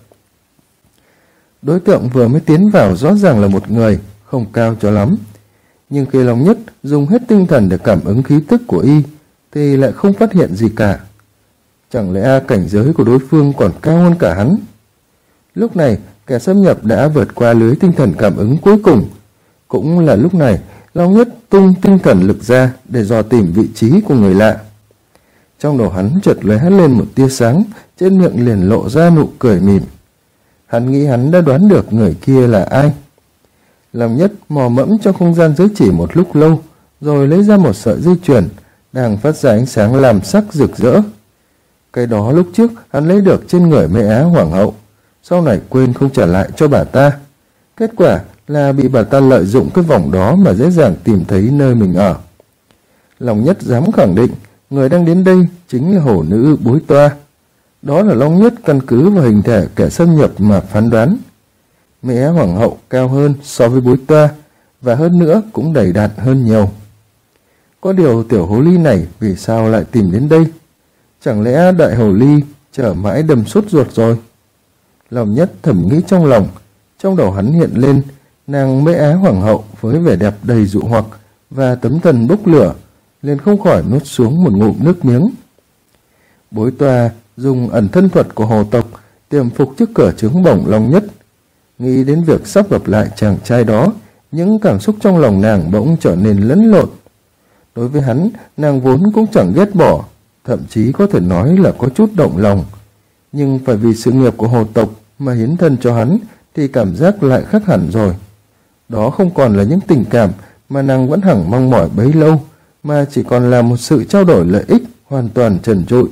Đối tượng vừa mới tiến vào rõ ràng là một người, không cao cho lắm. Nhưng khi Long Nhất dùng hết tinh thần để cảm ứng khí tức của y, thì lại không phát hiện gì cả. Chẳng lẽ cảnh giới của đối phương còn cao hơn cả hắn? Lúc này, kẻ xâm nhập đã vượt qua lưới tinh thần cảm ứng cuối cùng. Cũng là lúc này, Long Nhất tung tinh thần lực ra để dò tìm vị trí của người lạ. Trong đầu hắn chợt lóe lên một tia sáng, trên miệng liền lộ ra nụ cười mỉm. Hắn nghĩ hắn đã đoán được người kia là ai. Long Nhất mò mẫm trong không gian giới chỉ một lúc lâu, rồi lấy ra một sợi dây chuyền đang phát ra ánh sáng làm sắc rực rỡ. Cái đó lúc trước hắn lấy được trên người Mễ Á Hoàng hậu, sau này quên không trả lại cho bà ta. Kết quả là bị bà ta lợi dụng cái vòng đó mà dễ dàng tìm thấy nơi mình ở. Long Nhất dám khẳng định người đang đến đây chính là hổ nữ Bối Toa. Đó là Long Nhất căn cứ vào hình thể kẻ xâm nhập mà phán đoán. Mễ Á Hoàng hậu cao hơn so với Bối Toa, và hơn nữa cũng đầy đặn hơn nhiều. Có điều tiểu hồ ly này vì sao lại tìm đến đây? Chẳng lẽ đại hồ ly chở mãi đầm sốt ruột rồi? Long Nhất thầm nghĩ trong lòng, trong đầu hắn hiện lên nàng Mễ Á Hoàng hậu với vẻ đẹp đầy dụ hoặc và tấm thần bốc lửa, liền không khỏi nuốt xuống một ngụm nước miếng. Bối Toa dùng ẩn thân thuật của hồ tộc tiềm phục trước cửa trướng bổng Long Nhất. Nghĩ đến việc sắp gặp lại chàng trai đó, những cảm xúc trong lòng nàng bỗng trở nên lẫn lộn. Đối với hắn, nàng vốn cũng chẳng ghét bỏ, thậm chí có thể nói là có chút động lòng. Nhưng phải vì sự nghiệp của hồ tộc mà hiến thân cho hắn thì cảm giác lại khác hẳn rồi. Đó không còn là những tình cảm mà nàng vẫn hằng mong mỏi bấy lâu, mà chỉ còn là một sự trao đổi lợi ích hoàn toàn trần trụi.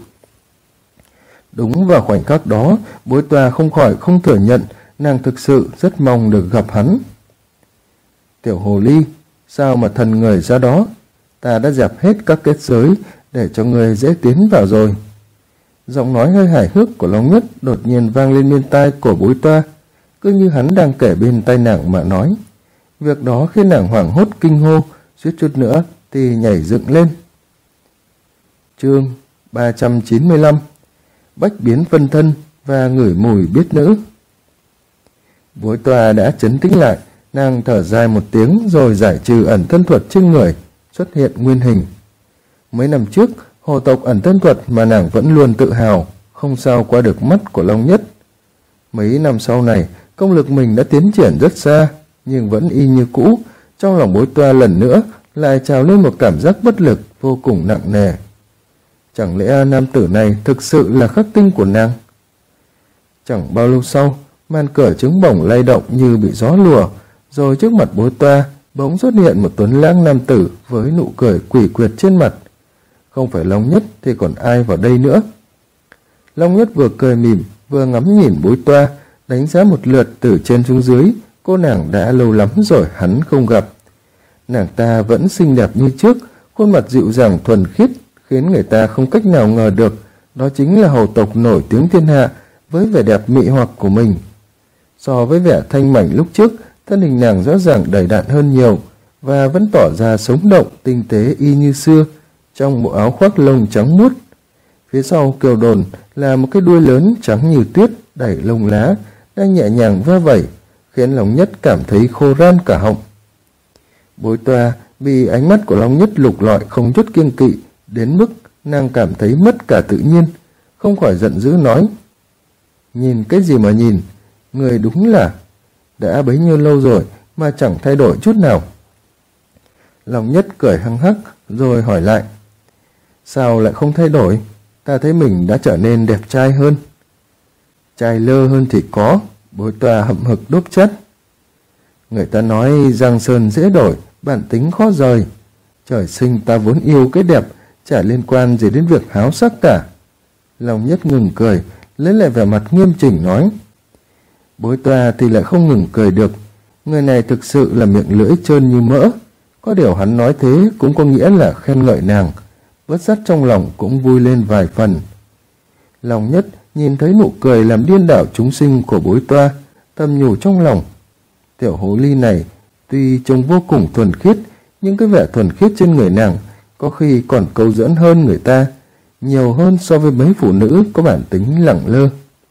Đúng vào khoảnh khắc đó, Bối Toa không khỏi không thừa nhận nàng thực sự rất mong được gặp hắn. Tiểu hồ ly, sao mà thần người ra đó? Ta đã dẹp hết các kết giới để cho người dễ tiến vào rồi. Giọng nói hơi hài hước của Long Nhất đột nhiên vang lên bên tai của Bối Toa, cứ như hắn đang kể bên tai nàng mà nói. Việc đó khiến nàng hoảng hốt kinh hô, suýt chút nữa thì nhảy dựng lên. Chương 395: Bách biến phân thân và ngửi mùi biết nữ. Bối Toa đã trấn tĩnh lại, nàng thở dài một tiếng rồi giải trừ ẩn thân thuật trên người, xuất hiện nguyên hình. Mấy năm trước, hồ tộc ẩn thân thuật mà nàng vẫn luôn tự hào, không sao qua được mắt của Long Nhất. Mấy năm sau này, công lực mình đã tiến triển rất xa, nhưng vẫn y như cũ. Trong lòng Bối Toa lần nữa lại trào lên một cảm giác bất lực vô cùng nặng nề. Chẳng lẽ nam tử này thực sự là khắc tinh của nàng? Chẳng bao lâu sau, màn cửa trứng bổng lay động như bị gió lùa, rồi trước mặt Bối Toa bỗng xuất hiện một tuấn lãng nam tử với nụ cười quỷ quyệt trên mặt. Không phải Long Nhất thì còn ai vào đây nữa? Long Nhất vừa cười mỉm vừa ngắm nhìn Bối Toa, đánh giá một lượt từ trên xuống dưới. Cô nàng đã lâu lắm rồi hắn không gặp. Nàng ta vẫn xinh đẹp như trước, khuôn mặt dịu dàng thuần khiết, khiến người ta không cách nào ngờ được đó chính là hầu tộc nổi tiếng thiên hạ với vẻ đẹp mị hoặc của mình. So với vẻ thanh mảnh lúc trước, thân hình nàng rõ ràng đầy đặn hơn nhiều và vẫn tỏ ra sống động, tinh tế y như xưa trong bộ áo khoác lông trắng muốt. Phía sau kiều đồn là một cái đuôi lớn trắng như tuyết đẩy lông lá đang nhẹ nhàng va vẩy, khiến Long Nhất cảm thấy khô ran cả họng. Bối Toa bị ánh mắt của Long Nhất lục lọi không chút kiêng kỵ đến mức nàng cảm thấy mất cả tự nhiên, không khỏi giận dữ nói: "Nhìn cái gì mà nhìn, người đúng là đã bấy nhiêu lâu rồi mà chẳng thay đổi chút nào." Long Nhất cười hăng hắc rồi hỏi lại: "Sao lại không thay đổi? Ta thấy mình đã trở nên đẹp trai hơn." "Trai lơ hơn thì có." Bối Toa hậm hực đốp chát: "Người ta nói giang sơn dễ đổi, bản tính khó rời. Trời sinh ta vốn yêu cái đẹp, chả liên quan gì đến việc háo sắc cả." Long Nhất ngừng cười, lấy lại vẻ mặt nghiêm chỉnh nói: "Bối Toa thì lại không ngừng cười được. Người này thực sự là miệng lưỡi trơn như mỡ. Có điều hắn nói thế cũng có nghĩa là khen ngợi nàng, bất giác trong lòng cũng vui lên vài phần." Long Nhất nhìn thấy nụ cười làm điên đảo chúng sinh của Bối Toa, thầm nhủ trong lòng: tiểu hồ ly này tuy trông vô cùng thuần khiết, nhưng cái vẻ thuần khiết trên người nàng có khi còn câu dẫn hơn người ta, nhiều hơn so với mấy phụ nữ có bản tính lẳng lơ.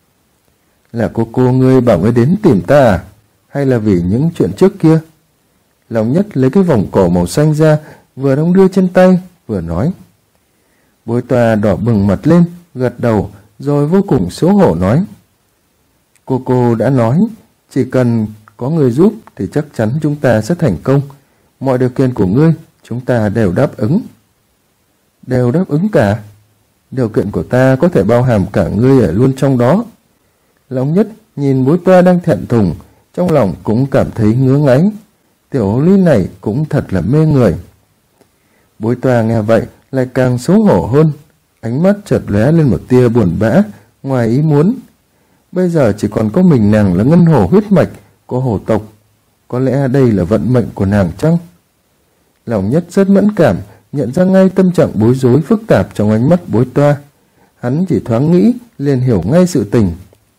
"Là cô ngươi bảo ngươi đến tìm ta à? Hay là vì những chuyện trước kia?" Long Nhất lấy cái vòng cổ màu xanh ra, vừa đong đưa trên tay, vừa nói. Bối Toa đỏ bừng mặt lên, gật đầu, rồi vô cùng xấu hổ nói: Cô đã nói, chỉ cần có người giúp thì chắc chắn chúng ta sẽ thành công. Mọi điều kiện của ngươi, chúng ta đều đáp ứng. Đều đáp ứng cả? Điều kiện của ta có thể bao hàm cả ngươi ở luôn trong đó. Long Nhất nhìn Bối Toa đang thẹn thùng, trong lòng cũng cảm thấy ngứa ngáy. Tiểu hồ ly này cũng thật là mê người. Bối Toa nghe vậy lại càng xấu hổ hơn, ánh mắt chợt lóe lên một tia buồn bã ngoài ý muốn. Bây giờ chỉ còn có mình nàng là ngân hồ huyết mạch của hồ tộc, có lẽ đây là vận mệnh của nàng chăng? Lòng Nhất rất mẫn cảm, nhận ra ngay tâm trạng bối rối phức tạp trong ánh mắt Bối Toa. Hắn chỉ thoáng nghĩ liền hiểu ngay sự tình.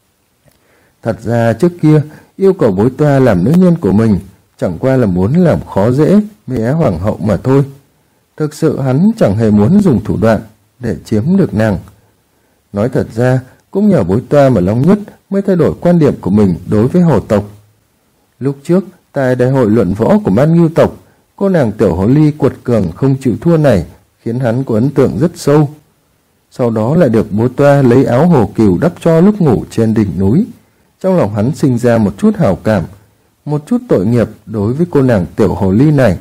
Thật ra trước kia yêu cầu Bối Toa làm nữ nhân của mình chẳng qua là muốn làm khó dễ mẹ hoàng hậu mà thôi. Thực sự hắn chẳng hề muốn dùng thủ đoạn để chiếm được nàng. Nói thật ra, cũng nhờ Bối Toa mà Long Nhất mới thay đổi quan điểm của mình đối với hồ tộc. Lúc trước, tại đại hội luận võ của Man Ngưu tộc, cô nàng tiểu hồ ly quật cường không chịu thua này khiến hắn có ấn tượng rất sâu. Sau đó lại được Bối Toa lấy áo hồ cừu đắp cho lúc ngủ trên đỉnh núi. Trong lòng hắn sinh ra một chút hảo cảm, một chút tội nghiệp đối với cô nàng tiểu hồ ly này.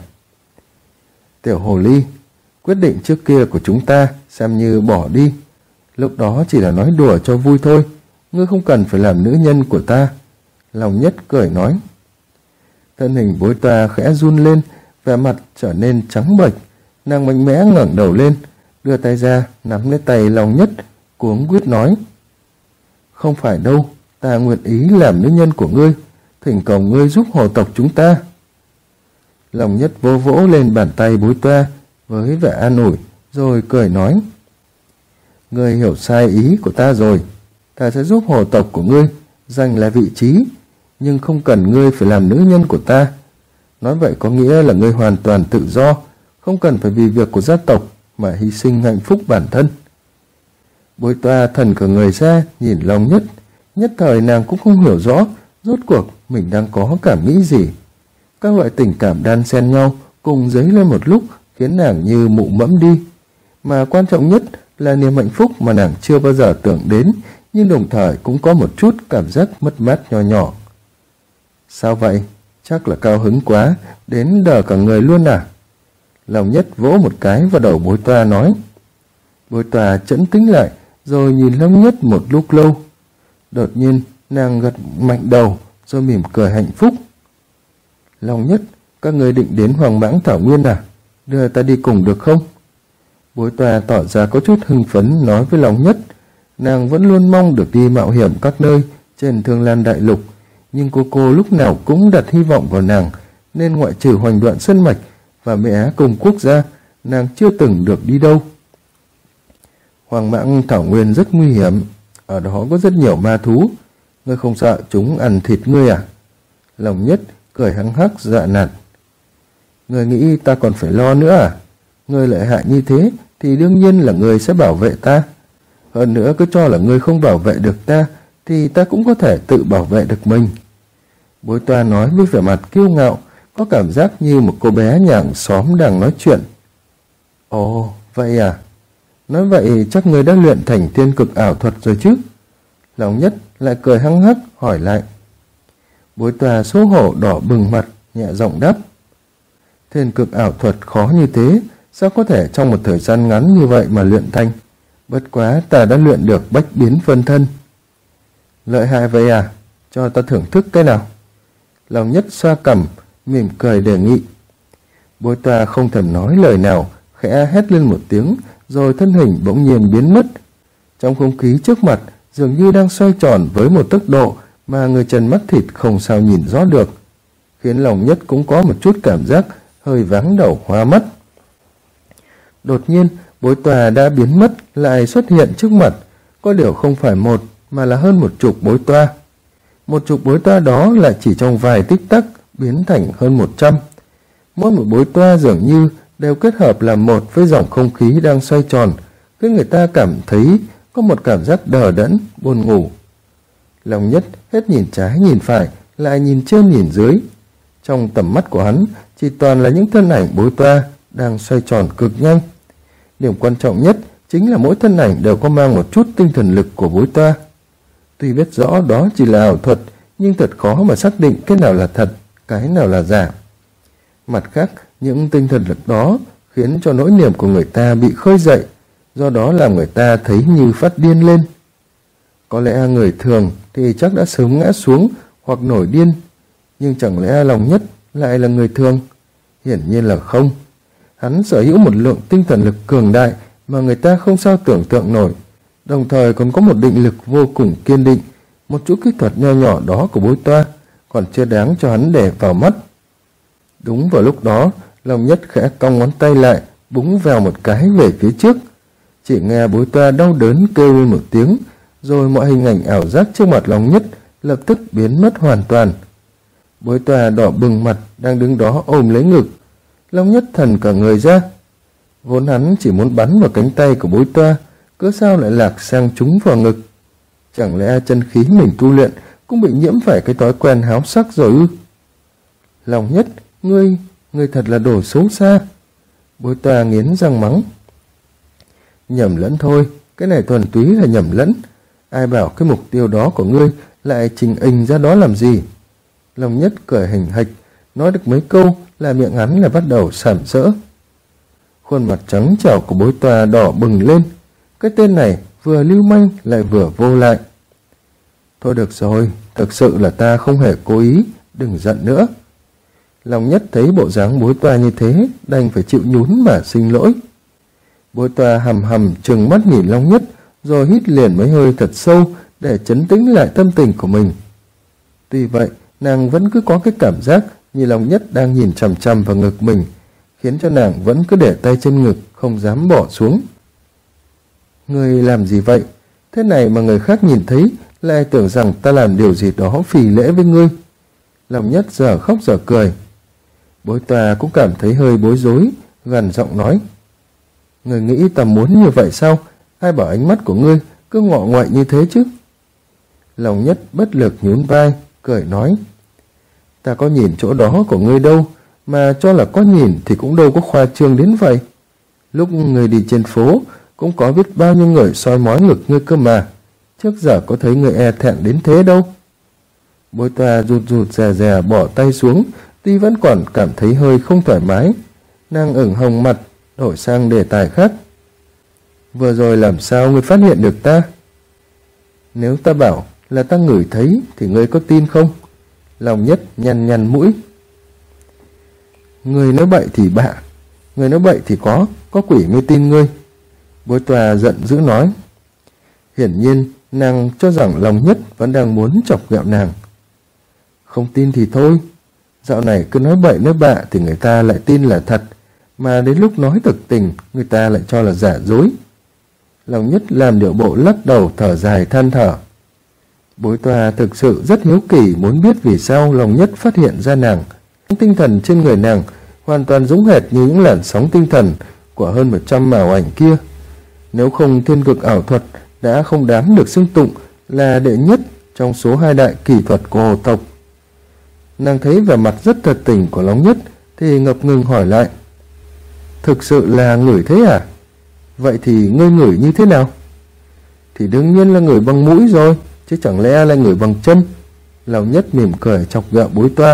Tiểu hồ ly, quyết định trước kia của chúng ta xem như bỏ đi. Lúc đó chỉ là nói đùa cho vui thôi, ngươi không cần phải làm nữ nhân của ta. Long Nhất cười nói. Thân hình Bối Toa khẽ run lên, vẻ mặt trở nên trắng bệch. Nàng mạnh mẽ ngẩng đầu lên, đưa tay ra nắm lấy tay Long Nhất, cuống quýt nói. Không phải đâu, ta nguyện ý làm nữ nhân của ngươi, thỉnh cầu ngươi giúp hồ tộc chúng ta. Long Nhất vỗ vỗ lên bàn tay Bối Toa với vẻ an ủi, rồi cười nói. Ngươi hiểu sai ý của ta rồi, ta sẽ giúp hồ tộc của ngươi giành lại vị trí, nhưng không cần ngươi phải làm nữ nhân của ta. Nói vậy có nghĩa là ngươi hoàn toàn tự do, không cần phải vì việc của gia tộc mà hy sinh hạnh phúc bản thân. Bối Toa thần cả người ra nhìn Long Nhất, nhất thời nàng cũng không hiểu rõ rốt cuộc mình đang có cảm nghĩ gì. Các loại tình cảm đan xen nhau cùng dấy lên một lúc khiến nàng như mụ mẫm đi. Mà quan trọng nhất là niềm hạnh phúc mà nàng chưa bao giờ tưởng đến, nhưng đồng thời cũng có một chút cảm giác mất mát nho nhỏ. Sao vậy? Chắc là cao hứng quá, đến đờ cả người luôn à? Long Nhất vỗ một cái vào đầu Bối Toa nói. Bối Toa trấn tĩnh lại, rồi nhìn Long Nhất một lúc lâu. Đột nhiên, nàng gật mạnh đầu, rồi mỉm cười hạnh phúc. Long Nhất, các người định đến Hoàng Mãng Thảo Nguyên à? Đưa ta đi cùng được không? Bối Toa tỏ ra có chút hưng phấn nói với Long Nhất. Nàng vẫn luôn mong được đi mạo hiểm các nơi trên Thương Lan Đại Lục, nhưng cô lúc nào cũng đặt hy vọng vào nàng, nên ngoại trừ Hoành Đoạn Sơn Mạch và Mẹ Á Công Quốc gia, nàng chưa từng được đi đâu. Hoang mãng thảo nguyên rất nguy hiểm, ở đó có rất nhiều ma thú, ngươi không sợ chúng ăn thịt ngươi à? Lòng Nhất cười hăng hắc dọa nạt. Ngươi nghĩ ta còn phải lo nữa à? Ngươi lợi hại như thế thì đương nhiên là ngươi sẽ bảo vệ ta. Hơn nữa cứ cho là ngươi không bảo vệ được ta thì ta cũng có thể tự bảo vệ được mình. Bối Toa nói với vẻ mặt kiêu ngạo, có cảm giác như một cô bé nhà hàng xóm đang nói chuyện. Ồ, vậy à? Nói vậy chắc ngươi đã luyện thành thiên cực ảo thuật rồi chứ? Lòng Nhất lại cười hăng hắc hỏi lại. Bối Toa xấu hổ đỏ bừng mặt, nhẹ giọng đáp. Thiên cực ảo thuật khó như thế, sao có thể trong một thời gian ngắn như vậy mà luyện thành? Bất quá ta đã luyện được bách biến phân thân. Lợi hại vậy à? Cho ta thưởng thức cái nào? Lòng Nhất xoa cằm, mỉm cười đề nghị. Bối Toa không thèm nói lời nào, khẽ hét lên một tiếng, rồi thân hình bỗng nhiên biến mất. Trong không khí trước mặt dường như đang xoay tròn với một tốc độ mà người trần mắt thịt không sao nhìn rõ được, khiến Lòng Nhất cũng có một chút cảm giác hơi váng đầu hoa mắt. Đột nhiên, Bối Toa đã biến mất lại xuất hiện trước mặt, có điều không phải một mà là hơn 10 bối toa. 10 bối toa đó lại chỉ trong vài tích tắc biến thành hơn 100. Mỗi một bối toa dường như đều kết hợp làm một với dòng không khí đang xoay tròn, khiến người ta cảm thấy có một cảm giác đờ đẫn, buồn ngủ. Lòng Nhất hết nhìn trái nhìn phải, lại nhìn trên nhìn dưới. Trong tầm mắt của hắn chỉ toàn là những thân ảnh bối toa đang xoay tròn cực nhanh. Điểm quan trọng nhất chính là mỗi thân ảnh đều có mang một chút tinh thần lực của bối toa. Tuy biết rõ đó chỉ là ảo thuật, nhưng thật khó mà xác định cái nào là thật, cái nào là giả. Mặt khác, những tinh thần lực đó khiến cho nỗi niềm của người ta bị khơi dậy, do đó làm người ta thấy như phát điên lên. Có lẽ người thường thì chắc đã sớm ngã xuống hoặc nổi điên, nhưng chẳng lẽ Lòng Nhất lại là người thường? Hiển nhiên là không. Hắn sở hữu một lượng tinh thần lực cường đại mà người ta không sao tưởng tượng nổi, đồng thời còn có một định lực vô cùng kiên định. Một chút kỹ thuật nho nhỏ đó của bối toa còn chưa đáng cho hắn để vào mắt. Đúng vào lúc đó, Lòng Nhất khẽ cong ngón tay lại, búng vào một cái về phía trước. Chỉ nghe bối toa đau đớn kêu lên một tiếng, rồi mọi hình ảnh ảo giác trước mặt Lòng Nhất lập tức biến mất hoàn toàn. Bối toa đỏ bừng mặt đang đứng đó ôm lấy ngực. Lòng Nhất thần cả người ra. Vốn hắn chỉ muốn bắn vào cánh tay của bối toa, cớ sao lại lạc sang trúng vào ngực? Chẳng lẽ chân khí mình tu luyện cũng bị nhiễm phải cái thói quen háo sắc rồi ư? Lòng Nhất, ngươi thật là đồ xấu xa. Bối toa nghiến răng mắng. Nhầm lẫn thôi, cái này thuần túy là nhầm lẫn. Ai bảo cái mục tiêu đó của ngươi lại trình hình ra đó làm gì? Lòng Nhất cười hình hạch, nói được mấy câu là miệng hắn là bắt đầu sàm sỡ. Khuôn mặt trắng trẻo của bối toa đỏ bừng lên. Cái tên này vừa lưu manh lại vừa vô lại. Thôi được rồi, thực sự là ta không hề cố ý, đừng giận nữa. Lòng Nhất thấy bộ dáng bối toa như thế, đành phải chịu nhún mà xin lỗi. Bối toa hầm hầm trừng mắt nhìn Long Nhất, rồi hít liền mấy hơi thật sâu để trấn tĩnh lại tâm tình của mình. Tuy vậy, nàng vẫn cứ có cái cảm giác như Long Nhất đang nhìn chằm chằm vào ngực mình, khiến cho nàng vẫn cứ để tay trên ngực, không dám bỏ xuống. Ngươi làm gì vậy? Thế này mà người khác nhìn thấy, lại tưởng rằng ta làm điều gì đó phì lễ với ngươi. Long Nhất giờ khóc giờ cười. Bối toa cũng cảm thấy hơi bối rối, gằn giọng nói. Ngươi nghĩ ta muốn như vậy sao? Ai bảo ánh mắt của ngươi cứ ngọ ngoại như thế chứ? Long Nhất bất lực nhún vai, cười nói. Ta có nhìn chỗ đó của ngươi đâu, mà cho là có nhìn thì cũng đâu có khoa trương đến vậy. Lúc ngươi đi trên phố, cũng có biết bao nhiêu người soi mói ngực ngươi cơ mà. Trước giờ có thấy người e thẹn đến thế đâu. Bối toa rụt rụt rè rè bỏ tay xuống, tuy vẫn còn cảm thấy hơi không thoải mái. Nàng ửng hồng mặt, đổi sang đề tài khác. Vừa rồi làm sao ngươi phát hiện được ta? Nếu ta bảo là ta ngửi thấy thì ngươi có tin không? Lòng Nhất nhăn nhăn mũi. Ngươi nói bậy thì bạ, người nói bậy thì có quỷ mới tin ngươi. Bối toa giận dữ nói. Hiển nhiên nàng cho rằng Long Nhất vẫn đang muốn chọc ghẹo nàng. Không tin thì thôi, dạo này cứ nói bậy nói bạ thì người ta lại tin là thật, mà đến lúc nói thực tình người ta lại cho là giả dối. Lòng Nhất làm điệu bộ lắc đầu thở dài than thở. Bối Toa thực sự rất hiếu kỳ muốn biết vì sao Lòng Nhất phát hiện ra nàng. Tinh thần trên người nàng hoàn toàn giống hệt như những làn sóng tinh thần của hơn 100 ảo ảnh kia. Nếu không thiên cực ảo thuật đã không đáng được xưng tụng là đệ nhất trong số 2 đại kỳ thuật của hồ tộc. Nàng thấy vẻ mặt rất thật tình của Lòng Nhất thì ngập ngừng hỏi lại. Thực sự là ngửi thế à? Vậy thì ngươi ngửi như thế nào? Thì đương nhiên là ngửi bằng mũi rồi, chứ chẳng lẽ là ngửi bằng chân? Lòng Nhất mỉm cười chọc ghẹo Bối Toa.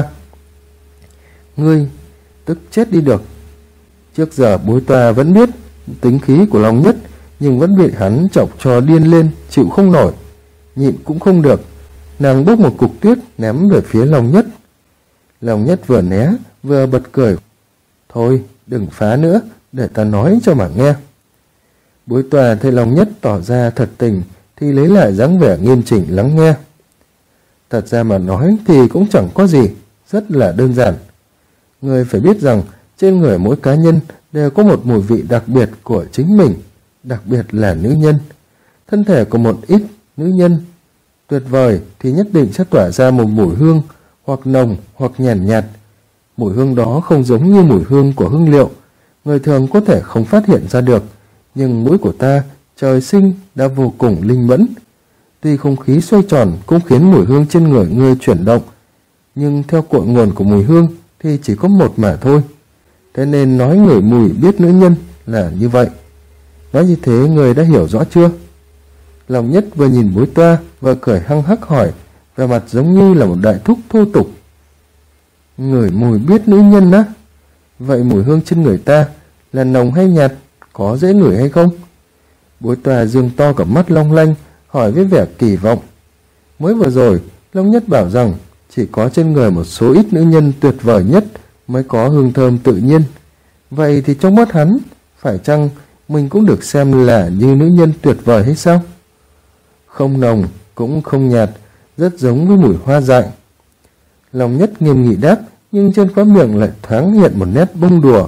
Ngươi tức chết đi được. Trước giờ Bối Toa vẫn biết tính khí của Lòng Nhất, nhưng vẫn bị hắn chọc cho điên lên, chịu không nổi, nhịn cũng không được. Nàng bốc một cục tuyết ném về phía Lòng Nhất. Lòng Nhất vừa né vừa bật cười. Thôi đừng phá nữa, để ta nói cho mà nghe. Bối Toa thấy Lòng Nhất tỏ ra thật tình thì lấy lại dáng vẻ nghiêm chỉnh lắng nghe. Thật ra mà nói thì cũng chẳng có gì, rất là đơn giản. Người phải biết rằng trên người mỗi cá nhân đều có một mùi vị đặc biệt của chính mình, đặc biệt là nữ nhân. Thân thể của một ít nữ nhân tuyệt vời thì nhất định sẽ tỏa ra một mùi hương hoặc nồng hoặc nhàn nhạt. Mùi hương đó không giống như mùi hương của hương liệu, người thường có thể không phát hiện ra được, nhưng mũi của ta trời sinh đã vô cùng linh mẫn. Tuy không khí xoay tròn cũng khiến mùi hương trên người ngươi chuyển động, nhưng theo cội nguồn của mùi hương thì chỉ có một mà thôi. Thế nên nói ngửi mùi biết nữ nhân là như vậy. Nói như thế người đã hiểu rõ chưa? Lòng Nhất vừa nhìn Bối Toa vừa cười hăng hắc hỏi, vẻ mặt giống như là một đại thúc thô tục. Ngửi mùi biết nữ nhân á? Vậy mùi hương trên người ta là nồng hay nhạt, có dễ ngửi hay không? Bối Toa dương to cả mắt long lanh hỏi với vẻ kỳ vọng. Mới vừa rồi Long Nhất bảo rằng chỉ có trên người một số ít nữ nhân tuyệt vời nhất mới có hương thơm tự nhiên. Vậy thì trong mắt hắn, phải chăng mình cũng được xem là như nữ nhân tuyệt vời hay sao? Không nồng, cũng không nhạt, rất giống với mùi hoa dại. Lòng Nhất nghiêm nghị đáp, nhưng trên khóe miệng lại thoáng hiện một nét bông đùa.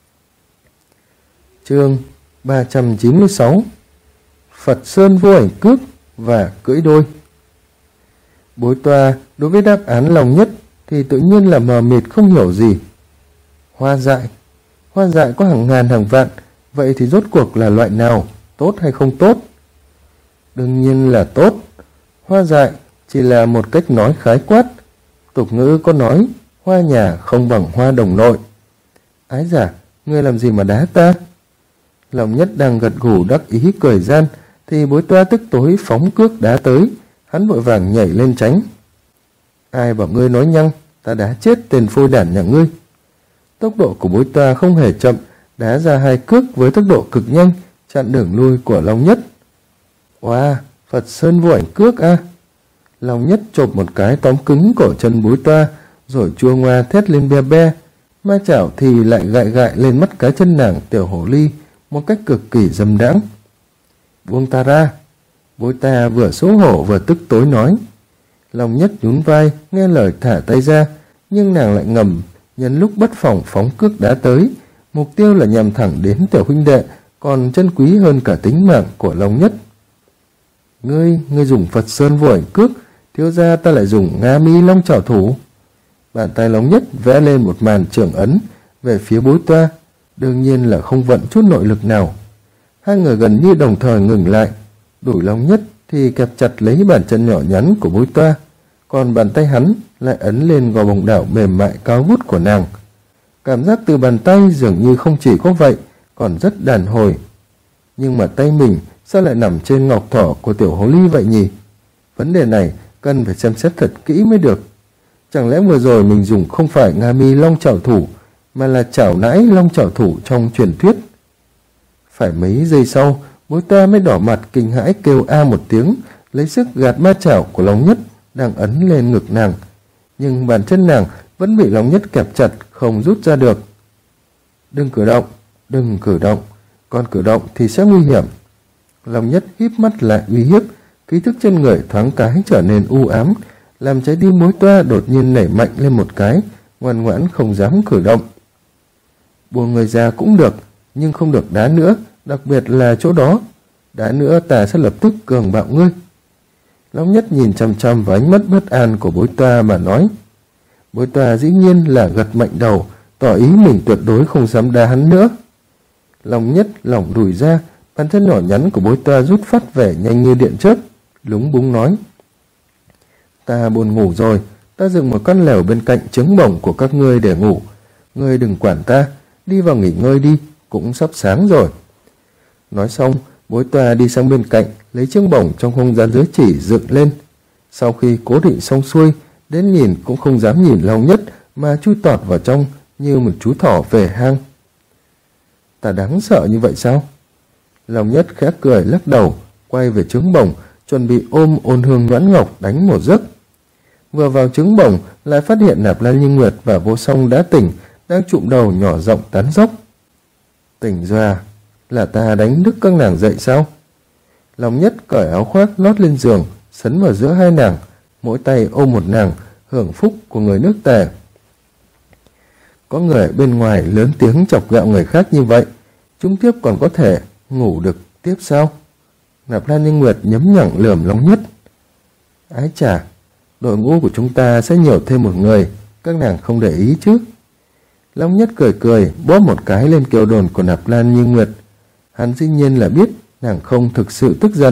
Chương 396 Phật Sơn vô ảnh cước và cưỡi đôi. Bối Toa đối với đáp án Lòng Nhất thì tự nhiên là mờ mịt không hiểu gì. Hoa dại có hàng ngàn hàng vạn, vậy thì rốt cuộc là loại nào, tốt hay không tốt? Đương nhiên là tốt. Hoa dại chỉ là một cách nói khái quát. Tục ngữ có nói hoa nhà không bằng hoa đồng nội. Ái giả, ngươi làm gì mà đá ta? Lòng Nhất đang gật gù đắc ý cười gian thì Bối Toa tức tối phóng cước đá tới. Hắn vội vàng nhảy lên tránh. Ai bảo ngươi nói nhăng, ta đá chết tên phôi đản nhà ngươi. Tốc độ của Bối Toa không hề chậm, đá ra 2 cước với tốc độ cực nhanh, chặn đường lui của Long Nhất. Oa, Phật Sơn vô ảnh cước a! Long Nhất chộp một cái tóm cứng cổ chân Bối Toa, rồi chua ngoa thét lên be be. Ma chảo thì lại gại lên mắt cái chân nàng tiểu hổ ly một cách cực kỳ dâm đãng. Buông ta ra! Bối Toa vừa xấu hổ vừa tức tối nói. Long Nhất nhún vai nghe lời thả tay ra, nhưng nàng lại ngầm nhân lúc bất phòng phóng cước đá tới, mục tiêu là nhằm thẳng đến tiểu huynh đệ còn chân quý hơn cả tính mạng của Long Nhất. Ngươi dùng Phật Sơn vô ảnh cước, thiếu gia ta lại dùng Nga Mi Long Chảo thủ. Bàn tay Long Nhất vẽ lên một màn trưởng ấn về phía Bối Toa, đương nhiên là không vận chút nội lực nào. Hai người gần như đồng thời ngừng lại, đuổi Long Nhất thì kẹp chặt lấy bàn chân nhỏ nhắn của Bối Toa, còn bàn tay hắn lại ấn lên gò bồng đảo mềm mại cao vút của nàng. Cảm giác từ bàn tay dường như không chỉ có vậy, còn rất đàn hồi. Nhưng mà tay mình sao lại nằm trên ngọc thỏ của tiểu hồ ly vậy nhỉ? Vấn đề này cần phải xem xét thật kỹ mới được. Chẳng lẽ vừa rồi mình dùng không phải Nga Mi Long Chảo thủ, mà là chảo nãi Long Chảo thủ trong truyền thuyết? Phải mấy giây sau, Bối Toa mới đỏ mặt kinh hãi kêu a một tiếng, lấy sức gạt ma chảo của Long Nhất đang ấn lên ngực nàng. Nhưng bàn chân nàng vẫn bị Long Nhất kẹp chặt, không rút ra được. Đừng cử động, còn cử động thì sẽ nguy hiểm. Long Nhất híp mắt lại uy hiếp, khí thức trên người thoáng cái trở nên u ám, làm trái tim Bối Toa đột nhiên nảy mạnh lên một cái, ngoan ngoãn không dám cử động. buông người ra cũng được, nhưng không được đá nữa, đặc biệt là chỗ đó. Đá nữa ta sẽ lập tức cường bạo ngươi. Long Nhất nhìn chăm chăm vào ánh mắt bất an của Bối Toa mà nói. Bối Toa dĩ nhiên là gật mạnh đầu, tỏ ý mình tuyệt đối không dám đá hắn nữa. Long Nhất lỏng đùi ra, bàn chân nhỏ nhắn của Bối Toa rút phát vẻ nhanh như điện chớp, lúng búng nói. Ta buồn ngủ rồi, ta dựng một căn lều bên cạnh trứng bổng của các ngươi để ngủ. Ngươi đừng quản ta, đi vào nghỉ ngơi đi, cũng sắp sáng rồi. Nói xong, Bối Toa đi sang bên cạnh, lấy trứng bổng trong không gian giới chỉ dựng lên. Sau khi cố định xong xuôi, đến nhìn cũng không dám nhìn Long Nhất mà chui tọt vào trong như một chú thỏ về hang. Ta đáng sợ như vậy sao? Long Nhất khẽ cười lắc đầu, quay về trứng bổng, chuẩn bị ôm Ôn Hương Noãn Ngọc đánh một giấc. Vừa vào trứng bổng, lại phát hiện Nạp Lan Như Nguyệt và Vô Song đã tỉnh, đang chụm đầu nhỏ giọng tán dóc. Tỉnh rồi à? Là ta đánh thức các nàng dậy sao? Long Nhất cởi áo khoác lót lên giường, sấn vào giữa hai nàng, mỗi tay ôm một nàng, hưởng phúc của người nước Tề. Có người ở bên ngoài lớn tiếng chọc ghẹo người khác như vậy, chúng tiếp còn có thể ngủ được tiếp sao? Nạp Lan Như Nguyệt nhấm nhẳng lườm Long Nhất. Ái chà, đội ngũ của chúng ta sẽ nhiều thêm một người, các nàng không để ý chứ? Long Nhất cười cười, bóp một cái lên kiệu đồn của Nạp Lan Như Nguyệt. Hắn dĩ nhiên là biết nàng không thực sự tức giận.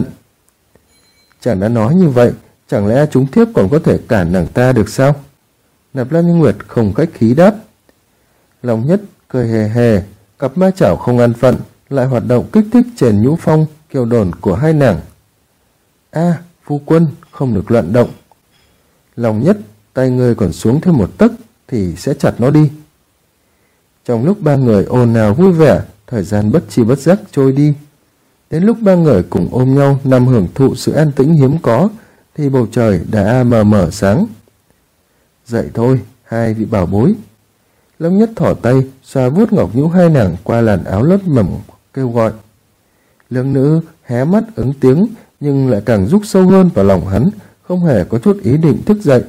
Chàng đã nói như vậy, chẳng lẽ chúng thiếp còn có thể cản nàng ta được sao? Nạp Lan Như Nguyệt không khách khí đáp. Long Nhất cười hề hề, cặp ma chảo không an phận lại hoạt động kích thích trên nhũ phong kiều đồn của hai nàng. A, phu quân không được loạn động. Long Nhất, tay ngươi còn xuống thêm một tấc thì sẽ chặt nó đi. Trong lúc ba người ồn ào vui vẻ, thời gian bất chi bất giác trôi đi. Đến lúc ba người cùng ôm nhau nằm hưởng thụ sự an tĩnh hiếm có, thì bầu trời đã mờ mờ sáng. Dậy thôi, hai vị bảo bối. Long Nhất thỏ tay, xoa vuốt ngọc nhũ hai nàng qua làn áo lót mỏng, kêu gọi. Lương nữ hé mắt ứng tiếng, nhưng lại càng rúc sâu hơn vào lòng hắn, không hề có chút ý định thức dậy.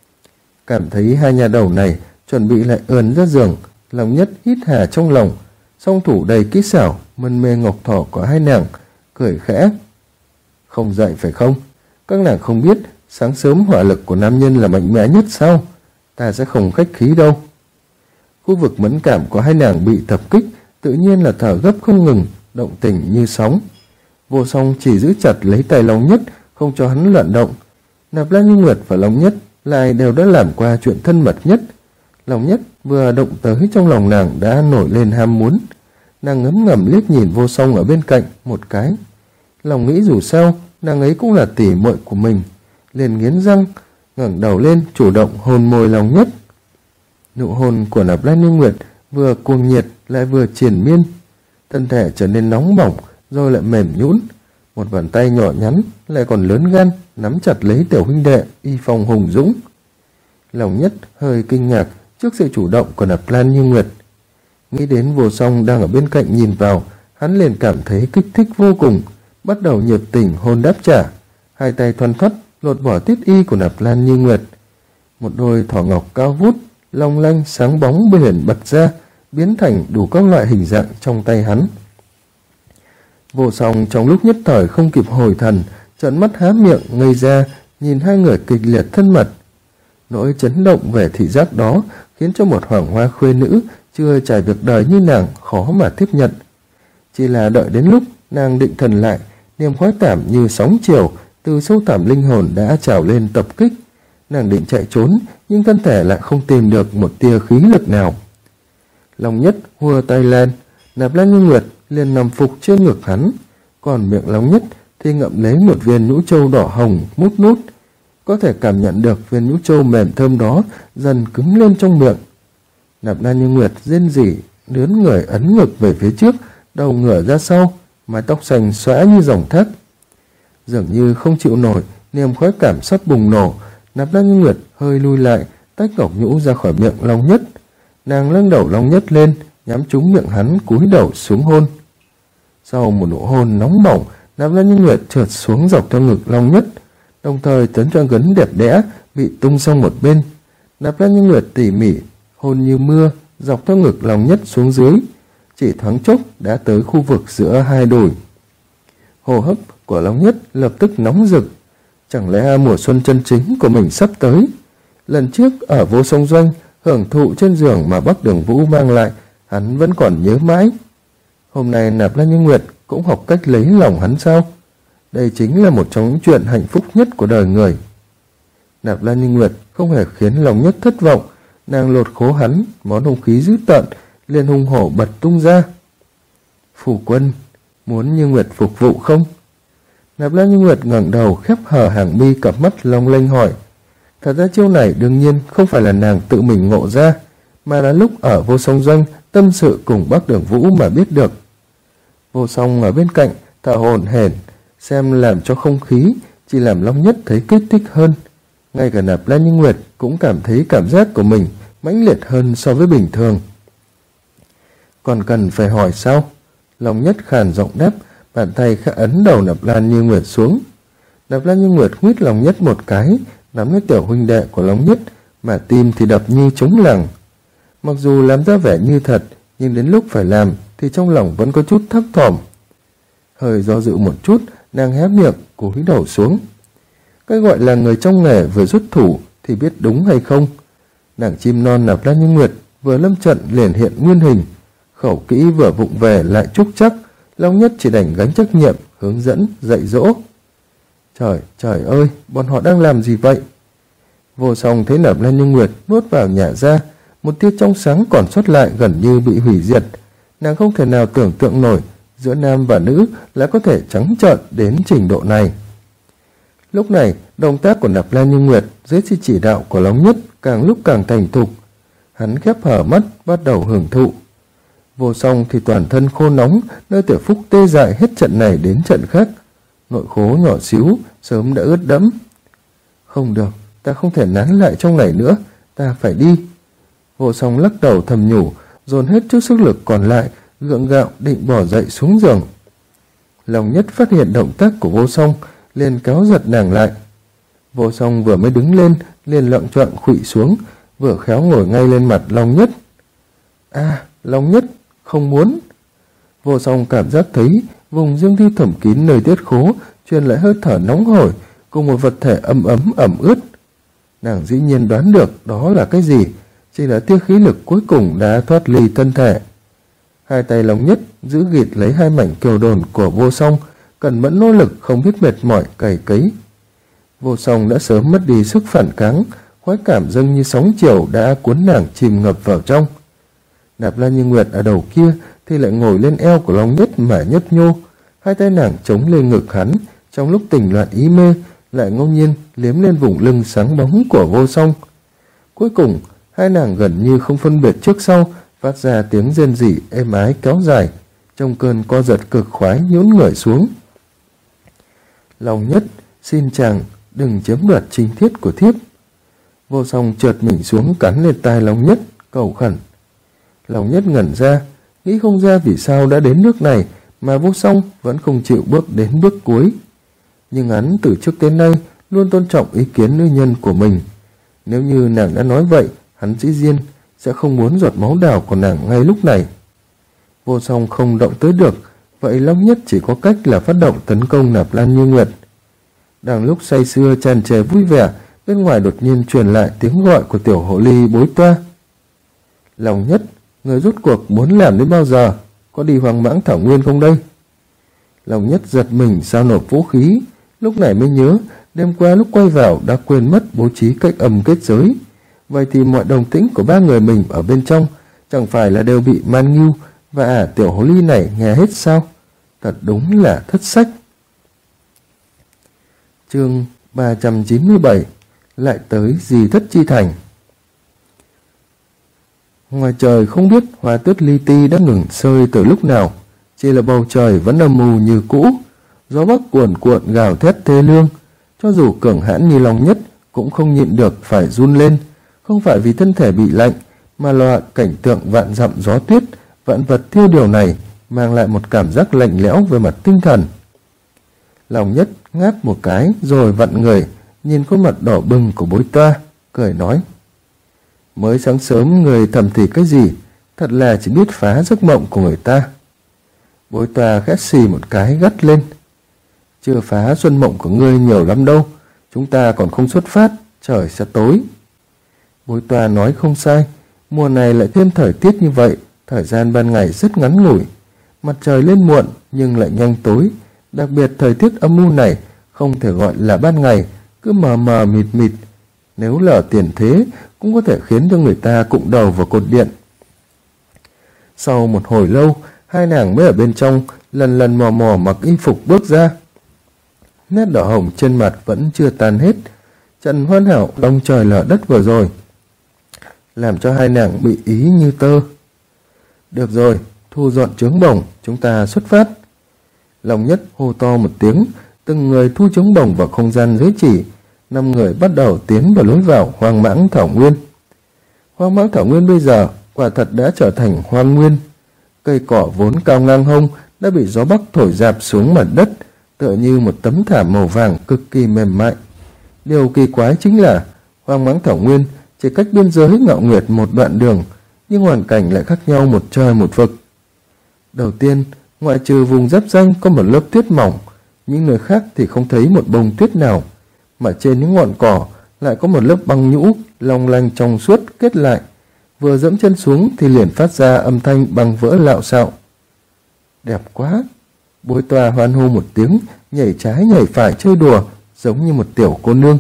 Cảm thấy hai nhà đầu này chuẩn bị lại ườn ra giường, Long Nhất hít hà trong lòng, song thủ đầy kỹ xảo, mân mê ngọc thỏ của hai nàng, cười khẽ. Không dậy phải không? Các nàng không biết sáng sớm hỏa lực của nam nhân là mạnh mẽ nhất sao? Ta sẽ không khách khí đâu. Khu vực mẫn cảm của hai nàng bị tập kích, tự nhiên là thở gấp không ngừng, động tình như sóng. Vô Song chỉ giữ chặt lấy tay Long Nhất, không cho hắn loạn động. Nạp Lan Như Nguyệt và Long Nhất lại đều đã làm qua chuyện thân mật nhất. Long Nhất vừa động tới trong lòng nàng đã nổi lên ham muốn. Nàng ngấm ngầm liếc nhìn Vô Song ở bên cạnh một cái. Lòng nghĩ dù sao, nàng ấy cũng là tỉ muội của mình. Liền nghiến răng, ngẩng đầu lên chủ động hôn môi Long Nhất. Nụ hôn của Nạp Lan Như Nguyệt vừa cuồng nhiệt lại vừa triền miên. Thân thể trở nên nóng bỏng rồi lại mềm nhũn. Một bàn tay nhỏ nhắn lại còn lớn gan nắm chặt lấy tiểu huynh đệ y phong hùng dũng. Long Nhất hơi kinh ngạc trước sự chủ động của Nạp Lan Như Nguyệt. Nghĩ đến Vô Song đang ở bên cạnh nhìn vào, hắn liền cảm thấy kích thích vô cùng, bắt đầu nhiệt tình hôn đáp trả. Hai tay thoăn thoắt lột bỏ tiết y của Nạp Lan Như Nguyệt. Một đôi thỏ ngọc cao vút, long lanh sáng bóng liền bật ra, biến thành đủ các loại hình dạng trong tay hắn. Vô Song trong lúc nhất thời không kịp hồi thần, trợn mắt há miệng ngây ra, nhìn hai người kịch liệt thân mật. Nỗi chấn động về thị giác đó khiến cho một hoàng hoa khuê nữ chưa trải việc đời như nàng khó mà tiếp nhận. Chỉ là đợi đến lúc nàng định thần lại, niềm khoái cảm như sóng chiều từ sâu thẳm linh hồn đã trào lên tập kích. Nàng định chạy trốn, nhưng thân thể lại không tìm được một tia khí lực nào. Long Nhất hùa tay lên, Nạp Lan Như Nguyệt liền nằm phục trên ngực hắn, còn miệng Long Nhất thì ngậm lấy một viên nhũ châu đỏ hồng mút nút. Có thể cảm nhận được viên nhũ châu mềm thơm đó dần cứng lên trong miệng. Nạp Lan Như Nguyệt rên rỉ, đướn người ấn ngực về phía trước, đầu ngửa ra sau, mái tóc xanh xõa như dòng thác. Dường như không chịu nổi niềm khoái cảm sắp bùng nổ, Nạp Lan Như Nguyệt hơi lui lại, tách ngọc nhũ ra khỏi miệng Long Nhất. Nàng nâng đầu Long Nhất lên, nhắm trúng miệng hắn, cúi đầu xuống hôn. Sau một nụ hôn nóng bỏng, Nạp Lan Như Nguyệt trượt xuống dọc theo ngực Long Nhất, đồng thời tấn cho gấn đẹp đẽ bị tung sang một bên. Nạp Lan Như Nguyệt tỉ mỉ hôn như mưa, dọc theo ngực Long Nhất xuống dưới, chỉ thoáng chốc đã tới khu vực giữa hai đùi. Hô hấp của Long Nhất lập tức nóng rực, chẳng lẽ mùa xuân chân chính của mình sắp tới? Lần trước ở Vô Song Doanh hưởng thụ trên giường mà Bắc Đường Vũ mang lại, hắn vẫn còn nhớ mãi. Hôm nay Nạp Lan Như Nguyệt cũng học cách lấy lòng hắn sao? Đây chính là một trong những chuyện hạnh phúc nhất của đời người. Nạp Lan Như Nguyệt không hề khiến Long Nhất thất vọng, nàng lột khố hắn, món hung khí dữ tợn liền hung hổ bật tung ra. Phu quân, muốn Như Nguyệt phục vụ không? Nạp Lan Như Nguyệt ngẩng đầu khép hờ hàng mi, cặp mắt long lanh hỏi. Thật ra chiêu này đương nhiên không phải là nàng tự mình ngộ ra, mà là lúc ở Vô Song Doanh tâm sự cùng Bắc Đường Vũ mà biết được. Vô Song ở bên cạnh thở hổn hển, xem làm cho không khí chỉ làm Long Nhất thấy kích thích hơn. Ngay cả Nạp Lan Như Nguyệt cũng cảm thấy cảm giác của mình mãnh liệt hơn so với bình thường. Còn cần phải hỏi sao? Long Nhất khàn giọng đáp, bàn tay khẽ ấn đầu Nạp Lan Như Nguyệt xuống. Nạp Lan Như Nguyệt huýt Long Nhất một cái, nắm lấy tiểu huynh đệ của Long Nhất, mà tim thì đập như trống lảng. Mặc dù làm ra vẻ như thật, nhưng đến lúc phải làm thì trong lòng vẫn có chút thấp thỏm. Hơi do dự một chút, nàng hé miệng, cúi đầu xuống. Cái gọi là người trong nghề vừa xuất thủ thì biết đúng hay không. Nàng chim non Nạp Lan Như Nguyệt vừa lâm trận liền hiện nguyên hình, khẩu kỹ vừa vụng về lại trúc chắc. Long Nhất chỉ đành gánh trách nhiệm, hướng dẫn, dạy dỗ. Trời ơi, bọn họ đang làm gì vậy? Vô Song thấy Nạp Lan Như Nguyệt nuốt vào nhả ra, một tia trong sáng còn sót lại gần như bị hủy diệt. Nàng không thể nào tưởng tượng nổi giữa nam và nữ lại có thể trắng trợn đến trình độ này. Lúc này, động tác của Nạp Lan Như Nguyệt dưới sự chỉ đạo của Long Nhất càng lúc càng thành thục. Hắn khép hở mắt, bắt đầu hưởng thụ. Vô Song thì toàn thân khô nóng, nơi tiểu phúc tê dại hết trận này đến trận khác. Nội khố nhỏ xíu, sớm đã ướt đẫm. Không được, ta không thể nán lại trong này nữa, ta phải đi. Vô Song lắc đầu thầm nhủ, dồn hết chút sức lực còn lại, gượng gạo định bỏ dậy xuống giường. Long Nhất phát hiện động tác của Vô Song, liền kéo giật nàng lại. Vô Song vừa mới đứng lên, liền loạng choạng khuỵu xuống, vừa khéo ngồi ngay lên mặt Long Nhất. Long Nhất, không muốn. Vô Song cảm giác thấy vùng dương thi thẩm kín nơi tiết khố truyền lại hơi thở nóng hổi cùng một vật thể ấm ẩm ướt. Nàng dĩ nhiên đoán được đó là cái gì, chỉ là tia khí lực cuối cùng đã thoát ly thân thể. Hai tay Long Nhất giữ ghịt lấy hai mảnh kiều đồn của Vô Song, cẩn mẫn nỗ lực không biết mệt mỏi cày cấy. Vô Song đã sớm mất đi sức phản kháng, khoái cảm dâng như sóng chiều đã cuốn nàng chìm ngập vào trong. Nạp Lan Như Nguyệt ở đầu kia thì lại ngồi lên eo của Long Nhất mà nhấp nhô, hai tay nàng chống lên ngực hắn, trong lúc tình loạn ý mê lại ngẫu nhiên liếm lên vùng lưng sáng bóng của Vô Song. Cuối cùng hai nàng gần như không phân biệt trước sau, phát ra tiếng rên rỉ êm ái kéo dài, trong cơn co giật cực khoái nhũn người xuống. Long Nhất, xin chàng đừng chiếm đoạt trinh thiết của thiếp. Vô Song trượt mình xuống cắn lên tai Long Nhất, cầu khẩn. Long Nhất ngẩn ra, nghĩ không ra vì sao đã đến nước này mà Vô Song vẫn không chịu bước đến bước cuối. Nhưng hắn từ trước đến nay luôn tôn trọng ý kiến nữ nhân của mình. Nếu như nàng đã nói vậy, hắn dĩ nhiên sẽ không muốn giọt máu đào của nàng ngay lúc này. Vô Song không động tới được, vậy Long Nhất chỉ có cách là phát động tấn công Nạp Lan Như Nguyệt. Đang lúc say sưa tràn trề vui vẻ, bên ngoài đột nhiên truyền lại tiếng gọi của tiểu hồ ly bối toa. Long Nhất, người rốt cuộc muốn làm đến bao giờ? Có đi Hoang Mãng Thảo Nguyên không đây? Long Nhất giật mình giao nộp vũ khí, lúc này mới nhớ đêm qua lúc quay vào đã quên mất bố trí cách âm kết giới. Vậy thì mọi đồng tĩnh của ba người mình ở bên trong chẳng phải là đều bị Man Ngưu và tiểu hồ ly này nghe hết sao? Thật đúng là thất sách. Chương 397 lại tới Di Thất Chi Thành. Ngoài trời không biết hoa tuyết li ti đã ngừng rơi từ lúc nào, chỉ là bầu trời vẫn âm mù như cũ, gió bắc cuồn cuộn gào thét thê lương. Cho dù cường hãn như Long Nhất cũng không nhịn được phải run lên, không phải vì thân thể bị lạnh, mà là cảnh tượng vạn dặm gió tuyết, vạn vật thiêu điều này mang lại một cảm giác lạnh lẽo về mặt tinh thần. Long Nhất ngáp một cái rồi vặn người, nhìn khuôn mặt đỏ bừng của bối toa, cười nói: Mới sáng sớm người thầm thì cái gì, thật là chỉ biết phá giấc mộng của người ta. Bối Toa khẽ xì một cái gắt lên. Chưa phá xuân mộng của ngươi nhiều lắm đâu, chúng ta còn không xuất phát, trời sẽ tối. Bối Toa nói không sai, mùa này lại thêm thời tiết như vậy, thời gian ban ngày rất ngắn ngủi. Mặt trời lên muộn nhưng lại nhanh tối, đặc biệt thời tiết âm u này không thể gọi là ban ngày, cứ mờ mờ mịt mịt. Nếu lỡ tiền thế cũng có thể khiến cho người ta cụng đầu vào cột điện. Sau một hồi lâu, hai nàng mới ở bên trong lần lần mò mò mặc y phục bước ra. Nét đỏ hồng trên mặt vẫn chưa tan hết. Trận hoàn hảo long trời lở đất vừa rồi làm cho hai nàng bị ý như tơ. Được rồi, thu dọn trướng bổng, chúng ta xuất phát. Long Nhất hô to một tiếng, từng người thu trướng bổng vào không gian dưới chỉ. 5 người bắt đầu tiến vào lối vào Hoang Mãng Thảo Nguyên. Hoang Mãng Thảo Nguyên bây giờ quả thật đã trở thành hoang nguyên. Cây cỏ vốn cao ngang hông đã bị gió bắc thổi rạp xuống mặt đất, tựa như một tấm thảm màu vàng cực kỳ mềm mại. Điều kỳ quái chính là Hoang Mãng Thảo Nguyên chỉ cách biên giới Ngạo Nguyệt một đoạn đường, nhưng hoàn cảnh lại khác nhau một trời một vực. Đầu tiên, ngoại trừ vùng giáp ranh có một lớp tuyết mỏng, những nơi khác thì không thấy một bông tuyết nào, mà trên những ngọn cỏ lại có một lớp băng nhũ long lanh trong suốt kết lại, vừa dẫm chân xuống thì liền phát ra âm thanh băng vỡ lạo xạo. Đẹp quá! Bối Toa hoan hô một tiếng, nhảy trái nhảy phải chơi đùa, giống như một tiểu cô nương.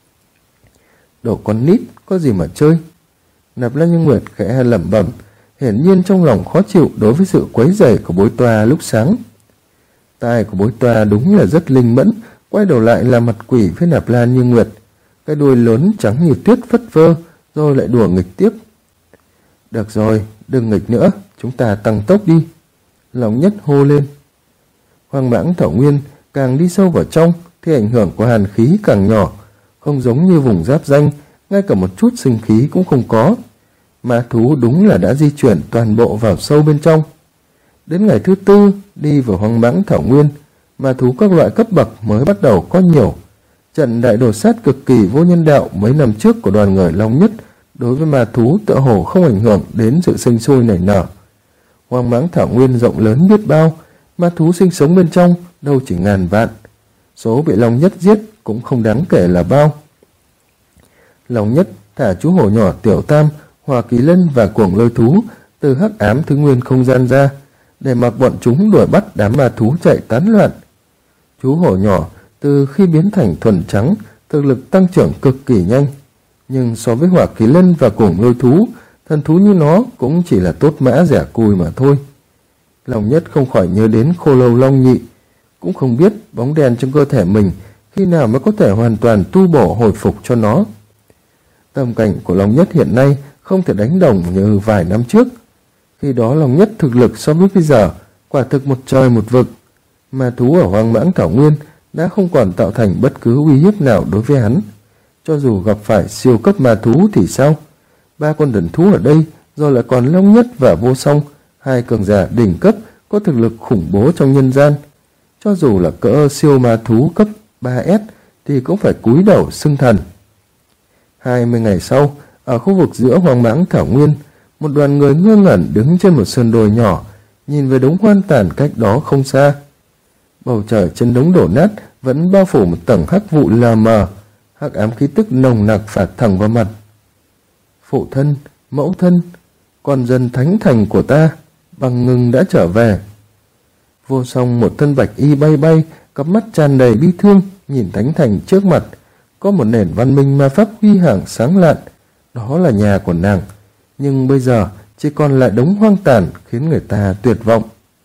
Đồ con nít, có gì mà chơi? Nạp Lan Như Nguyệt khẽ lẩm bẩm, hiển nhiên trong lòng khó chịu đối với sự quấy rầy của Bối Toa lúc sáng. Tai của Bối Toa đúng là rất linh mẫn, quay đầu lại là mặt quỷ với Nạp Lan Như Nguyệt. Cái đuôi lớn trắng như tuyết phất phơ, rồi lại đùa nghịch tiếp. Được rồi, đừng nghịch nữa, chúng ta tăng tốc đi. Long Nhất hô lên. Hoang Mãng Thảo Nguyên càng đi sâu vào trong thì ảnh hưởng của hàn khí càng nhỏ, không giống như vùng giáp ranh, ngay cả một chút sinh khí cũng không có. Ma thú đúng là đã di chuyển toàn bộ vào sâu bên trong. Đến ngày thứ 4 đi vào Hoang Mãng Thảo Nguyên, ma thú các loại cấp bậc mới bắt đầu có nhiều. Trận đại đồ sát cực kỳ vô nhân đạo mấy năm trước của đoàn người Long Nhất đối với ma thú tựa hồ không ảnh hưởng đến sự sinh sôi nảy nở. Hoang Mãng Thảo Nguyên rộng lớn biết bao, ma thú sinh sống bên trong đâu chỉ ngàn vạn. Số bị Long Nhất giết cũng không đáng kể là bao. Long Nhất thả chú hổ nhỏ Tiểu Tam, Hỏa Kỳ Lân và Cuồng Lôi Thú từ hắc ám thứ nguyên không gian ra, để mặc bọn chúng đuổi bắt đám ma thú chạy tán loạn. Chú hổ nhỏ từ khi biến thành thuần trắng, thực lực tăng trưởng cực kỳ nhanh, nhưng so với Hỏa Kỳ Lân và Cuồng Lôi Thú, thần thú như nó cũng chỉ là tốt mã rẻ cùi mà thôi. Long Nhất không khỏi nhớ đến Khô Lâu Long Nhị, cũng không biết bóng đèn trong cơ thể mình khi nào mới có thể hoàn toàn tu bổ hồi phục cho nó. Tâm cảnh của Long Nhất hiện nay không thể đánh đồng như vài năm trước. Khi đó Long Nhất thực lực so với bây giờ quả thực một trời một vực. Ma thú ở Hoang Mãng Thảo Nguyên đã không còn tạo thành bất cứ uy hiếp nào đối với hắn. Cho dù gặp phải siêu cấp ma thú thì sao? 3 con thần thú ở đây, rồi lại còn Long Nhất và Vô Song, 2 cường giả đỉnh cấp có thực lực khủng bố trong nhân gian. Cho dù là cỡ siêu ma thú cấp 3S thì cũng phải cúi đầu xưng thần. 20 ngày sau, ở khu vực giữa Hoang Mãng Thảo Nguyên, một đoàn người ngơ ngẩn đứng trên một sườn đồi nhỏ, nhìn về đống hoang tàn cách đó không xa. Bầu trời trên đống đổ nát vẫn bao phủ một tầng hắc vụ lờ mờ, hắc ám khí tức nồng nặc phạt thẳng vào mặt. Phụ thân, mẫu thân, con dân thánh thành của ta, Bằng Ngưng đã trở về. Vô Song một thân bạch y bay bay, cặp mắt tràn đầy bi thương, nhìn thánh thành trước mặt, có một nền văn minh ma pháp huy hoàng sáng lạn, đó là nhà của nàng, nhưng bây giờ chỉ còn lại đống hoang tàn khiến người ta tuyệt vọng.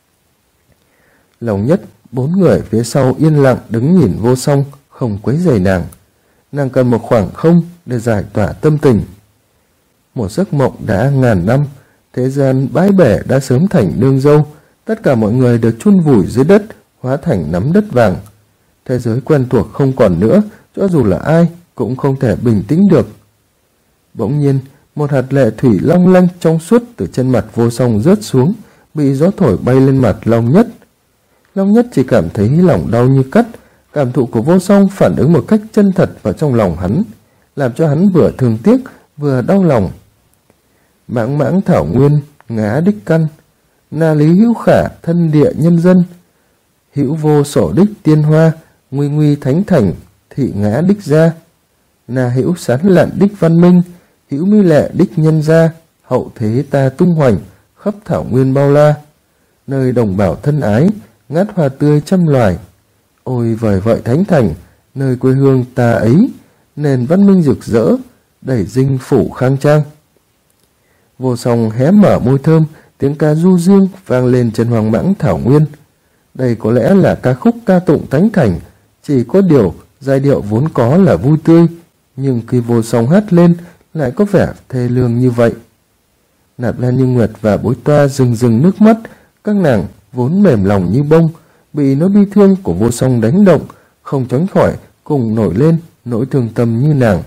Long Nhất, 4 người phía sau yên lặng đứng nhìn Vô Song, không quấy rầy nàng. Nàng cần một khoảng không để giải tỏa tâm tình. Một giấc mộng đã ngàn năm, thế gian bãi bể đã sớm thành nương dâu, tất cả mọi người được chôn vùi dưới đất, hóa thành nắm đất vàng. Thế giới quen thuộc không còn nữa, cho dù là ai cũng không thể bình tĩnh được. Bỗng nhiên, một hạt lệ thủy long lanh trong suốt từ trên mặt Vô Song rớt xuống, bị gió thổi bay lên mặt Long Nhất. Long Nhất chỉ cảm thấy lòng đau như cắt, cảm thụ của Vô Song phản ứng một cách chân thật vào trong lòng hắn, làm cho hắn vừa thương tiếc vừa đau lòng. Mãng Mãng Thảo Nguyên, ngã đích căn, na lý hữu khả thân địa nhân dân, hữu vô sổ đích tiên hoa, nguy nguy thánh thành, thị ngã đích gia, na hữu sán lạn đích văn minh, hữu mi lệ đích nhân gia, hậu thế ta tung hoành, khắp thảo nguyên bao la, nơi đồng bào thân ái, ngát hoa tươi trăm loài. Ôi vời vợi thánh thành, nơi quê hương ta ấy, nền văn minh rực rỡ, đẩy dinh phủ khang trang. Vô Song hé mở môi thơm, tiếng ca du dương vang lên trên hoang mãng thảo nguyên. Đây có lẽ là ca khúc ca tụng thánh thành, chỉ có điều giai điệu vốn có là vui tươi, nhưng khi Vô Song hát lên lại có vẻ thê lương như vậy. Nạp Lan Như Nguyệt và Bối Toa rưng rưng nước mắt, các nàng vốn mềm lòng như bông, bị nỗi bi thương của Vô Song đánh động, không tránh khỏi cùng nổi lên nỗi thương tâm như nàng.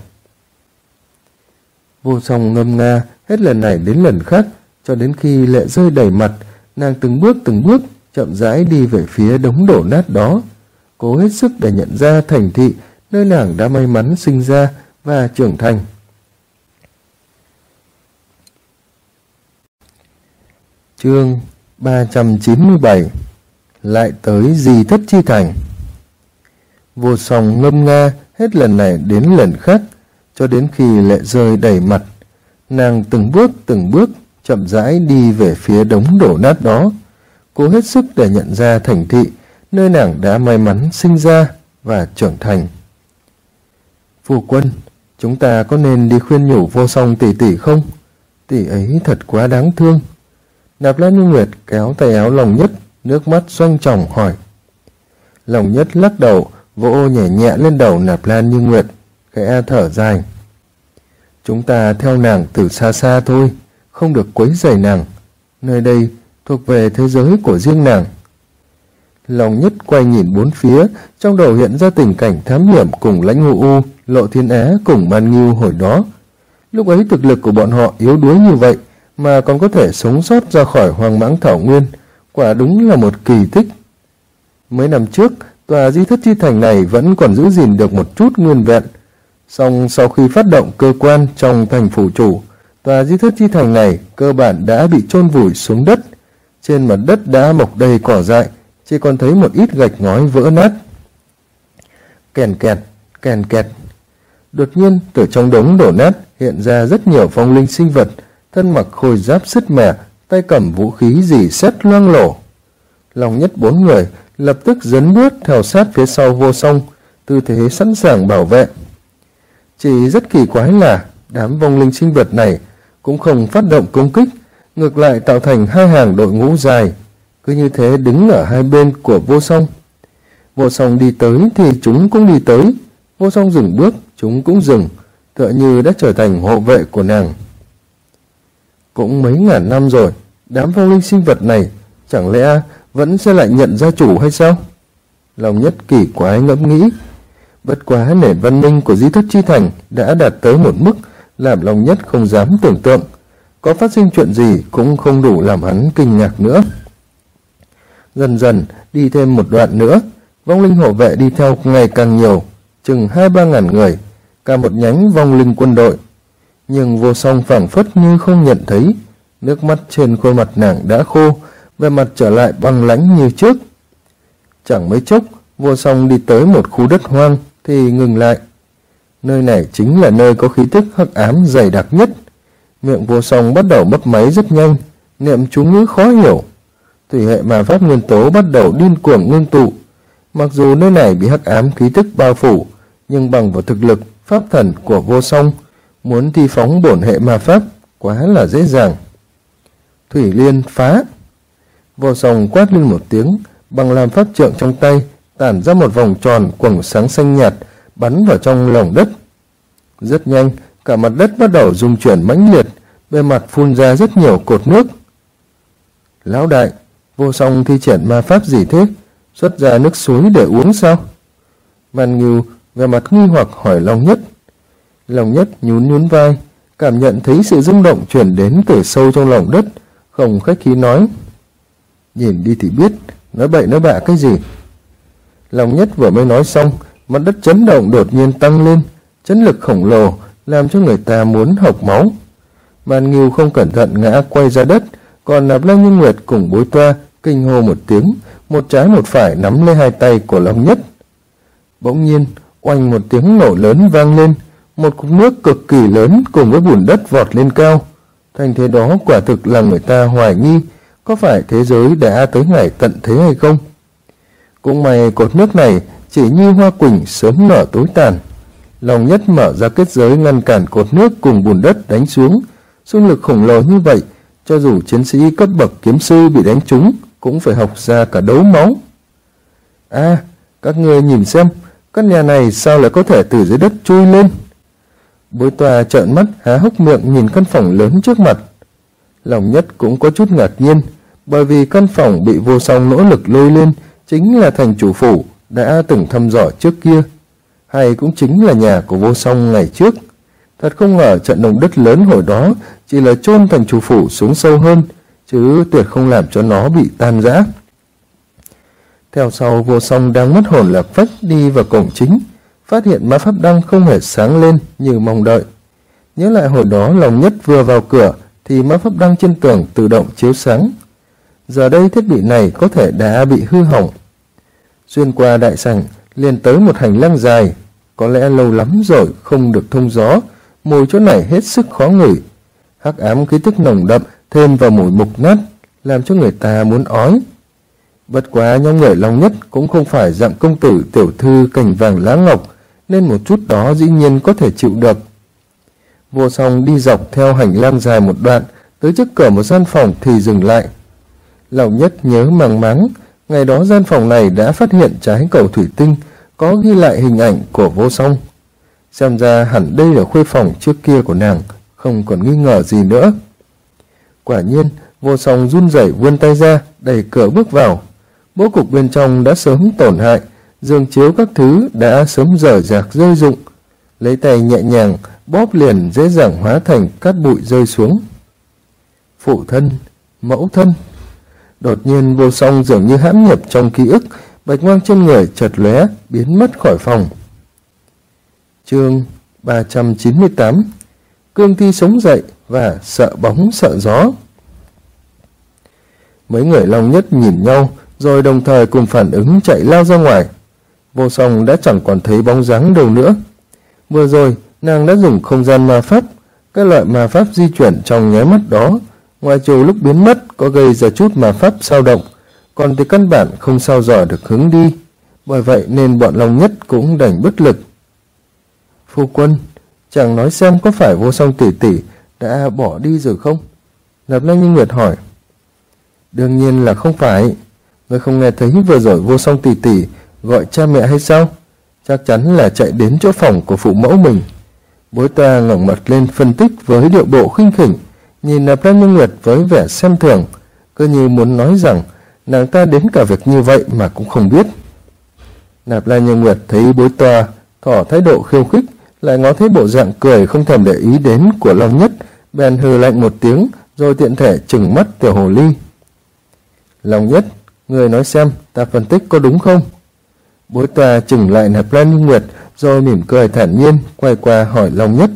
Vô Song ngâm nga hết lần này đến lần khác, cho đến khi lệ rơi đầy mặt, nàng từng bước chậm rãi đi về phía đống đổ nát đó, cố hết sức để nhận ra thành thị nơi nàng đã may mắn sinh ra và trưởng thành. Chương 397 lại tới Di Thất Chi Thành. Vô Song ngâm nga hết lần này đến lần khác, cho đến khi lệ rơi đầy mặt, nàng từng bước chậm rãi đi về phía đống đổ nát đó, cố hết sức để nhận ra thành thị nơi nàng đã may mắn sinh ra và trưởng thành. Phu quân, chúng ta có nên đi khuyên nhủ Vô Song tỷ tỷ không? Tỷ ấy thật quá đáng thương. Nạp Lan Như Nguyệt kéo tay áo Lòng Nhất, nước mắt xoanh tròng hỏi. Lòng Nhất lắc đầu, vỗ nhẹ nhẹ lên đầu Nạp Lan Như Nguyệt, khẽ thở dài. Chúng ta theo nàng từ xa xa thôi, không được quấy rầy nàng. Nơi đây thuộc về thế giới của riêng nàng. Lòng Nhất quay nhìn bốn phía, trong đầu hiện ra tình cảnh thám hiểm cùng Lãnh Ngụ U, Lộ Thiên Á cùng Man Ngưu hồi đó. Lúc ấy thực lực của bọn họ yếu đuối như vậy mà còn có thể sống sót ra khỏi hoang mãng thảo nguyên, quả đúng là một kỳ tích. Mấy năm trước, tòa Di Thất Chi Thành này vẫn còn giữ gìn được một chút nguyên vẹn. Song sau khi phát động cơ quan trong thành phủ chủ, tòa Di Thất Chi Thành này cơ bản đã bị chôn vùi xuống đất. Trên mặt đất đã mọc đầy cỏ dại, chỉ còn thấy một ít gạch ngói vỡ nát. Kèn kẹt. Đột nhiên từ trong đống đổ nát hiện ra rất nhiều vong linh sinh vật, thân mặc khôi giáp sứt mẻ, tay cầm vũ khí rỉ sét loang lổ. Lòng Nhất bốn người lập tức dấn bước theo sát phía sau Vô Song, tư thế sẵn sàng bảo vệ. Chỉ rất kỳ quái là đám vong linh sinh vật này cũng không phát động công kích, ngược lại tạo thành hai hàng đội ngũ dài, cứ như thế đứng ở hai bên của Vô Song. Vô Song đi tới thì chúng cũng đi tới, Vô Song dừng bước, chúng cũng dừng, tựa như đã trở thành hộ vệ của nàng. Cũng mấy ngàn năm rồi, đám vong linh sinh vật này chẳng lẽ vẫn sẽ lại nhận ra chủ hay sao? Lòng Nhất kỳ quái ngẫm nghĩ. Bất quá nền văn minh của Di Thất Chi Thành đã đạt tới một mức làm Lòng Nhất không dám tưởng tượng, có phát sinh chuyện gì cũng không đủ làm hắn kinh ngạc nữa. Dần dần đi thêm một đoạn nữa, vong linh hộ vệ đi theo ngày càng nhiều, chừng 2-3 ngàn người, cả một nhánh vong linh quân đội. Nhưng Vô Song phảng phất như không nhận thấy, nước mắt trên khuôn mặt nàng đã khô, vẻ mặt trở lại băng lãnh như trước. Chẳng mấy chốc, Vô Song đi tới một khu đất hoang thì ngừng lại. Nơi này chính là nơi có khí tức hắc ám dày đặc nhất. Miệng Vô Song bắt đầu mấp máy rất nhanh, niệm chú ngữ khó hiểu. Thủy hệ ma pháp nguyên tố bắt đầu điên cuồng ngưng tụ. Mặc dù nơi này bị hắc ám khí tức bao phủ, nhưng bằng vào thực lực pháp thần của Vô Song, muốn thi phóng bổn hệ ma pháp quá là dễ dàng. Thủy liên phá. Vô Song quát lên một tiếng, bằng làm pháp trượng trong tay tản ra một vòng tròn quầng sáng xanh nhạt bắn vào trong lòng đất. Rất nhanh, cả mặt đất bắt đầu rung chuyển mãnh liệt, bề mặt phun ra rất nhiều cột nước. Lão đại, Vô Song thi triển ma pháp gì thế? Xuất ra nước suối để uống sao? Man Ngưu về mặt nghi hoặc hỏi Long Nhất. Long Nhất nhún vai, cảm nhận thấy sự rung động chuyển đến từ sâu trong lòng đất, không khách khí nói. Nhìn đi thì biết, nói bậy nói bạ cái gì? Long Nhất vừa mới nói xong, mặt đất chấn động đột nhiên tăng lên, chấn lực khổng lồ làm cho người ta muốn hộc máu. Man Ngưu không cẩn thận ngã quay ra đất, Còn Nạp Lan Như Nguyệt cùng Bối Toa kinh hô một tiếng, một trái một phải nắm lấy hai tay của Long Nhất. Bỗng nhiên, oanh một tiếng nổ lớn vang lên, một cục nước cực kỳ lớn cùng với bùn đất vọt lên cao. Thành thế đó quả thực làm người ta hoài nghi có phải thế giới đã tới ngày tận thế hay không. Cũng may cột nước này chỉ như hoa quỳnh sớm nở tối tàn. Long Nhất mở ra kết giới ngăn cản cột nước cùng bùn đất đánh xuống. Xung lực khổng lồ như vậy, cho dù chiến sĩ cấp bậc kiếm sư bị đánh trúng cũng phải học ra cả đấu máu. Các ngươi nhìn xem, căn nhà này sao lại có thể từ dưới đất chui lên? Bối Toa trợn mắt há hốc miệng nhìn căn phòng lớn trước mặt. Long Nhất cũng có chút ngạc nhiên, bởi vì căn phòng bị Vô Song nỗ lực lôi lên chính là thành chủ phủ đã từng thăm dò trước kia, hay cũng chính là nhà của Vô Song ngày trước. Thật không ngờ trận động đất lớn hồi đó chỉ là chôn thành chủ phủ xuống sâu hơn, chứ tuyệt không làm cho nó bị tan rã. Theo sau, Vô Song đang mất hồn lạc phách đi vào cổng chính, phát hiện ma pháp đăng không hề sáng lên như mong đợi. Nhớ lại hồi đó Long Nhất vừa vào cửa thì ma pháp đăng trên tường tự động chiếu sáng. Giờ đây thiết bị này có thể đã bị hư hỏng. Xuyên qua đại sảnh liền tới một hành lang dài, có lẽ lâu lắm rồi không được thông gió, mùi chỗ này hết sức khó ngửi. Hắc ám khí tức nồng đậm thêm vào mùi mục nát, làm cho người ta muốn ói. Bất quá nhóm người Long Nhất cũng không phải dạng công tử tiểu thư cành vàng lá ngọc, nên một chút đó dĩ nhiên có thể chịu được. Vô Song đi dọc theo hành lang dài một đoạn, tới trước cửa một gian phòng thì dừng lại. Long Nhất nhớ màng máng, ngày đó gian phòng này đã phát hiện trái cầu thủy tinh có ghi lại hình ảnh của Vô Song. Xem ra hẳn đây là khuê phòng trước kia của nàng, không còn nghi ngờ gì nữa. Quả nhiên, Vô Song run rẩy vươn tay ra, đẩy cửa bước vào. Bố cục bên trong đã sớm tổn hại, giường chiếu các thứ đã sớm rời rạc rơi rụng. Lấy tay nhẹ nhàng bóp liền dễ dàng hóa thành cát bụi rơi xuống. Phụ thân, mẫu thân. Đột nhiên Vô Song dường như hãm nhập trong ký ức, bạch quang trên người chợt lóe biến mất khỏi phòng. Chương 398. Cương thi sống dậy và sợ bóng sợ gió. Mấy người Long Nhất nhìn nhau rồi đồng thời cùng phản ứng chạy lao ra ngoài. Vô Song đã chẳng còn thấy bóng dáng đâu nữa. Vừa rồi nàng đã dùng không gian ma pháp, các loại ma pháp di chuyển trong nháy mắt đó, ngoài trừ lúc biến mất có gây ra chút ma pháp dao động, còn thì căn bản không sao dò được hướng đi. Bởi vậy nên bọn Long Nhất cũng đành bất lực. Phu quân, chàng nói xem có phải Vô Song tỷ tỷ đã bỏ đi rồi không? Nạp Lan Như Nguyệt hỏi. Đương nhiên là không phải. Ngươi không nghe thấy vừa rồi Vô Song tỷ tỷ gọi cha mẹ hay sao? Chắc chắn là chạy đến chỗ phòng của phụ mẫu mình. Bối Toa ngẩng mặt lên phân tích với điệu bộ khinh khỉnh, nhìn Nạp Lan Như Nguyệt với vẻ xem thường, cứ như muốn nói rằng nàng ta đến cả việc như vậy mà cũng không biết. Nạp Lan Như Nguyệt thấy Bối Toa tỏ thái độ khiêu khích, lại ngó thấy bộ dạng cười không thèm để ý đến của Long Nhất, bèn hừ lạnh một tiếng rồi tiện thể trừng mắt tiểu hồ ly. Long Nhất, người nói xem ta phân tích có đúng không? Bối Toa chừng lại Nạp Lan Như Nguyệt rồi mỉm cười thản nhiên quay qua hỏi Long Nhất.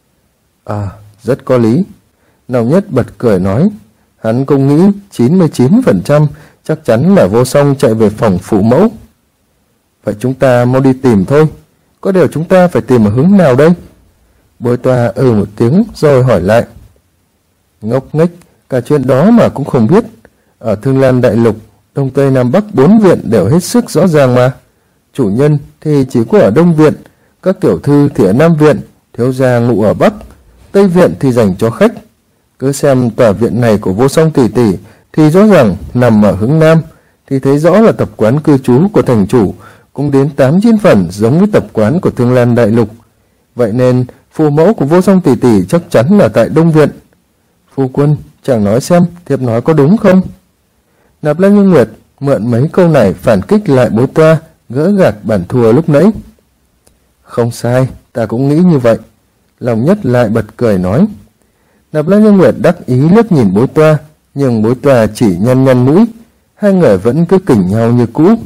Rất có lý. Long Nhất bật cười nói, hắn cũng nghĩ 99% chắc chắn là Vô Song chạy về phòng phụ mẫu. Vậy chúng ta mau đi tìm thôi. Có điều chúng ta phải tìm ở hướng nào đây? Bối Toa một tiếng rồi hỏi lại. Ngốc nghếch, cả chuyện đó mà cũng không biết. Ở Thương Lan Đại Lục, Đông Tây Nam Bắc 4 viện đều hết sức rõ ràng mà. Chủ nhân thì chỉ có ở Đông Viện, các tiểu thư thì ở Nam Viện, thiếu gia ngụ ở Bắc, Tây Viện thì dành cho khách. Cứ xem tòa viện này của Vô Song tỷ tỷ thì rõ ràng nằm ở hướng Nam, thì thấy rõ là tập quán cư trú của thành chủ cũng đến 8-9 phần giống với tập quán của Thương Lan Đại Lục. Vậy nên phụ mẫu của Vô Song tỷ tỷ chắc chắn là tại Đông Viện. Phu quân, chàng nói xem thiếp nói có đúng không? Nạp Lan Như Nguyệt mượn mấy câu này phản kích lại Bối Toa, gỡ gạc bản thua lúc nãy. Không sai, ta cũng nghĩ như vậy. Long Nhất lại bật cười nói. Nạp Lan Như Nguyệt đắc ý liếc nhìn Bối Toa, nhưng Bối Toa chỉ nhăn nhăn mũi. Hai người vẫn cứ kỉnh nhau như cũ.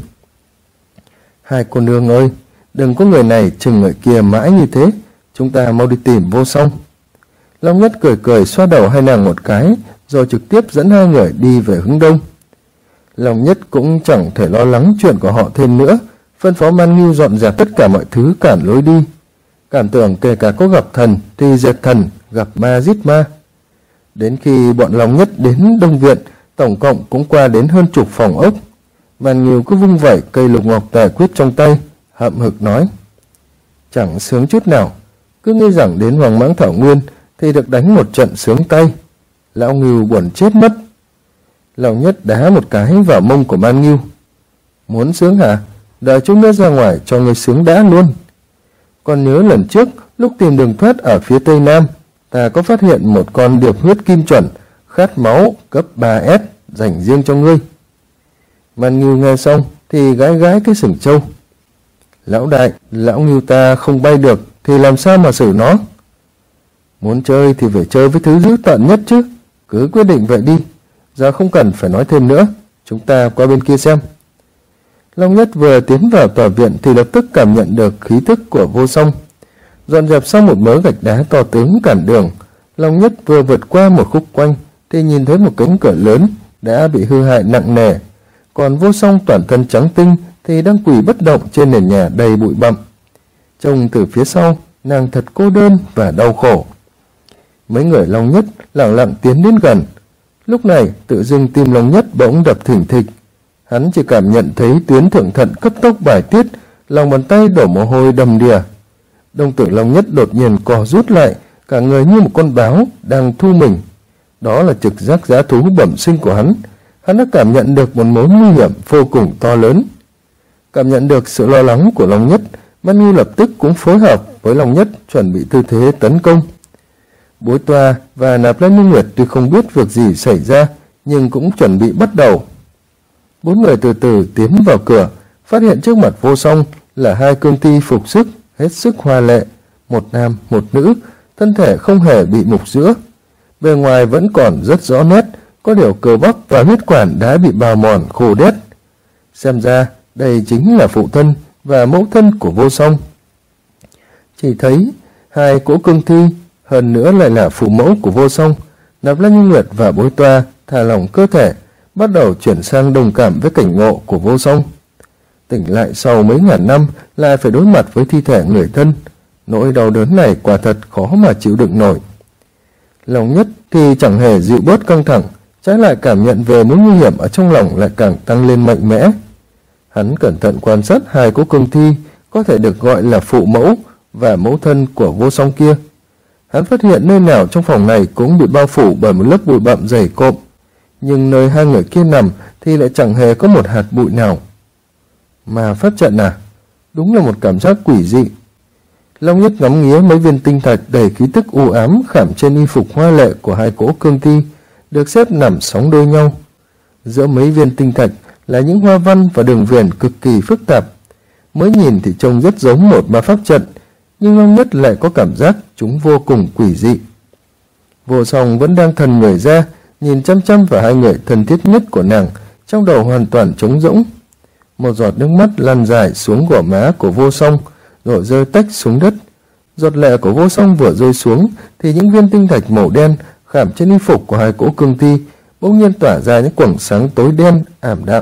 Hai cô nương ơi, đừng có người này chừng người kia mãi như thế, chúng ta mau đi tìm Vô Song. Long Nhất cười cười xoa đầu hai nàng một cái, rồi trực tiếp dẫn hai người đi về hướng đông. Long Nhất cũng chẳng thể lo lắng chuyện của họ thêm nữa, phân phó Man Ngưu dọn dẹp tất cả mọi thứ cản lối đi. Cảm tưởng kể cả có gặp thần thì diệt thần, gặp ma giết ma. Đến khi bọn Long Nhất đến Đông Viện, tổng cộng cũng qua đến hơn chục phòng ốc. Man Ngưu cứ vung vẩy cây lục ngọc tài quyết trong tay, hậm hực nói: chẳng sướng chút nào, cứ nghĩ rằng đến Hoàng Mãng Thảo Nguyên thì được đánh một trận sướng tay. Lão Ngưu buồn chết mất. Long Nhất đá một cái vào mông của Man Ngưu: muốn sướng hả? Đợi chút nữa ra ngoài cho người sướng đã luôn. Còn nhớ lần trước lúc tìm đường thoát ở phía tây nam, ta có phát hiện một con điệp huyết kim chuẩn khát máu cấp 3S dành riêng cho ngươi. Man Ngưu nghe xong thì gái gái cái sừng trâu: lão đại, lão Ngưu ta không bay được thì làm sao mà xử nó? Muốn chơi thì phải chơi với thứ dữ tợn nhất chứ, cứ quyết định vậy đi. Giờ không cần phải nói thêm nữa, chúng ta qua bên kia xem. Long Nhất vừa tiến vào tòa viện thì lập tức cảm nhận được khí tức của Vô Song. Dọn dẹp xong một mớ gạch đá to tướng cản đường, Long Nhất vừa vượt qua một khúc quanh thì nhìn thấy một cánh cửa lớn đã bị hư hại nặng nề, còn Vô Song toàn thân trắng tinh thì đang quỳ bất động trên nền nhà đầy bụi bặm. Trông từ phía sau, nàng thật cô đơn và đau khổ. Mấy người Long Nhất lặng lặng tiến đến gần. Lúc này tự dưng tim Long Nhất bỗng đập thình thịch. Hắn chỉ cảm nhận thấy tuyến thượng thận cấp tốc bài tiết, lòng bàn tay đổ mồ hôi đầm đìa. Đồng tử Long Nhất đột nhiên co rút lại, cả người như một con báo đang thu mình. Đó là trực giác dã thú bẩm sinh của hắn. Hắn đã cảm nhận được một mối nguy hiểm vô cùng to lớn. Cảm nhận được sự lo lắng của Long Nhất, Man Ngưu lập tức cũng phối hợp với Long Nhất chuẩn bị tư thế tấn công. Bối Toa và Nạp Lan Như Nguyệt tuy không biết việc gì xảy ra, nhưng cũng chuẩn bị bắt đầu. Bốn người từ từ tiến vào cửa, phát hiện trước mặt Vô Song là hai cương thi phục sức hết sức hoa lệ, một nam một nữ, thân thể không hề bị mục giữa. Bề ngoài vẫn còn rất rõ nét, có điều cơ bắp và huyết quản đã bị bào mòn khô đét. Xem ra đây chính là phụ thân và mẫu thân của Vô Song. Chỉ thấy hai cỗ cương thi, hơn nữa lại là phụ mẫu của Vô Song. Nạp Lan Như Nguyệt và Bối Toa thả lỏng cơ thể, bắt đầu chuyển sang đồng cảm với cảnh ngộ của Vô Song. Tỉnh lại sau mấy ngàn năm lại phải đối mặt với thi thể người thân, nỗi đau đớn này quả thật khó mà chịu đựng nổi. Long Nhất thì chẳng hề dịu bớt căng thẳng, trái lại cảm nhận về mối nguy hiểm ở trong lòng lại càng tăng lên mạnh mẽ. Hắn cẩn thận quan sát hai cỗ cương thi có thể được gọi là phụ mẫu và mẫu thân của Vô Song kia. Hắn phát hiện nơi nào trong phòng này cũng bị bao phủ bởi một lớp bụi bặm dày cộm, nhưng nơi hai người kia nằm thì lại chẳng hề có một hạt bụi nào. Mà pháp trận à? Đúng là một cảm giác quỷ dị. Long Nhất ngắm nghía mấy viên tinh thạch đầy khí tức u ám khảm trên y phục hoa lệ của hai cỗ cương thi, được xếp nằm sóng đôi nhau. Giữa mấy viên tinh thạch là những hoa văn và đường viền cực kỳ phức tạp. Mới nhìn thì trông rất giống một ma pháp trận, nhưng Long Nhất lại có cảm giác chúng vô cùng quỷ dị. Vô Song vẫn đang thần người ra, nhìn chăm chăm vào hai người thân thiết nhất của nàng, trong đầu hoàn toàn trống rỗng. Một giọt nước mắt lăn dài xuống gò má của Vô Song, rồi rơi tách xuống đất. Giọt lệ của Vô Song vừa rơi xuống thì những viên tinh thạch màu đen khảm trên y phục của hai cỗ cương thi bỗng nhiên tỏa ra những quầng sáng tối đen ảm đạm.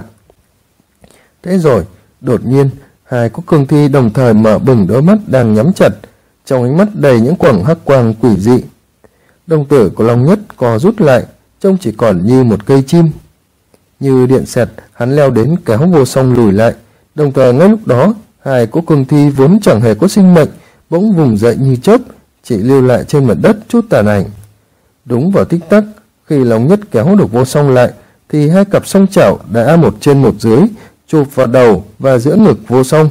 Thế rồi đột nhiên hai cỗ cương thi đồng thời mở bừng đôi mắt đang nhắm chặt, trong ánh mắt đầy những quầng hắc quang quỷ dị. Đồng tử của Long Nhất co rút lại, trông chỉ còn như một cây chim. Như điện xẹt, hắn leo đến kéo Vô Song lùi lại, đồng thời ngay lúc đó hai cỗ cương thi vốn chẳng hề có sinh mệnh bỗng vùng dậy như chớp, chỉ lưu lại trên mặt đất chút tàn ảnh. Đúng vào tích tắc, khi Long Nhất kéo được Vô Song lại thì hai cặp song chảo đã một trên một dưới chụp vào đầu và giữa ngực Vô Song.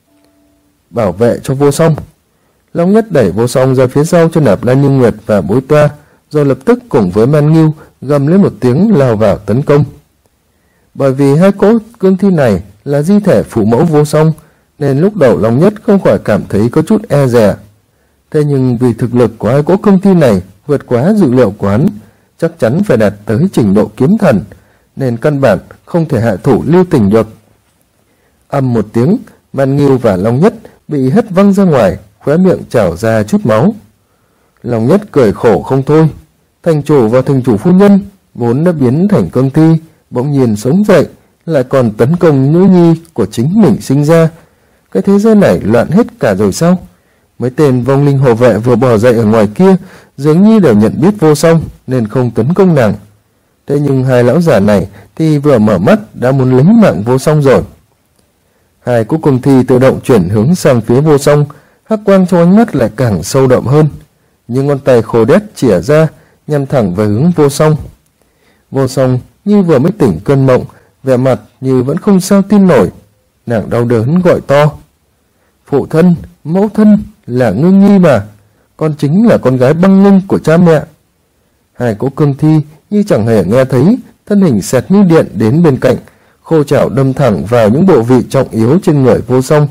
Bảo vệ cho Vô Song. Long Nhất đẩy Vô Song ra phía sau cho Nạp Lan Như Nguyệt và Bối Toa, rồi lập tức cùng với Man Ngưu gầm lên một tiếng lao vào tấn công. Bởi vì hai cỗ cương thi này là di thể phụ mẫu Vô Song, nên lúc đầu Long Nhất không khỏi cảm thấy có chút e dè. Thế nhưng vì thực lực của hai cỗ cương thi này vượt quá dự liệu của hắn, chắc chắn phải đạt tới trình độ kiếm thần, nên căn bản không thể hạ thủ lưu tình được. Ầm một tiếng, Man Ngưu và Long Nhất bị hất văng ra ngoài, khóe miệng trào ra chút máu. Long Nhất cười khổ không thôi. Thành chủ và thành chủ phu nhân, vốn đã biến thành cương thi, bỗng nhiên sống dậy, lại còn tấn công nữ nhi của chính mình sinh ra. Cái thế giới này loạn hết cả rồi sao? Mấy tên vong linh hộ vệ vừa bỏ dậy ở ngoài kia dường như đều nhận biết Vô Song nên không tấn công nàng. Thế nhưng hai lão già này thì vừa mở mắt đã muốn lấy mạng Vô Song rồi. Hai cỗ cương thi tự động chuyển hướng sang phía Vô Song, hắc quang trong ánh mắt lại càng sâu đậm hơn. Những ngón tay khô đét chĩa ra nhằm thẳng về hướng Vô Song. Vô Song như vừa mới tỉnh cơn mộng, vẻ mặt như vẫn không sao tin nổi. Nàng đau đớn gọi to: "Phụ thân, mẫu thân, là Ngưng Nhi mà, con chính là con gái băng ngưng của cha mẹ." Hai cỗ cương thi như chẳng hề nghe thấy, thân hình xẹt như điện đến bên cạnh, khô chảo đâm thẳng vào những bộ vị trọng yếu trên người Vô Song.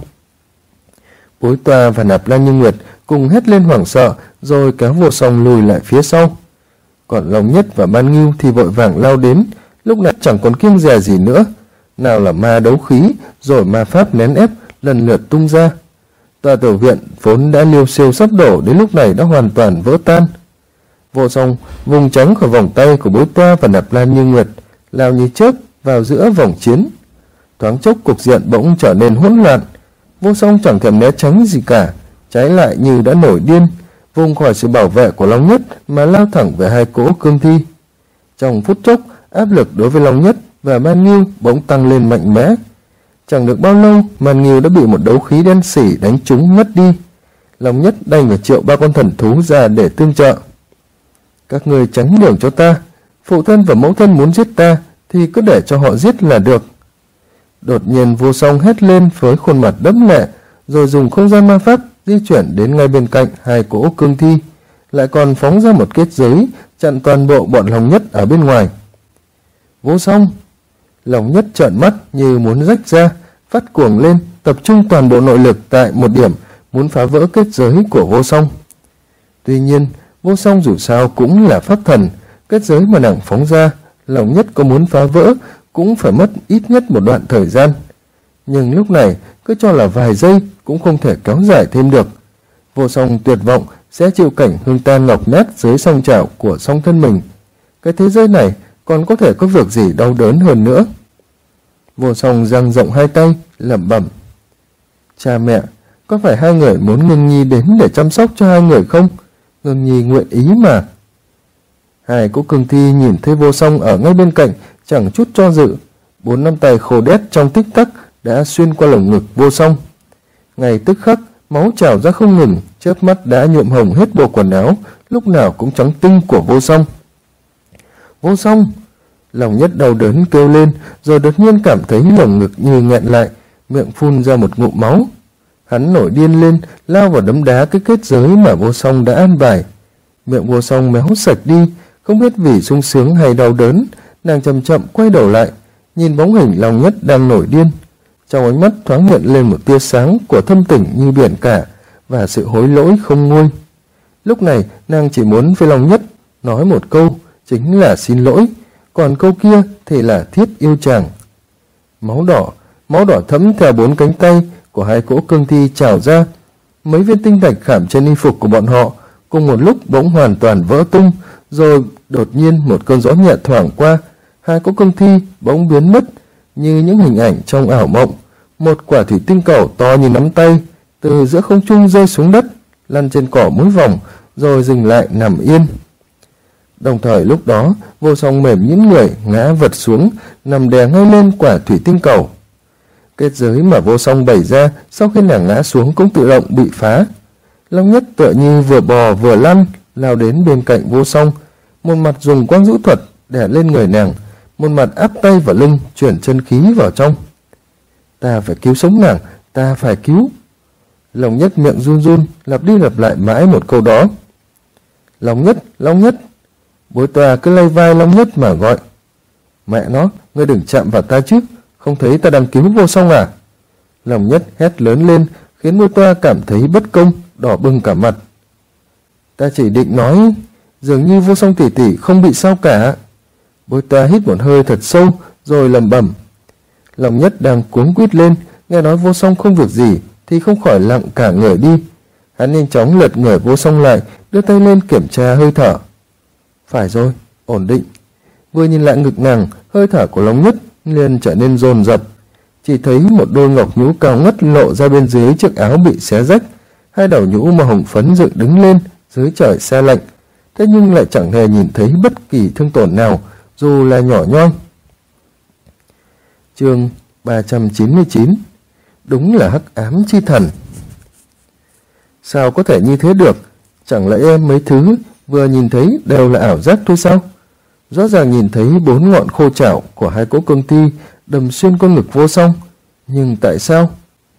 Bối Toa và Nạp Lan Như Nguyệt cùng hét lên hoảng sợ, rồi kéo Vô Song lùi lại phía sau. Còn Long Nhất và Ban Ngưu thì vội vàng lao đến, lúc này chẳng còn kiêng dè gì nữa. Nào là ma đấu khí, rồi ma pháp nén ép lần lượt tung ra. Tòa tiểu viện vốn đã liêu xiêu sắp đổ đến lúc này đã hoàn toàn vỡ tan. Vô Song vùng tránh khỏi vòng tay của Bối Toa và Nạp Lan Như Nguyệt, lao như chớp vào giữa vòng chiến. Thoáng chốc cục diện bỗng trở nên hỗn loạn. Vô Song chẳng thèm né tránh gì cả, trái lại như đã nổi điên, vùng khỏi sự bảo vệ của Long Nhất mà lao thẳng về hai cỗ cương thi. Trong phút chốc, áp lực đối với Long Nhất và Man Nghiêu bỗng tăng lên mạnh mẽ. Chẳng được bao lâu, Man Nghiêu đã bị một đấu khí đen sỉ đánh trúng ngất đi. Long Nhất đành phải triệu ba con thần thú ra để tương trợ. "Các người tránh đường cho ta, phụ thân và mẫu thân muốn giết ta thì cứ để cho họ giết là được." Đột nhiên Vô Song hét lên với khuôn mặt đẫm lệ, rồi dùng không gian ma pháp di chuyển đến ngay bên cạnh hai cỗ cương thi, lại còn phóng ra một kết giới chặn toàn bộ bọn Long Nhất ở bên ngoài. "Vô Song!" Long Nhất trợn mắt như muốn rách ra, phát cuồng lên, tập trung toàn bộ nội lực tại một điểm, muốn phá vỡ kết giới của Vô Song. Tuy nhiên, Vô Song dù sao cũng là pháp thần, kết giới mà nàng phóng ra, Long Nhất có muốn phá vỡ cũng phải mất ít nhất một đoạn thời gian. Nhưng lúc này, cứ cho là vài giây cũng không thể kéo dài thêm được. Vô Song tuyệt vọng sẽ chịu cảnh hương tan ngọc nát dưới song chảo của song thân mình. Cái thế giới này còn có thể có việc gì đau đớn hơn nữa. Vô Song dang rộng hai tay, lẩm bẩm: "Cha mẹ, có phải hai người muốn Ngưng Nhi đến để chăm sóc cho hai người không? Ngưng Nhi nguyện ý mà." Hai cỗ cương thi nhìn thấy Vô Song ở ngay bên cạnh, chẳng chút cho dự, 4-5 tay khô đét trong tích tắc đã xuyên qua lồng ngực Vô Song. Ngay tức khắc, máu trào ra không ngừng, chớp mắt đã nhuộm hồng hết bộ quần áo, lúc nào cũng trắng tinh của Vô Song. "Vô Song!" Long Nhất đau đớn kêu lên, rồi đột nhiên cảm thấy lồng ngực như nghẹn lại, miệng phun ra một ngụm máu. Hắn nổi điên lên, lao vào đấm đá cái kết giới mà Vô Song đã an bài. Miệng Vô Song méo sạch đi, không biết vì sung sướng hay đau đớn, nàng chậm chậm quay đầu lại, nhìn bóng hình Long Nhất đang nổi điên. Trong ánh mắt thoáng hiện lên một tia sáng của thâm tình như biển cả và sự hối lỗi không nguôi. Lúc này nàng chỉ muốn với Long Nhất nói một câu, chính là xin lỗi, còn câu kia thì là thiết yêu chàng. Máu đỏ thẫm theo 4 cánh tay của hai cỗ cương thi trào ra. Mấy viên tinh thạch khảm trên y phục của bọn họ cùng một lúc bỗng hoàn toàn vỡ tung, rồi đột nhiên một cơn gió nhẹ thoảng qua, hai cỗ cương thi bỗng biến mất như những hình ảnh trong ảo mộng. Một quả thủy tinh cầu to như nắm tay từ giữa không trung rơi xuống đất, lăn trên cỏ mấy vòng, rồi dừng lại nằm yên. Đồng thời lúc đó, Vô Song mềm nhũn người ngã vật xuống, nằm đè ngay lên quả thủy tinh cầu. Kết giới mà Vô Song bày ra sau khi nàng ngã xuống cũng tự động bị phá. Long Nhất tựa như vừa bò vừa lăn lao đến bên cạnh Vô Song, một mặt dùng quang vũ thuật đè lên người nàng, một mặt áp tay vào lưng chuyển chân khí vào trong. "Ta phải cứu sống nàng, ta phải cứu." Long Nhất miệng run run lặp đi lặp lại mãi một câu đó. "Long Nhất, Long Nhất." Bối Toa cứ lay vai Long Nhất mà gọi. "Mẹ nó, ngươi đừng chạm vào ta chứ, không thấy ta đang cứu Vô Song à?" Long Nhất hét lớn lên, khiến Bối Toa cảm thấy bất công, đỏ bừng cả mặt. "Ta chỉ định nói, dường như Vô Song tỷ tỷ không bị sao cả." Bối Toa hít một hơi thật sâu, rồi lẩm bẩm. Long Nhất đang cuống quýt lên, nghe nói Vô Song không việc gì thì không khỏi lặng cả người đi. Hắn nhanh chóng lật người Vô Song lại, đưa tay lên kiểm tra hơi thở. "Phải rồi, ổn định." vừa nhìn lại ngực nàng, hơi thở của Long Nhất liền trở nên dồn dập. Chỉ thấy một đôi ngọc nhũ cao ngất lộ ra bên dưới chiếc áo bị xé rách, hai đầu nhũ màu hồng phấn dựng đứng lên dưới trời se lạnh, thế nhưng lại chẳng hề nhìn thấy bất kỳ thương tổn nào, dù là nhỏ nhoi. Chương 399. Đúng là hắc ám chi thần. Sao có thể như thế được? Chẳng lẽ mấy thứ vừa nhìn thấy đều là ảo giác thôi sao? Rõ ràng nhìn thấy 4 ngọn khô chảo của hai cỗ cương thi đâm xuyên qua ngực Vô Song, nhưng tại sao?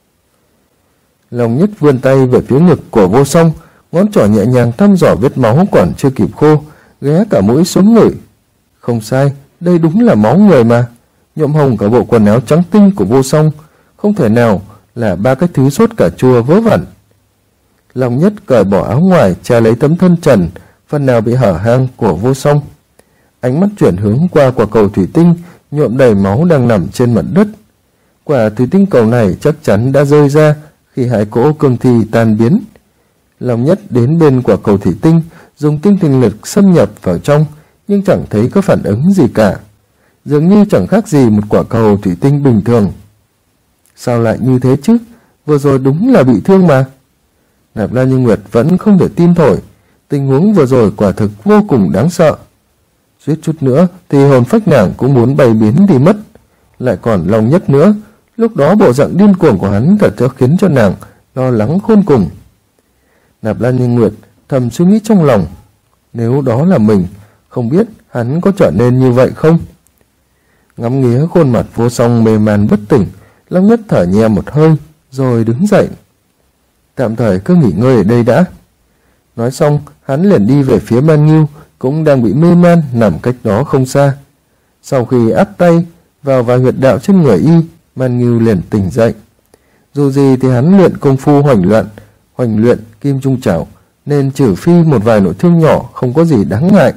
Long Nhất vươn tay về phía ngực của Vô Song, ngón trỏ nhẹ nhàng thăm dò vết máu còn chưa kịp khô, ghé cả mũi xuống ngửi. Không sai, đây đúng là máu người mà. Nhuộm hồng cả bộ quần áo trắng tinh của Vô Song, không thể nào là 3 cái thứ sốt cà chua vớ vẩn. Long Nhất cởi bỏ áo ngoài, che lấy tấm thân trần phần nào bị hở hang của Vô Song. Ánh mắt chuyển hướng qua quả cầu thủy tinh nhuộm đầy máu đang nằm trên mặt đất. Quả thủy tinh cầu này chắc chắn đã rơi ra khi hai cỗ cương thi tan biến. Long Nhất đến bên quả cầu thủy tinh, dùng tinh thần lực xâm nhập vào trong, nhưng chẳng thấy có phản ứng gì cả. Dường như chẳng khác gì một quả cầu thủy tinh bình thường. Sao lại như thế chứ? Vừa rồi đúng là bị thương mà. Nạp Lan Như Nguyệt vẫn không thể tin thổi. Tình huống vừa rồi quả thực vô cùng đáng sợ. Suýt chút nữa thì hồn phách nàng cũng muốn bay biến đi mất. Lại còn Long Nhất nữa. Lúc đó bộ dạng điên cuồng của hắn thật khiến cho nàng lo lắng khôn cùng. Nạp Lan Như Nguyệt thầm suy nghĩ trong lòng. Nếu đó là mình, không biết hắn có trở nên như vậy không? Ngắm nghía khuôn mặt Vô Song mê man bất tỉnh, Long Nhất thở nhẹ một hơi, rồi đứng dậy. Tạm thời cứ nghỉ ngơi ở đây đã. Nói xong, hắn liền đi về phía Man Ngưu, cũng đang bị mê man nằm cách đó không xa. Sau khi áp tay vào vài huyệt đạo trên người y, Man Ngưu liền tỉnh dậy. Dù gì thì hắn luyện công phu hoành luyện kim trung chảo, nên trừ phi một vài nội thương nhỏ không có gì đáng ngại.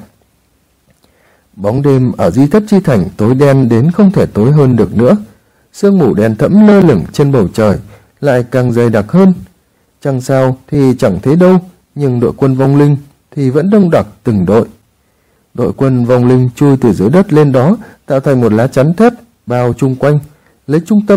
Bóng đêm ở Di Thất Chi Thành tối đen đến không thể tối hơn được nữa. Sương mù đen thẫm lơ lửng trên bầu trời lại càng dày đặc hơn. Chẳng sao thì chẳng thấy đâu, nhưng đội quân vong linh thì vẫn đông đặc từng đội. Đội quân vong linh chui từ dưới đất lên đó, tạo thành một lá chắn thép bao chung quanh, lấy trung tâm